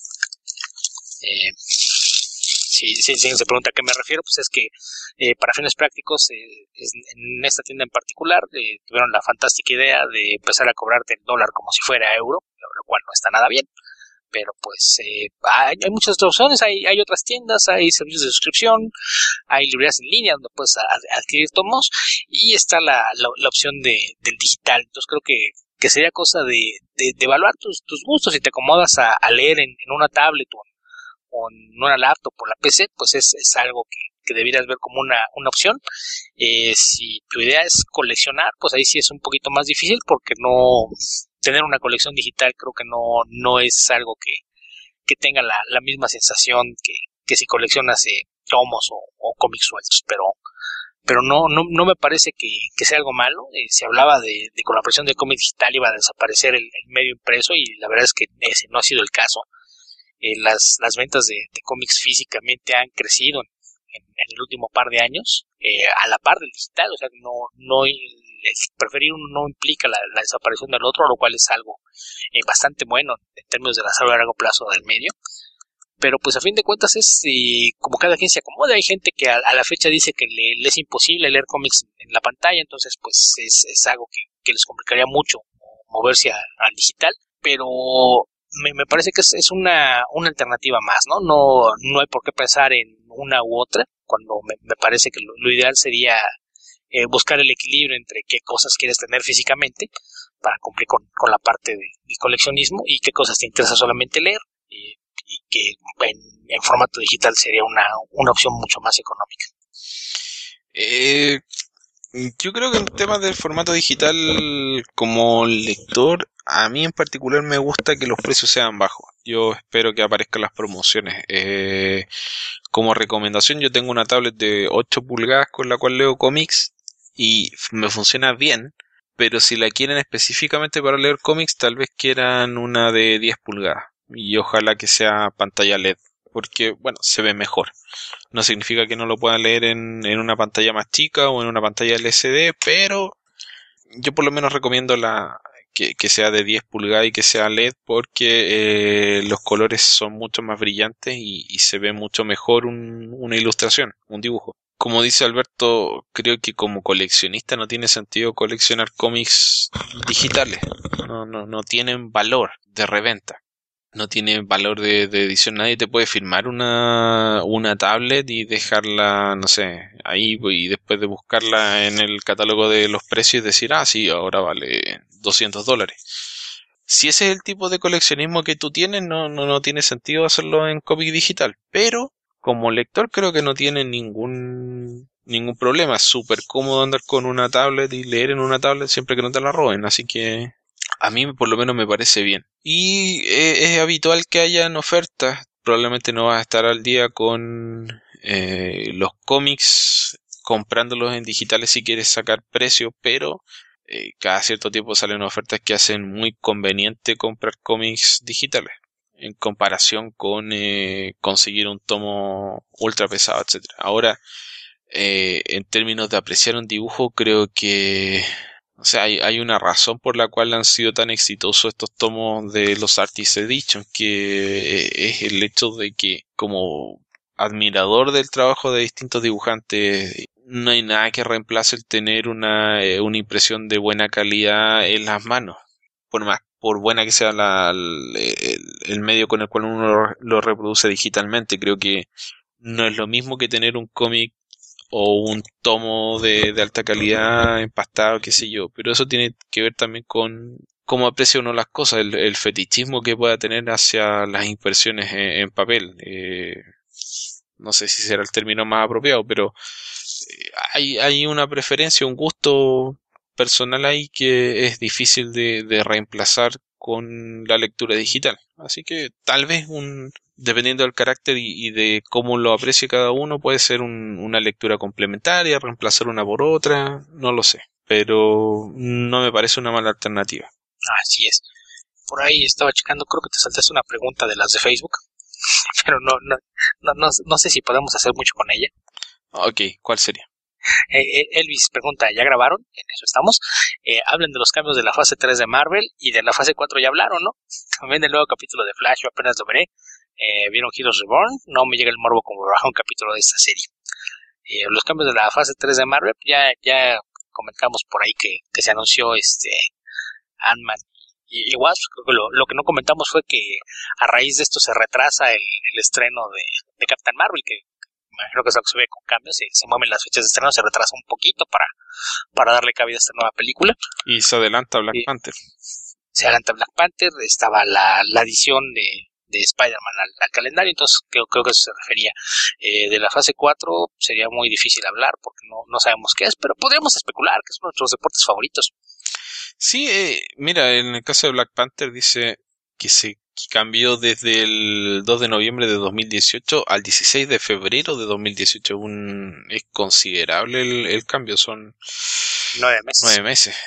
Si se pregunta a qué me refiero, pues es que para fines prácticos, en esta tienda en particular, tuvieron la fantástica idea de empezar a cobrarte el dólar como si fuera euro, lo cual no está nada bien. Pero pues hay muchas otras opciones, hay otras tiendas, hay servicios de suscripción, hay librerías en línea donde puedes adquirir tomos y está la opción del digital. Entonces creo que sería cosa de evaluar tus gustos. Si te acomodas a leer en una tablet o en una laptop o la PC, pues es algo que debieras ver como una opción. Si tu idea es coleccionar, pues ahí sí es un poquito más difícil porque no tener una colección digital creo que no es algo que tenga la misma sensación que si coleccionas tomos o cómics sueltos, pero no me parece que sea algo malo. Se hablaba de con la presión del cómic digital iba a desaparecer el medio impreso y la verdad es que ese no ha sido el caso. Las ventas de cómics físicamente han crecido en el último par de años, a la par del digital, o sea, preferir uno no implica la desaparición del otro, lo cual es algo bastante bueno en términos de la salud a largo plazo del medio. Pero pues a fin de cuentas es como cada quien se acomoda. Hay gente que a la fecha dice que le es imposible leer cómics en la pantalla, entonces pues es algo que les complicaría mucho moverse al digital, pero me parece que es una alternativa más, ¿no? No hay por qué pensar en una u otra, cuando me parece que lo ideal sería buscar el equilibrio entre qué cosas quieres tener físicamente para cumplir con la parte del coleccionismo y qué cosas te interesa solamente leer, y que en formato digital sería una opción mucho más económica. Yo creo que en temas del formato digital como lector, a mí en particular me gusta que los precios sean bajos. Yo espero que aparezcan las promociones. Como recomendación, yo tengo una tablet de 8 pulgadas con la cual leo cómics y me funciona bien, pero si la quieren específicamente para leer cómics, tal vez quieran una de 10 pulgadas y ojalá que sea pantalla LED, porque bueno, se ve mejor. No significa que no lo puedan leer en una pantalla más chica o en una pantalla LCD, pero yo por lo menos recomiendo que sea de 10 pulgadas y que sea LED porque los colores son mucho más brillantes y se ve mucho mejor una ilustración, un dibujo. Como dice Alberto, creo que como coleccionista no tiene sentido coleccionar cómics digitales. No tienen valor de reventa. No tiene valor de edición. Nadie te puede firmar una tablet y dejarla, no sé, ahí y después de buscarla en el catálogo de los precios y decir, ah, sí, ahora vale $200. Si ese es el tipo de coleccionismo que tú tienes, no tiene sentido hacerlo en cómic digital. Pero como lector creo que no tiene ningún problema. Es súper cómodo andar con una tablet y leer en una tablet siempre que no te la roben. Así que a mí por lo menos me parece bien. Y es habitual que hayan ofertas. Probablemente no vas a estar al día con los cómics comprándolos en digitales si quieres sacar precio, pero cada cierto tiempo salen ofertas que hacen muy conveniente comprar cómics digitales en comparación con conseguir un tomo ultra pesado, etcétera. Ahora, en términos de apreciar un dibujo, creo que o sea, hay una razón por la cual han sido tan exitosos estos tomos de los Artist Edition, que es el hecho de que como admirador del trabajo de distintos dibujantes, no hay nada que reemplace el tener una impresión de buena calidad en las manos, por buena que sea el medio con el cual uno lo reproduce digitalmente. Creo que no es lo mismo que tener un cómic o un tomo de alta calidad empastado, qué sé yo, pero eso tiene que ver también con cómo aprecia uno las cosas, el fetichismo que pueda tener hacia las impresiones en papel. No sé si será el término más apropiado, pero hay una preferencia, un gusto personal ahí que es difícil de reemplazar con la lectura digital. Así que tal vez dependiendo del carácter y de cómo lo aprecie cada uno, puede ser una lectura complementaria, reemplazar una por otra, no lo sé. Pero no me parece una mala alternativa. Así es. Por ahí estaba checando, creo que te saltaste una pregunta de las de Facebook, pero no sé si podemos hacer mucho con ella. Ok, ¿cuál sería? Elvis pregunta, ¿ya grabaron? En eso estamos. Hablen de los cambios de la fase 3 de Marvel y de la fase 4 ya hablaron, ¿no? También del nuevo capítulo de Flash, yo apenas lo veré. ¿Vieron Heroes Reborn? No me llega el morbo como bajar un capítulo de esta serie. Los cambios de la fase 3 de Marvel, ya comentamos por ahí que se anunció Ant-Man y Wasp. Creo que lo que no comentamos fue que a raíz de esto se retrasa el estreno de Captain Marvel, que me imagino que es lo que se ve con cambios, se mueven las fechas de estreno, se retrasa un poquito para darle cabida a esta nueva película. Y se adelanta Black Panther. Se adelanta Black Panther, estaba la edición de Spider-Man al calendario, entonces creo que eso se refería. De la fase 4 sería muy difícil hablar porque no sabemos qué es, pero podríamos especular que es uno de nuestros deportes favoritos. Sí, mira, en el caso de Black Panther dice que se cambió desde el 2 de noviembre de 2018 al 16 de febrero de 2018. Es considerable el cambio, son 9 meses. 9 meses.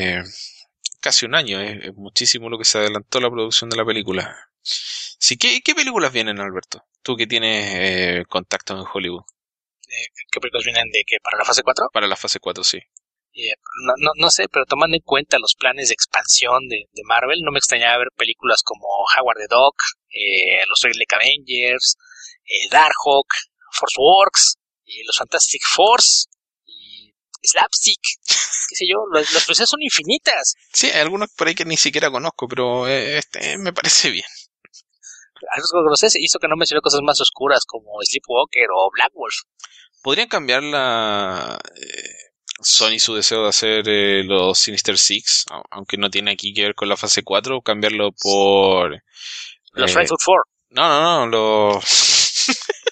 Casi un año, es muchísimo lo que se adelantó la producción de la película. Sí, ¿qué películas vienen, Alberto? Tú que tienes contactos en Hollywood. ¿Qué películas vienen de qué? ¿Para la fase 4? Para la fase 4, sí. No sé, pero tomando en cuenta los planes de expansión de Marvel, no me extrañaba ver películas como Howard the Duck, los Lake Avengers, Darkhawk, Force Works, los Fantastic Four y Slapstick, qué sé yo, las películas son infinitas. Sí, hay algunos por ahí que ni siquiera conozco, pero este me parece bien. Algo que conoces hizo que no mencioné cosas más oscuras como Sleepwalker o Black Wolf. ¿Podrían cambiar Sony su deseo de hacer los Sinister Six, aunque no tiene aquí que ver con la fase 4, cambiarlo por... Los Frankfurt 4. No, los...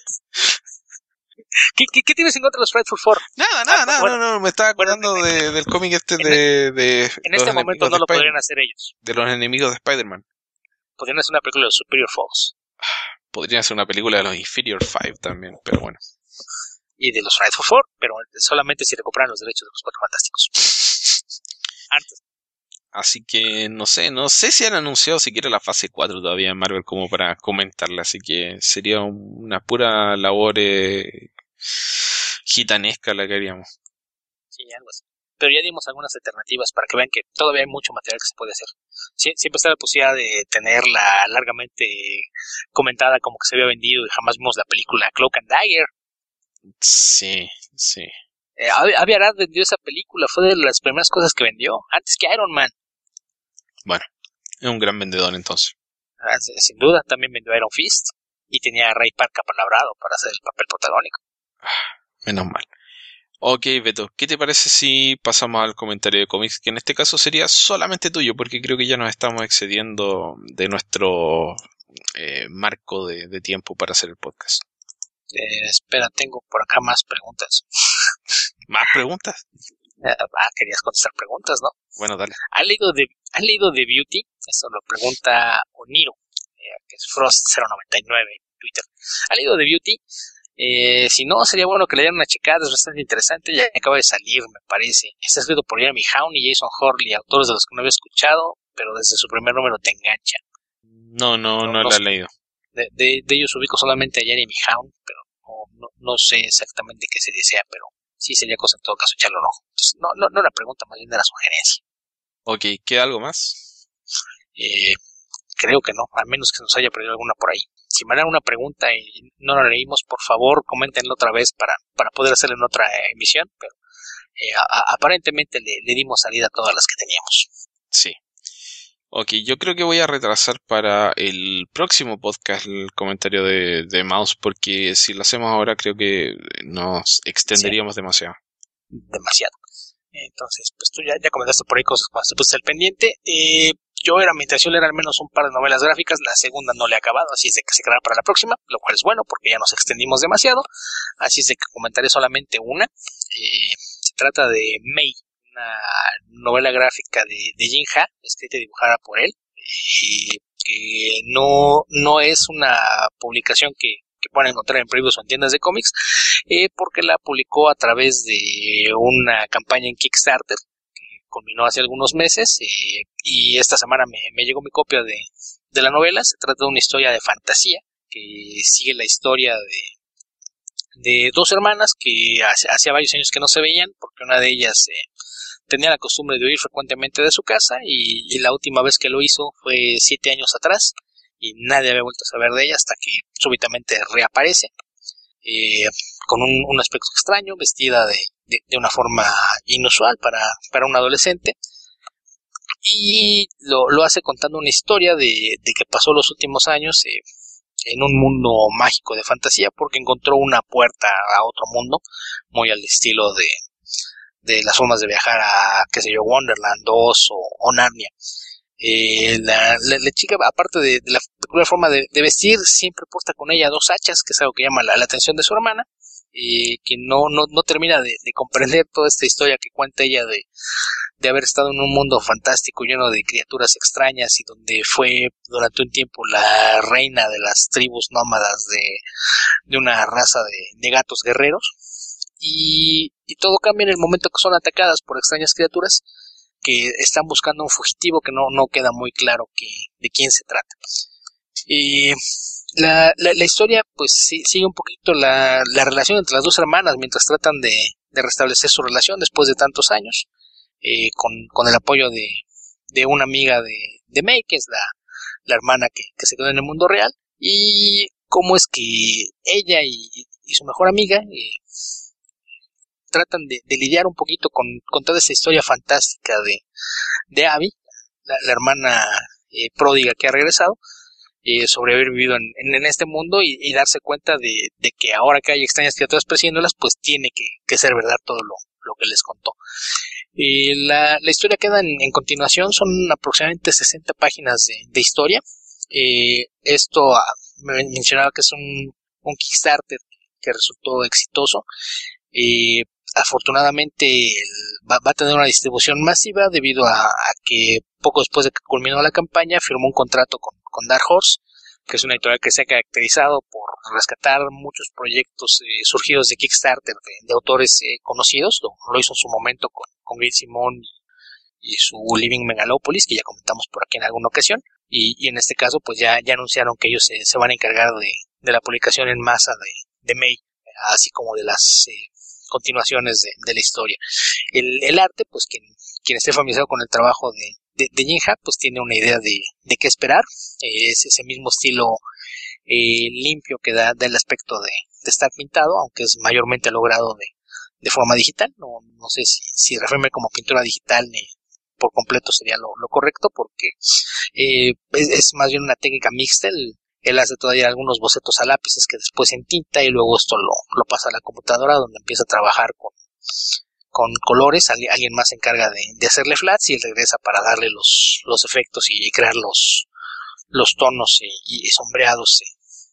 ¿Qué tienes en contra de los Frankfurt 4? No, me estaba acordando del cómic de en este momento no lo podrían hacer ellos. De los enemigos de Spider-Man. Podrían hacer una película de los Superior Fox. Podrían hacer una película de los Inferior Five también, pero bueno. Y de los Frankfurt 4, pero solamente si recuperan los derechos de los Cuatro Fantásticos. Antes. Así que no sé si han anunciado siquiera la fase 4 todavía en Marvel como para comentarla, así que sería una pura labor gitanesca la que haríamos. Sí, algo así. Pero ya dimos algunas alternativas para que vean que todavía hay mucho material que se puede hacer. Siempre está la posibilidad de tenerla largamente comentada como que se había vendido y jamás vimos la película Cloak and Dagger. Sí. Avi Arad vendió esa película, fue de las primeras cosas que vendió, antes que Iron Man. Bueno, es un gran vendedor entonces. Sin duda, también vendió Iron Fist y tenía a Ray Park apalabrado para hacer el papel protagónico. Menos mal. Ok, Beto, ¿qué te parece si pasamos al comentario de cómics? Que en este caso sería solamente tuyo, porque creo que ya nos estamos excediendo de nuestro marco de tiempo para hacer el podcast. Espera, tengo por acá más preguntas. ¿Más preguntas? Querías contestar preguntas, ¿no? Bueno, dale. ¿Han leído The Beauty? Eso lo pregunta Oniro, que es Frost099 en Twitter. ¿Han leído The Beauty? Si no, sería bueno que le dieran una checada, es bastante interesante, ya acaba de salir, me parece. Está escrito por Jeremy Haun y Jason Horley, autores de los que no había escuchado, pero desde su primer número te engancha. No la he leído. De ellos ubico solamente a Jeremy Haun, pero no sé exactamente qué se desea, pero sí sería cosa en todo caso echarle un ojo. Entonces, no la pregunta, más bien era sugerencia. Ok, ¿queda algo más? Creo que no, al menos que nos haya perdido alguna por ahí. Si me dan una pregunta y no la leímos, por favor, coméntenla otra vez para poder hacerla en otra emisión, pero aparentemente le dimos salida a todas las que teníamos. Sí. Ok, yo creo que voy a retrasar para el próximo podcast el comentario de Mouse, porque si lo hacemos ahora creo que nos extenderíamos demasiado. Demasiado. Entonces, pues tú ya comentaste por ahí cosas cuando te pusiste al pendiente. Mi intención era al menos un par de novelas gráficas, la segunda no le he acabado, así es de que se quedará para la próxima, lo cual es bueno porque ya nos extendimos demasiado, así es de que comentaré solamente una. Se trata de Mei, una novela gráfica de Jin Ha, escrita y dibujada por él, que no es una publicación que pueden encontrar en previews o en tiendas de cómics, porque la publicó a través de una campaña en Kickstarter que culminó hace algunos meses, y esta semana me llegó mi copia de la novela. Se trata de una historia de fantasía que sigue la historia de dos hermanas que hacía varios años que no se veían, porque una de ellas tenía la costumbre de huir frecuentemente de su casa, y la última vez que lo hizo fue 7 años atrás, y nadie había vuelto a saber de ella hasta que súbitamente reaparece, con un aspecto extraño, vestida de una forma inusual para un adolescente, y lo hace contando una historia de que pasó los últimos años en un mundo mágico de fantasía, porque encontró una puerta a otro mundo, muy al estilo de las formas de viajar a, qué sé yo, Wonderland 2 o Narnia. La chica, aparte de la peculiar forma de vestir, siempre porta con ella 2 hachas, que es algo que llama la atención de su hermana, que no termina de comprender toda esta historia que cuenta ella de haber estado en un mundo fantástico lleno de criaturas extrañas, y donde fue durante un tiempo la reina de las tribus nómadas de una raza de gatos guerreros, y todo cambia en el momento que son atacadas por extrañas criaturas que están buscando un fugitivo que no queda muy claro de quién se trata. Y La historia pues sigue un poquito la relación entre las dos hermanas mientras tratan de restablecer su relación después de tantos años, con el apoyo de una amiga de May, que es la hermana que se quedó en el mundo real, y cómo es que ella y su mejor amiga tratan de lidiar un poquito con toda esa historia fantástica de Abby, la hermana pródiga que ha regresado, sobre haber vivido en este mundo y darse cuenta de que ahora que hay extrañas criaturas persiguiéndolas, pues tiene que ser verdad todo lo que les contó. La historia queda en continuación, son aproximadamente 60 páginas de historia. Esto me mencionaba que es un Kickstarter que resultó exitoso. Eh, Afortunadamente va a tener una distribución masiva debido a que poco después de que culminó la campaña firmó un contrato con Dark Horse, que es una editorial que se ha caracterizado por rescatar muchos proyectos surgidos de Kickstarter de autores conocidos. Lo hizo en su momento con Gail Simone y su Living Megalopolis, que ya comentamos por aquí en alguna ocasión, y en este caso pues ya anunciaron que ellos se van a encargar de la publicación en masa de May, así como de las continuaciones de la historia. El arte, pues quien esté familiarizado con el trabajo de Jim Hack, pues tiene una idea de qué esperar. Es ese mismo estilo limpio que da el aspecto de estar pintado, aunque es mayormente logrado de forma digital. No sé si referirme como pintura digital por completo sería lo correcto, porque es más bien una técnica mixta. Él hace todavía algunos bocetos a lápices que después en tinta y luego esto lo pasa a la computadora, donde empieza a trabajar con colores. Alguien más se encarga de hacerle flats y él regresa para darle los efectos y crear los tonos y sombreados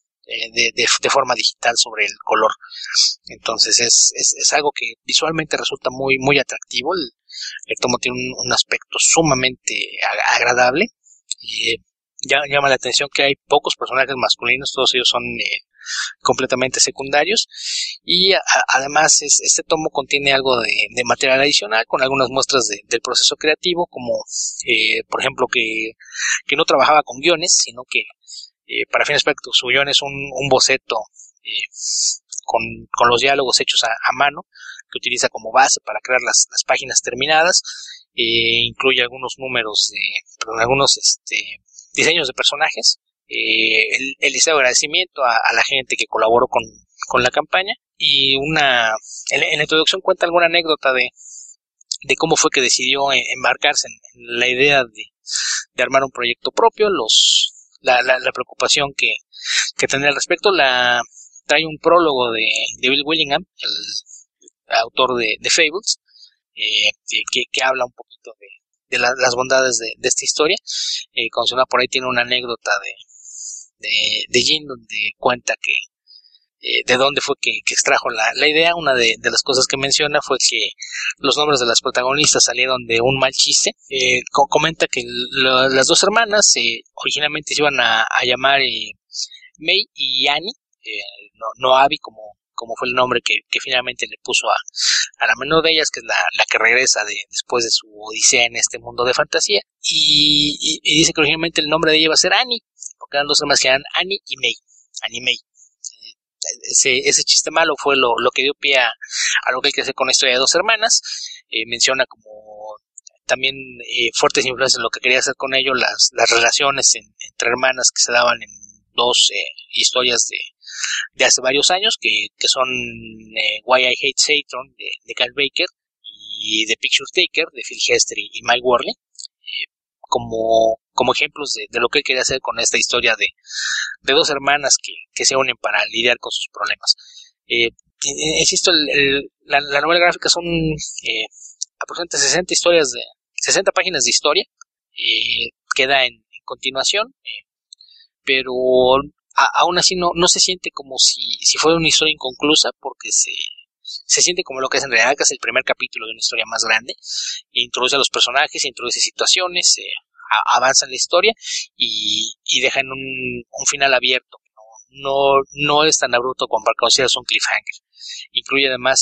de forma digital sobre el color. Entonces es algo que visualmente resulta muy atractivo. El tomo tiene un aspecto sumamente agradable. Llama la atención que hay pocos personajes masculinos, todos ellos son completamente secundarios, y además este tomo contiene algo de material adicional con algunas muestras del proceso creativo, como por ejemplo que no trabajaba con guiones, sino que para fines prácticos su guion es un boceto eh, con los diálogos hechos a mano, que utiliza como base para crear las páginas terminadas. Incluye algunos números algunos diseños de personajes, el deseo de agradecimiento a la gente que colaboró con la campaña, y en la introducción cuenta alguna anécdota de cómo fue que decidió embarcarse en la idea de armar un proyecto propio, la preocupación que tenía al respecto. Trae un prólogo de Bill Willingham, el autor de Fables, que habla un poquito de las bondades de esta historia. Como por ahí tiene una anécdota de Jim, donde cuenta que de dónde fue que extrajo la idea. Una de las cosas que menciona fue que los nombres de las protagonistas salieron de un mal chiste. Comenta que las dos hermanas originalmente se iban a llamar May y Annie, no Abby, como fue el nombre que finalmente le puso a la menor de ellas, que es la que regresa después de su odisea en este mundo de fantasía, y dice que originalmente el nombre de ella iba a ser Annie, porque eran dos hermanas que eran Annie y May, Annie May. Ese chiste malo fue lo que dio pie a lo que hay que hacer con la historia de dos hermanas. Menciona como también fuertes influencias en lo que quería hacer con ello, las relaciones entre hermanas que se daban en dos historias de hace varios años, que son Why I Hate Saturn de Kyle Baker y The Picture Taker de Phil Hester y Mike Worley, como ejemplos de lo que él quería hacer con esta historia de dos hermanas que se unen para lidiar con sus problemas. Insisto, la novela gráfica son aproximadamente 60 historias 60 páginas de historia. Queda en continuación, pero aún así no se siente como si fuera una historia inconclusa, porque se siente como lo que es en realidad, que es el primer capítulo de una historia más grande. Introduce a los personajes, introduce situaciones, avanza en la historia y deja en un final abierto. No es tan abrupto como para considerarse un cliffhanger. Incluye además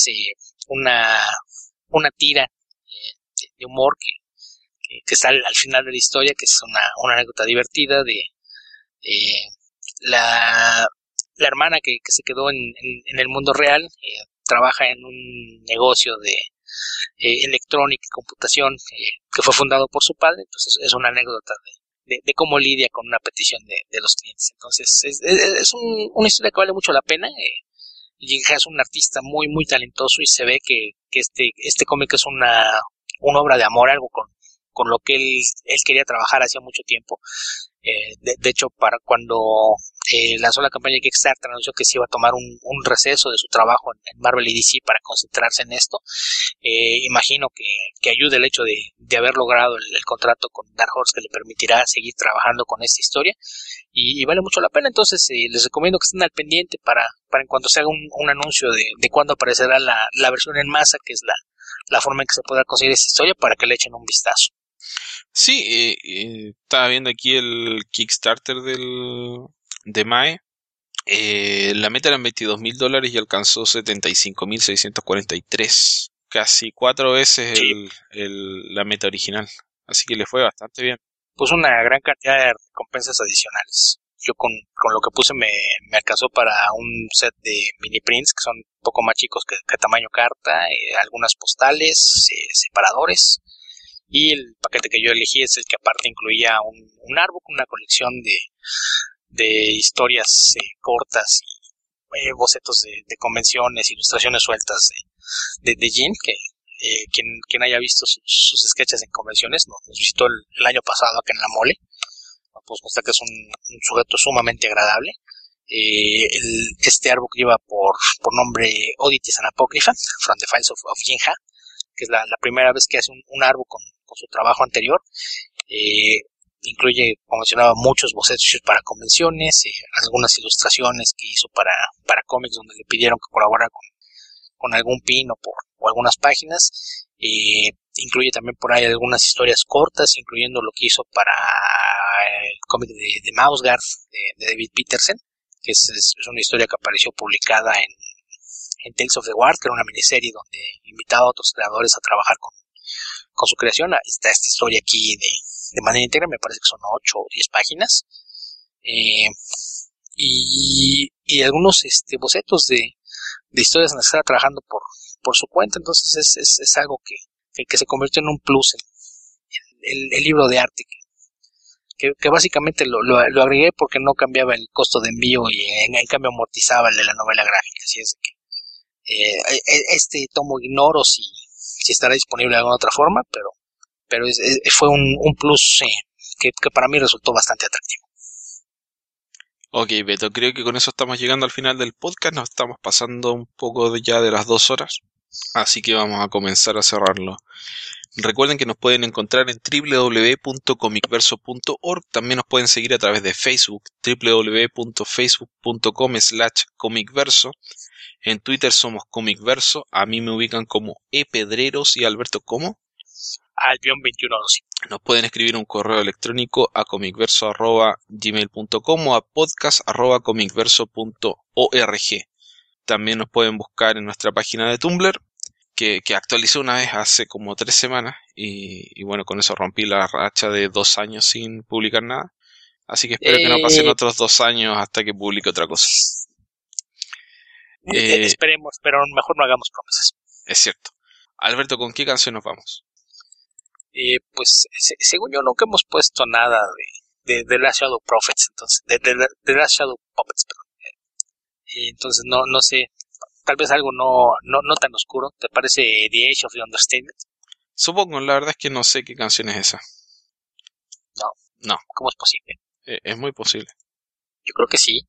una tira de humor que está al final de la historia, que es una anécdota divertida la hermana que se quedó en el mundo real trabaja en un negocio de electrónica y computación que fue fundado por su padre. Entonces es una anécdota de cómo lidia con una petición de los clientes. Entonces es una historia que vale mucho la pena. Jin-Ha es un artista muy muy talentoso y se ve que este cómic es una obra de amor, algo con lo que él quería trabajar hacía mucho tiempo. De hecho, para cuando lanzó la campaña de Kickstarter, anunció que se iba a tomar un receso de su trabajo en Marvel y DC para concentrarse en esto. Imagino que ayude el hecho de haber logrado el contrato con Dark Horse, que le permitirá seguir trabajando con esta historia, y vale mucho la pena. Entonces les recomiendo que estén al pendiente para en cuanto se haga un anuncio de cuándo aparecerá la versión en masa, que es la forma en que se podrá conseguir esta historia, para que le echen un vistazo. Sí, estaba viendo aquí el Kickstarter de Mae. La meta eran $22,000 y alcanzó 75,643. Casi 4 veces Sí. la meta original. Así que le fue bastante bien. Puso una gran cantidad de recompensas adicionales. Yo con lo que puse me alcanzó para un set de mini prints que son un poco más chicos que tamaño carta, algunas postales, separadores. Y el paquete que yo elegí es el que aparte incluía un artbook, una colección de historias cortas y bocetos de convenciones, ilustraciones sueltas de Jin, que quien haya visto sus sketches en convenciones nos visitó el año pasado acá en La Mole, pues muestra que es un sujeto sumamente agradable. Este artbook lleva por nombre Oddities and Apocrypha from the Files of Jin-Ha, que es la primera vez que hace un artbook con su trabajo anterior. Incluye, como mencionaba, muchos bocetos para convenciones, algunas ilustraciones que hizo para cómics donde le pidieron que colaborara con algún pin o algunas páginas. Incluye también por ahí algunas historias cortas, incluyendo lo que hizo para el cómic de Mausgard de David Petersen, que es una historia que apareció publicada en Tales of the Ward, que era una miniserie donde invitaba a otros creadores a trabajar con su creación. Está esta historia aquí de manera íntegra, me parece que son 8 o 10 páginas, y algunos bocetos de historias en las que está trabajando por su cuenta. Entonces es algo que se convirtió en un plus en el libro de arte, que básicamente lo agregué porque no cambiaba el costo de envío y en cambio amortizaba el de la novela gráfica. Así es que este tomo ignoro si estará disponible de alguna otra forma, pero fue un plus que para mí resultó bastante atractivo. Ok, Beto, creo que con eso estamos llegando al final del podcast. Nos estamos pasando un poco ya de las 2 horas, así que vamos a comenzar a cerrarlo. Recuerden que nos pueden encontrar en www.comicverso.org. También nos pueden seguir a través de Facebook, www.facebook.com/comicverso. En Twitter somos Comicverso. A mí me ubican como epedreros, y Alberto, ¿cómo? Albion2112. Nos pueden escribir un correo electrónico a comicverso@gmail.com o a podcast@comicverso.org. También nos pueden buscar en nuestra página de Tumblr, que actualicé una vez hace como 3 semanas, y bueno, con eso rompí la racha de 2 años sin publicar nada. Así que espero que no pasen otros 2 años hasta que publique otra cosa. Esperemos, pero mejor no hagamos promesas. Es cierto. Alberto, ¿con qué canción nos vamos? Pues según yo nunca hemos puesto nada de The Last Shadow Prophets, entonces de The Last Shadow Puppets, perdón. Entonces no sé, tal vez algo no tan oscuro. ¿Te parece The Age of the Understatement? Supongo, la verdad es que no sé qué canción es esa. No. ¿Cómo es posible? Es muy posible. Yo creo que sí.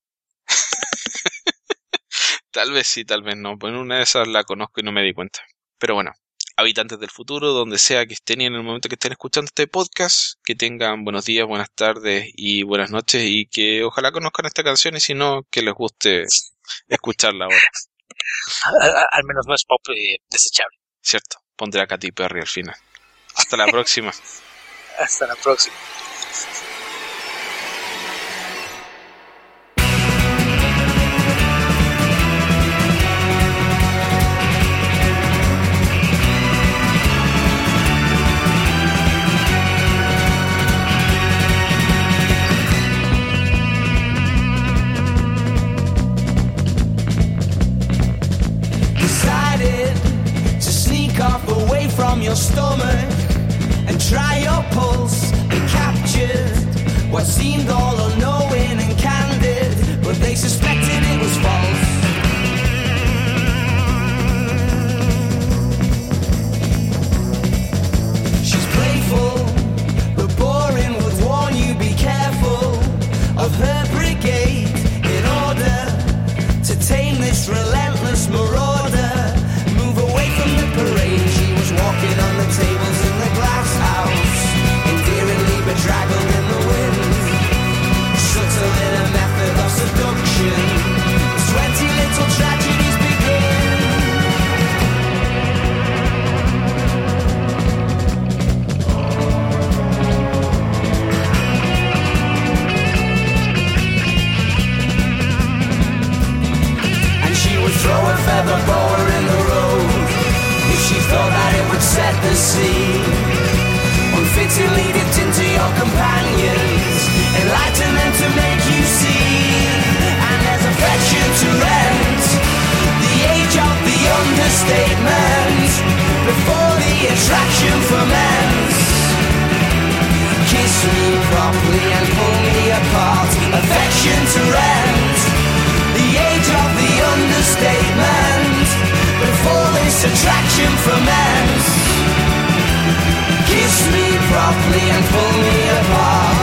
Tal vez sí, tal vez no. Pues en una de esas la conozco y no me di cuenta. Pero bueno, habitantes del futuro, donde sea que estén y en el momento que estén escuchando este podcast, que tengan buenos días, buenas tardes y buenas noches, y que ojalá conozcan esta canción, y si no, que les guste escucharla ahora. Al menos no es pop desechable. Cierto, pondré a Katy Perry al final. Hasta la próxima. Hasta la próxima. seemed all unknowing and candid, but they suspected it was false. She's playful, but boring, would warn you be careful of her brigade in order to tame this relentless marauder. Move away from the parade. She was walking on the tables in the glass house, endearingly bedraggled in the wind, subtle in a method of seduction. 20 little tragedies begin. And she would throw a feather boa in the road if she thought that it would set the scene. Unfittingly dipped into your companions, enlighten them to make you see. And there's affection to rent, the age of the understatement, before the attraction ferments. Kiss me properly and pull me apart, affection to rent, the age of the understatement, before this attraction ferments. Kiss me properly and pull me apart.